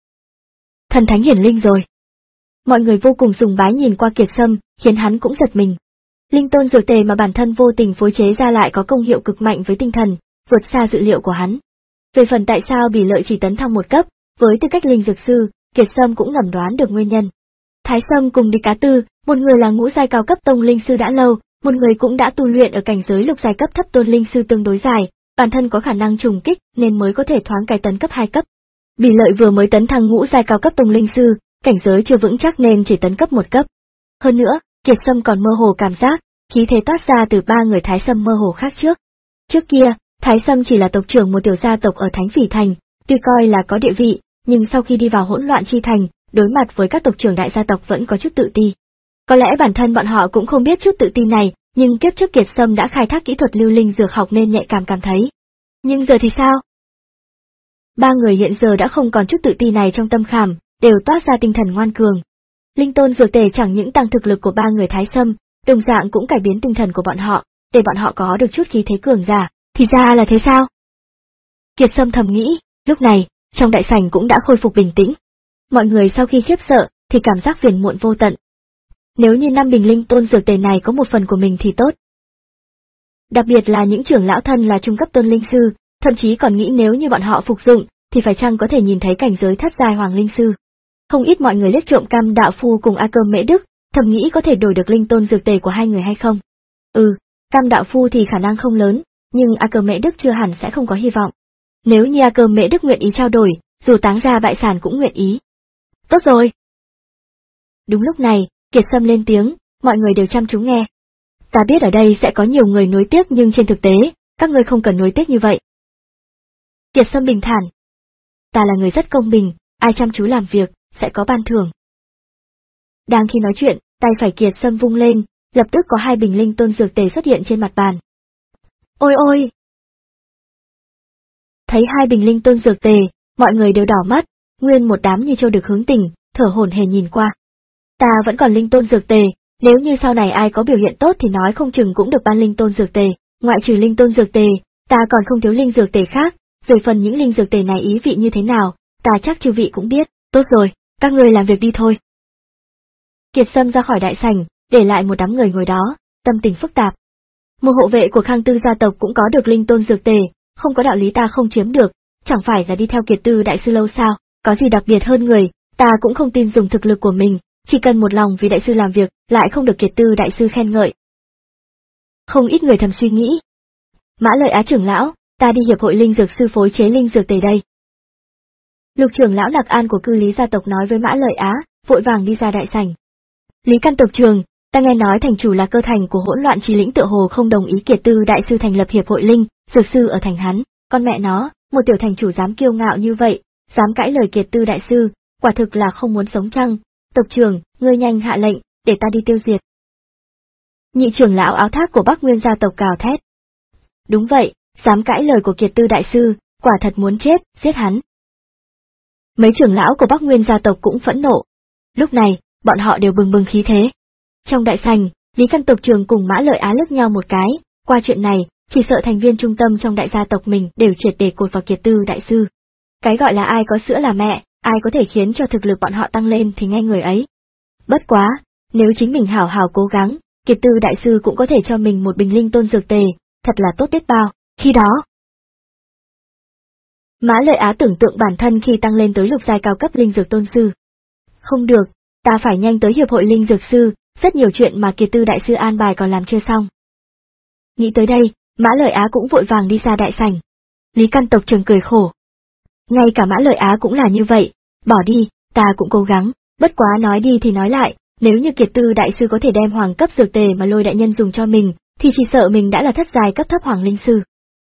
Thần thánh hiển linh rồi. Mọi người vô cùng sùng bái nhìn qua Kiệt Sâm, khiến hắn cũng giật mình. Linh tôn dược tề mà bản thân vô tình phối chế ra lại có công hiệu cực mạnh với tinh thần, vượt xa dự liệu của hắn. Về phần tại sao Bỉ Lợi chỉ tấn thăng một cấp, với tư cách linh dược sư, Kiệt Sâm cũng ngầm đoán được nguyên nhân. Thái Sâm cùng Địch Á Tư, một người là ngũ giai cao cấp tông linh sư đã lâu, một người cũng đã tu luyện ở cảnh giới lục giai cấp thấp tôn linh sư tương đối dài, bản thân có khả năng trùng kích nên mới có thể thoáng cái tấn cấp hai cấp. Bỉ Lợi vừa mới tấn thăng ngũ giai cao cấp tông linh sư, cảnh giới chưa vững chắc nên chỉ tấn cấp một cấp. Hơn nữa, Kiệt Sâm còn mơ hồ cảm giác, khí thế toát ra từ ba người Thái Sâm mơ hồ khác trước. Trước kia, Thái Sâm chỉ là tộc trưởng một tiểu gia tộc ở Thánh Phỉ Thành, tuy coi là có địa vị, nhưng sau khi đi vào hỗn loạn chi thành, đối mặt với các tộc trưởng đại gia tộc vẫn có chút tự ti. Có lẽ bản thân bọn họ cũng không biết chút tự tin này, nhưng kiếp trước Kiệt Sâm đã khai thác kỹ thuật lưu linh dược học nên nhạy cảm cảm thấy. Nhưng giờ thì sao? Ba người hiện giờ đã không còn chút tự ti này trong tâm khảm, đều toát ra tinh thần ngoan cường. Linh tôn dược tề chẳng những tăng thực lực của ba người Thái Sâm, đồng dạng cũng cải biến tinh thần của bọn họ, để bọn họ có được chút khí thế cường giả, thì ra là thế sao? Kiệt Sâm thầm nghĩ, lúc này, trong đại sảnh cũng đã khôi phục bình tĩnh. Mọi người sau khi khiếp sợ, thì cảm giác phiền muộn vô tận. Nếu như năm bình linh tôn dược tề này có một phần của mình thì tốt. Đặc biệt là những trưởng lão thân là trung cấp tôn linh sư, thậm chí còn nghĩ nếu như bọn họ phục dụng, thì phải chăng có thể nhìn thấy cảnh giới thất giai hoàng linh sư. Không ít mọi người liếc trộm Cam Đạo Phu cùng A Cơ Mễ Đức, thầm nghĩ có thể đổi được linh tôn dược tề của hai người hay không. Ừ, Cam Đạo Phu thì khả năng không lớn, nhưng A Cơ Mễ Đức chưa hẳn sẽ không có hy vọng. Nếu như A Cơ Mễ Đức nguyện ý trao đổi, dù táng ra bại sản cũng nguyện ý. Tốt rồi. Đúng lúc này, Kiệt Sâm lên tiếng, mọi người đều chăm chú nghe. Ta biết ở đây sẽ có nhiều người nuối tiếc nhưng trên thực tế, các ngươi không cần nuối tiếc như vậy. Kiệt Sâm bình thản. Ta là người rất công bình, ai chăm chú làm việc, sẽ có ban thưởng. Đang khi nói chuyện, tay phải Kiệt Sâm vung lên, lập tức có hai bình linh tôn dược tề xuất hiện trên mặt bàn. Ôi ôi! Thấy hai bình linh tôn dược tề, mọi người đều đỏ mắt, nguyên một đám như trâu được hướng tình, thở hổn hển nhìn qua. Ta vẫn còn linh tôn dược tề, nếu như sau này ai có biểu hiện tốt thì nói không chừng cũng được ban linh tôn dược tề, ngoại trừ linh tôn dược tề, ta còn không thiếu linh dược tề khác, về phần những linh dược tề này ý vị như thế nào, ta chắc chư vị cũng biết, tốt rồi, các ngươi làm việc đi thôi. Kiệt Sâm ra khỏi đại sảnh, để lại một đám người ngồi đó, tâm tình phức tạp. Một hộ vệ của Khang Tư gia tộc cũng có được linh tôn dược tề, không có đạo lý ta không chiếm được, chẳng phải là đi theo Kiệt Tư đại sư lâu sao, có gì đặc biệt hơn người, ta cũng không tin dùng thực lực của mình, chỉ cần một lòng vì đại sư làm việc, lại không được Kiệt Tư đại sư khen ngợi. Không ít người thầm suy nghĩ. Mã Lợi Á trưởng lão, ta đi hiệp hội linh dược sư phối chế linh dược tề đây. Lục trưởng lão Lạc An của cư Lý gia tộc nói với Mã Lợi Á, vội vàng đi ra đại sảnh. Lý Căn tộc trường, ta nghe nói thành chủ là cơ thành của hỗn loạn chi lĩnh tựa hồ không đồng ý Kiệt Tư đại sư thành lập hiệp hội linh dược sư ở thành hắn, con mẹ nó, một tiểu thành chủ dám kiêu ngạo như vậy, dám cãi lời Kiệt Tư đại sư, quả thực là không muốn sống chăng? Tộc trưởng, ngươi nhanh hạ lệnh, để ta đi tiêu diệt. Nhị trưởng lão áo thác của Bắc Nguyên gia tộc gào thét. Đúng vậy, dám cãi lời của Kiệt Tư đại sư, quả thật muốn chết, giết hắn. Mấy trưởng lão của Bắc Nguyên gia tộc cũng phẫn nộ. Lúc này, bọn họ đều bừng bừng khí thế. Trong đại sảnh, Lý Căn tộc trường cùng Mã Lợi Á liếc nhau một cái, qua chuyện này, chỉ sợ thành viên trung tâm trong đại gia tộc mình đều triệt để cột vào Kiệt Tư đại sư. Cái gọi là ai có sữa là mẹ, ai có thể khiến cho thực lực bọn họ tăng lên thì nghe người ấy. Bất quá, nếu chính mình hảo hảo cố gắng, Kiệt Tư đại sư cũng có thể cho mình một bình linh tôn dược tề, thật là tốt biết bao, khi đó. Mã Lợi Á tưởng tượng bản thân khi tăng lên tới lục giai cao cấp linh dược tôn sư. Không được, ta phải nhanh tới hiệp hội linh dược sư, rất nhiều chuyện mà Kiệt Tư đại sư an bài còn làm chưa xong. Nghĩ tới đây, Mã Lợi Á cũng vội vàng đi ra đại sảnh. Lý Căn tộc trường cười khổ. Ngay cả Mã Lợi Á cũng là như vậy, bỏ đi, ta cũng cố gắng, bất quá nói đi thì nói lại, nếu như Kiệt Tư đại sư có thể đem hoàng cấp dược tề mà Lôi đại nhân dùng cho mình, thì chỉ sợ mình đã là thất giai cấp thấp hoàng linh sư.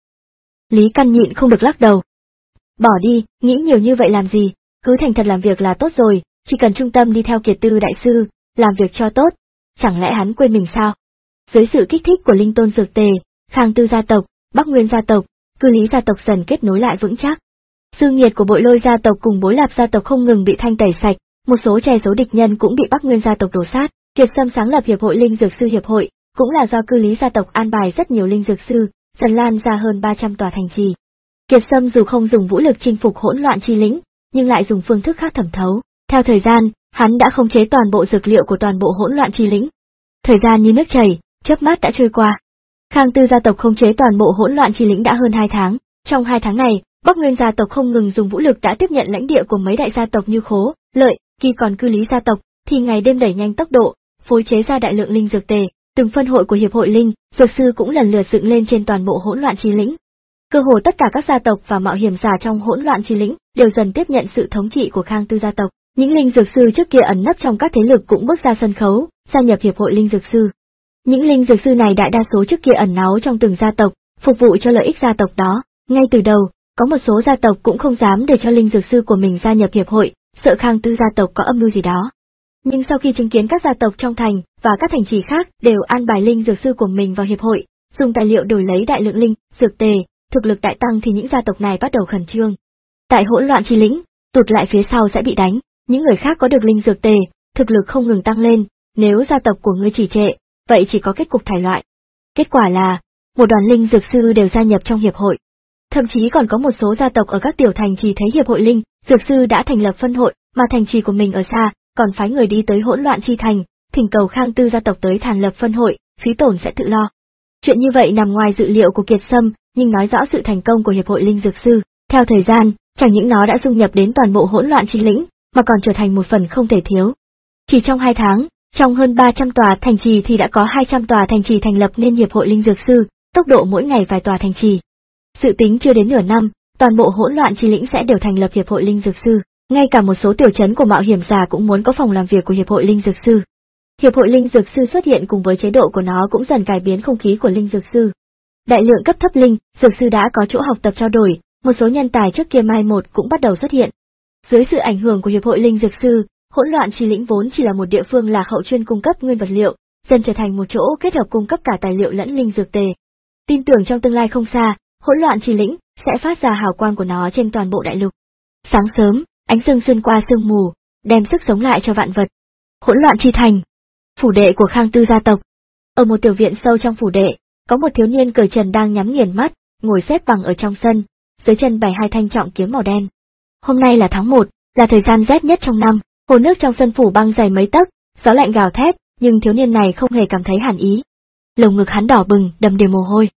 Lý Căn nhịn không được lắc đầu. Bỏ đi, nghĩ nhiều như vậy làm gì, cứ thành thật làm việc là tốt rồi, chỉ cần trung tâm đi theo Kiệt Tư đại sư, làm việc cho tốt, chẳng lẽ hắn quên mình sao? Dưới sự kích thích của linh tôn dược tề, Khang Tư gia tộc, Bắc Nguyên gia tộc, cư Lý gia tộc dần kết nối lại vững chắc. Sự nhiệt của Bội Lôi gia tộc cùng Bối Lạp gia tộc không ngừng bị thanh tẩy sạch, một số che giấu địch nhân cũng bị Bắc Nguyên gia tộc đổ sát. Kiệt Sâm sáng lập hiệp hội linh dược sư hiệp hội, cũng là do cư Lý gia tộc an bài rất nhiều linh dược sư, dần lan ra hơn ba trăm tòa thành trì. Kiệt Sâm dù không dùng vũ lực chinh phục hỗn loạn chi lĩnh, nhưng lại dùng phương thức khác thẩm thấu. Theo thời gian, hắn đã khống chế toàn bộ dược liệu của toàn bộ hỗn loạn chi lĩnh. Thời gian như nước chảy, chớp mắt đã trôi qua. Khang Tư gia tộc khống chế toàn bộ hỗn loạn chi lĩnh đã hơn hai tháng. Trong hai tháng này, Bắc Nguyên gia tộc không ngừng dùng vũ lực đã tiếp nhận lãnh địa của mấy đại gia tộc như Khố, Lợi, khi còn cư Lý gia tộc, thì ngày đêm đẩy nhanh tốc độ, phối chế ra đại lượng linh dược tề, từng phân hội của hiệp hội linh, dược sư cũng lần lượt dựng lên trên toàn bộ hỗn loạn chi lĩnh. Cơ hồ tất cả các gia tộc và mạo hiểm giả trong hỗn loạn chi lĩnh đều dần tiếp nhận sự thống trị của Khang Tư gia tộc. Những linh dược sư trước kia ẩn nấp trong các thế lực cũng bước ra sân khấu, gia nhập hiệp hội linh dược sư. Những linh dược sư này đại đa số trước kia ẩn náu trong từng gia tộc, phục vụ cho lợi ích gia tộc đó. Ngay từ đầu, có một số gia tộc cũng không dám để cho linh dược sư của mình gia nhập hiệp hội, sợ Khang Tư gia tộc có âm mưu gì đó. Nhưng sau khi chứng kiến các gia tộc trong thành và các thành trì khác đều an bài linh dược sư của mình vào hiệp hội, dùng tài liệu đổi lấy đại lượng linh dược tề, thực lực đại tăng thì những gia tộc này bắt đầu khẩn trương. Tại hỗn loạn chi lĩnh, tụt lại phía sau sẽ bị đánh, những người khác có được linh dược tề, thực lực không ngừng tăng lên, nếu gia tộc của ngươi chỉ trệ, vậy chỉ có kết cục thải loại. Kết quả là, một đoàn linh dược sư đều gia nhập trong hiệp hội. Thậm chí còn có một số gia tộc ở các tiểu thành trì thấy hiệp hội linh dược sư đã thành lập phân hội, mà thành trì của mình ở xa, còn phái người đi tới hỗn loạn chi thành, thỉnh cầu Khang Tư gia tộc tới thành lập phân hội, phí tổn sẽ tự lo. Chuyện như vậy nằm ngoài dự liệu của Kiệt Sâm, nhưng nói rõ sự thành công của hiệp hội linh dược sư. Theo thời gian, chẳng những nó đã dung nhập đến toàn bộ hỗn loạn chi lĩnh, mà còn trở thành một phần không thể thiếu. Chỉ trong hai tháng, trong hơn ba trăm tòa thành trì thì đã có hai trăm tòa thành trì thành lập nên hiệp hội linh dược sư, tốc độ mỗi ngày vài tòa thành trì. Dự tính chưa đến nửa năm, toàn bộ hỗn loạn chi lĩnh sẽ đều thành lập hiệp hội linh dược sư, ngay cả một số tiểu trấn của mạo hiểm giả cũng muốn có phòng làm việc của hiệp hội linh dược sư. Hiệp hội linh dược sư xuất hiện cùng với chế độ của nó cũng dần cải biến không khí của linh dược sư. Đại lượng cấp thấp linh dược sư đã có chỗ học tập trao đổi, một số nhân tài trước kia mai một cũng bắt đầu xuất hiện. Dưới sự ảnh hưởng của hiệp hội linh dược sư, hỗn loạn chi lĩnh vốn chỉ là một địa phương lạc hậu chuyên cung cấp nguyên vật liệu, dần trở thành một chỗ kết hợp cung cấp cả tài liệu lẫn linh dược tề. Tin tưởng trong tương lai không xa, hỗn loạn chi lĩnh sẽ phát ra hào quang của nó trên toàn bộ đại lục. Sáng sớm, ánh dương xuyên qua sương mù, đem sức sống lại cho vạn vật. Hỗn loạn chi thành, phủ đệ của Khang Tư gia tộc. Ở một tiểu viện sâu trong phủ đệ, có một thiếu niên cởi trần đang nhắm nghiền mắt, ngồi xếp bằng ở trong sân, dưới chân bày hai thanh trọng kiếm màu đen. Hôm nay là tháng một, là thời gian rét nhất trong năm, hồ nước trong sân phủ băng dày mấy tấc, gió lạnh gào thét, nhưng thiếu niên này không hề cảm thấy hàn ý. Lồng ngực hắn đỏ bừng, đầm đìa mồ hôi.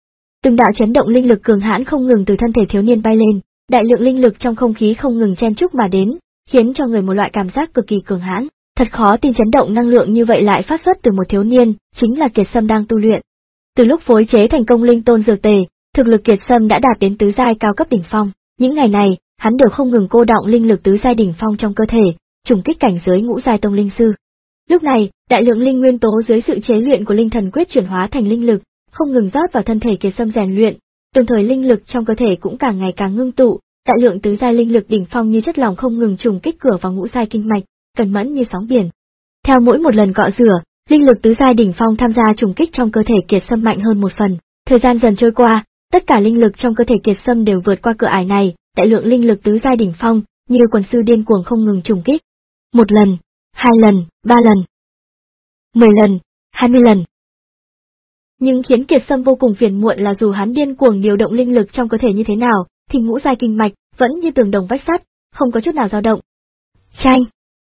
Từng đạo chấn động linh lực cường hãn không ngừng từ thân thể thiếu niên bay lên, đại lượng linh lực trong không khí không ngừng chen chúc mà đến, khiến cho người một loại cảm giác cực kỳ cường hãn. Thật khó tin chấn động năng lượng như vậy lại phát xuất từ một thiếu niên, chính là Kiệt Sâm đang tu luyện. Từ lúc phối chế thành công linh tôn dược tề, thực lực Kiệt Sâm đã đạt đến tứ giai cao cấp đỉnh phong. Những ngày này, hắn đều không ngừng cô đọng linh lực tứ giai đỉnh phong trong cơ thể, trùng kích cảnh giới ngũ giai tông linh sư. Lúc này, đại lượng linh nguyên tố dưới sự chế luyện của linh thần quyết chuyển hóa thành linh lực, không ngừng rót vào thân thể Kiệt Sâm rèn luyện, đồng thời linh lực trong cơ thể cũng càng ngày càng ngưng tụ, đại lượng tứ giai linh lực đỉnh phong như chất lỏng không ngừng trùng kích cửa vào ngũ giai kinh mạch, cẩn mẫn như sóng biển. Theo mỗi một lần cọ rửa, linh lực tứ giai đỉnh phong tham gia trùng kích trong cơ thể Kiệt Sâm mạnh hơn một phần. Thời gian dần trôi qua, tất cả linh lực trong cơ thể Kiệt Sâm đều vượt qua cửa ải này, đại lượng linh lực tứ giai đỉnh phong, như quần sư điên cuồng không ngừng trùng kích. Một lần, hai lần, ba lần, mười lần, hai mươi lần. Nhưng khiến Kiệt Sâm vô cùng phiền muộn là dù hắn điên cuồng điều động linh lực trong cơ thể như thế nào, thì ngũ giai kinh mạch vẫn như tường đồng vách sắt, không có chút nào dao động. Chanh.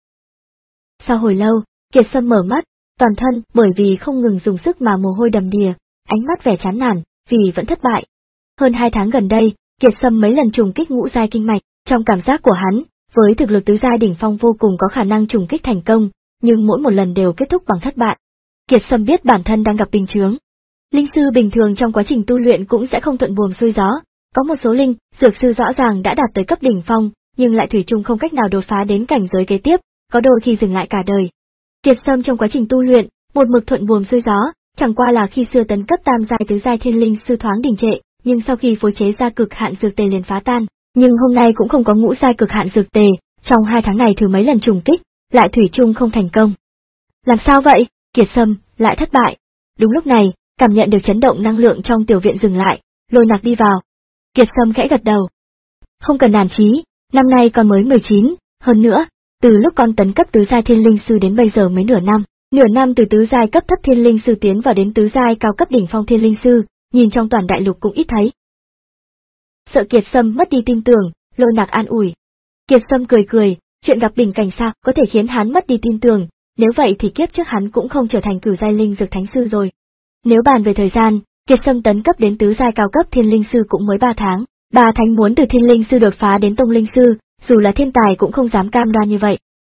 Sau hồi lâu, Kiệt Sâm mở mắt, toàn thân bởi vì không ngừng dùng sức mà mồ hôi đầm đìa, ánh mắt vẻ chán nản, vì vẫn thất bại. Hơn hai tháng gần đây, Kiệt Sâm mấy lần trùng kích ngũ giai kinh mạch, trong cảm giác của hắn, với thực lực tứ giai đỉnh phong vô cùng có khả năng trùng kích thành công, nhưng mỗi một lần đều kết thúc bằng thất bại. Kiệt Sâm biết bản thân đang gặp bình chướng. Linh sư bình thường trong quá trình tu luyện cũng sẽ không thuận buồm xuôi gió, có một số linh dược sư rõ ràng đã đạt tới cấp đỉnh phong, nhưng lại thủy chung không cách nào đột phá đến cảnh giới kế tiếp, có đôi khi dừng lại cả đời. Kiệt Sâm trong quá trình tu luyện, một mực thuận buồm xuôi gió, chẳng qua là khi xưa tấn cấp tam giai tứ giai thiên linh sư thoáng đình trệ, nhưng sau khi phối chế ra cực hạn dược tề liền phá tan, nhưng hôm nay cũng không có ngũ giai cực hạn dược tề, trong hai tháng này thử mấy lần trùng kích, lại thủy chung không thành công. Làm sao vậy? Kiệt Sâm lại thất bại. Đúng lúc này, cảm nhận được chấn động năng lượng trong tiểu viện dừng lại, Lôi Nặc đi vào. Kiệt Sâm khẽ gật đầu. Không cần nản chí, năm nay con mới mười chín, hơn nữa, từ lúc con tấn cấp tứ giai thiên linh sư đến bây giờ mới nửa năm, nửa năm từ tứ giai cấp thấp thiên linh sư tiến vào đến tứ giai cao cấp đỉnh phong thiên linh sư, nhìn trong toàn đại lục cũng ít thấy. Sợ Kiệt Sâm mất đi tin tưởng, Lôi Nặc an ủi. Kiệt Sâm cười cười, chuyện gặp bình cảnh sao có thể khiến hắn mất đi tin tưởng, nếu vậy thì kiếp trước hắn cũng không trở thành cửu giai linh dược thánh sư rồi. Nếu bàn về thời gian, Kiệt Sâm tấn cấp đến tứ giai cao cấp thiên linh sư cũng mới ba tháng, ba tháng muốn từ thiên linh sư đột phá đến tông linh sư, dù là thiên tài cũng không dám cam đoan như vậy.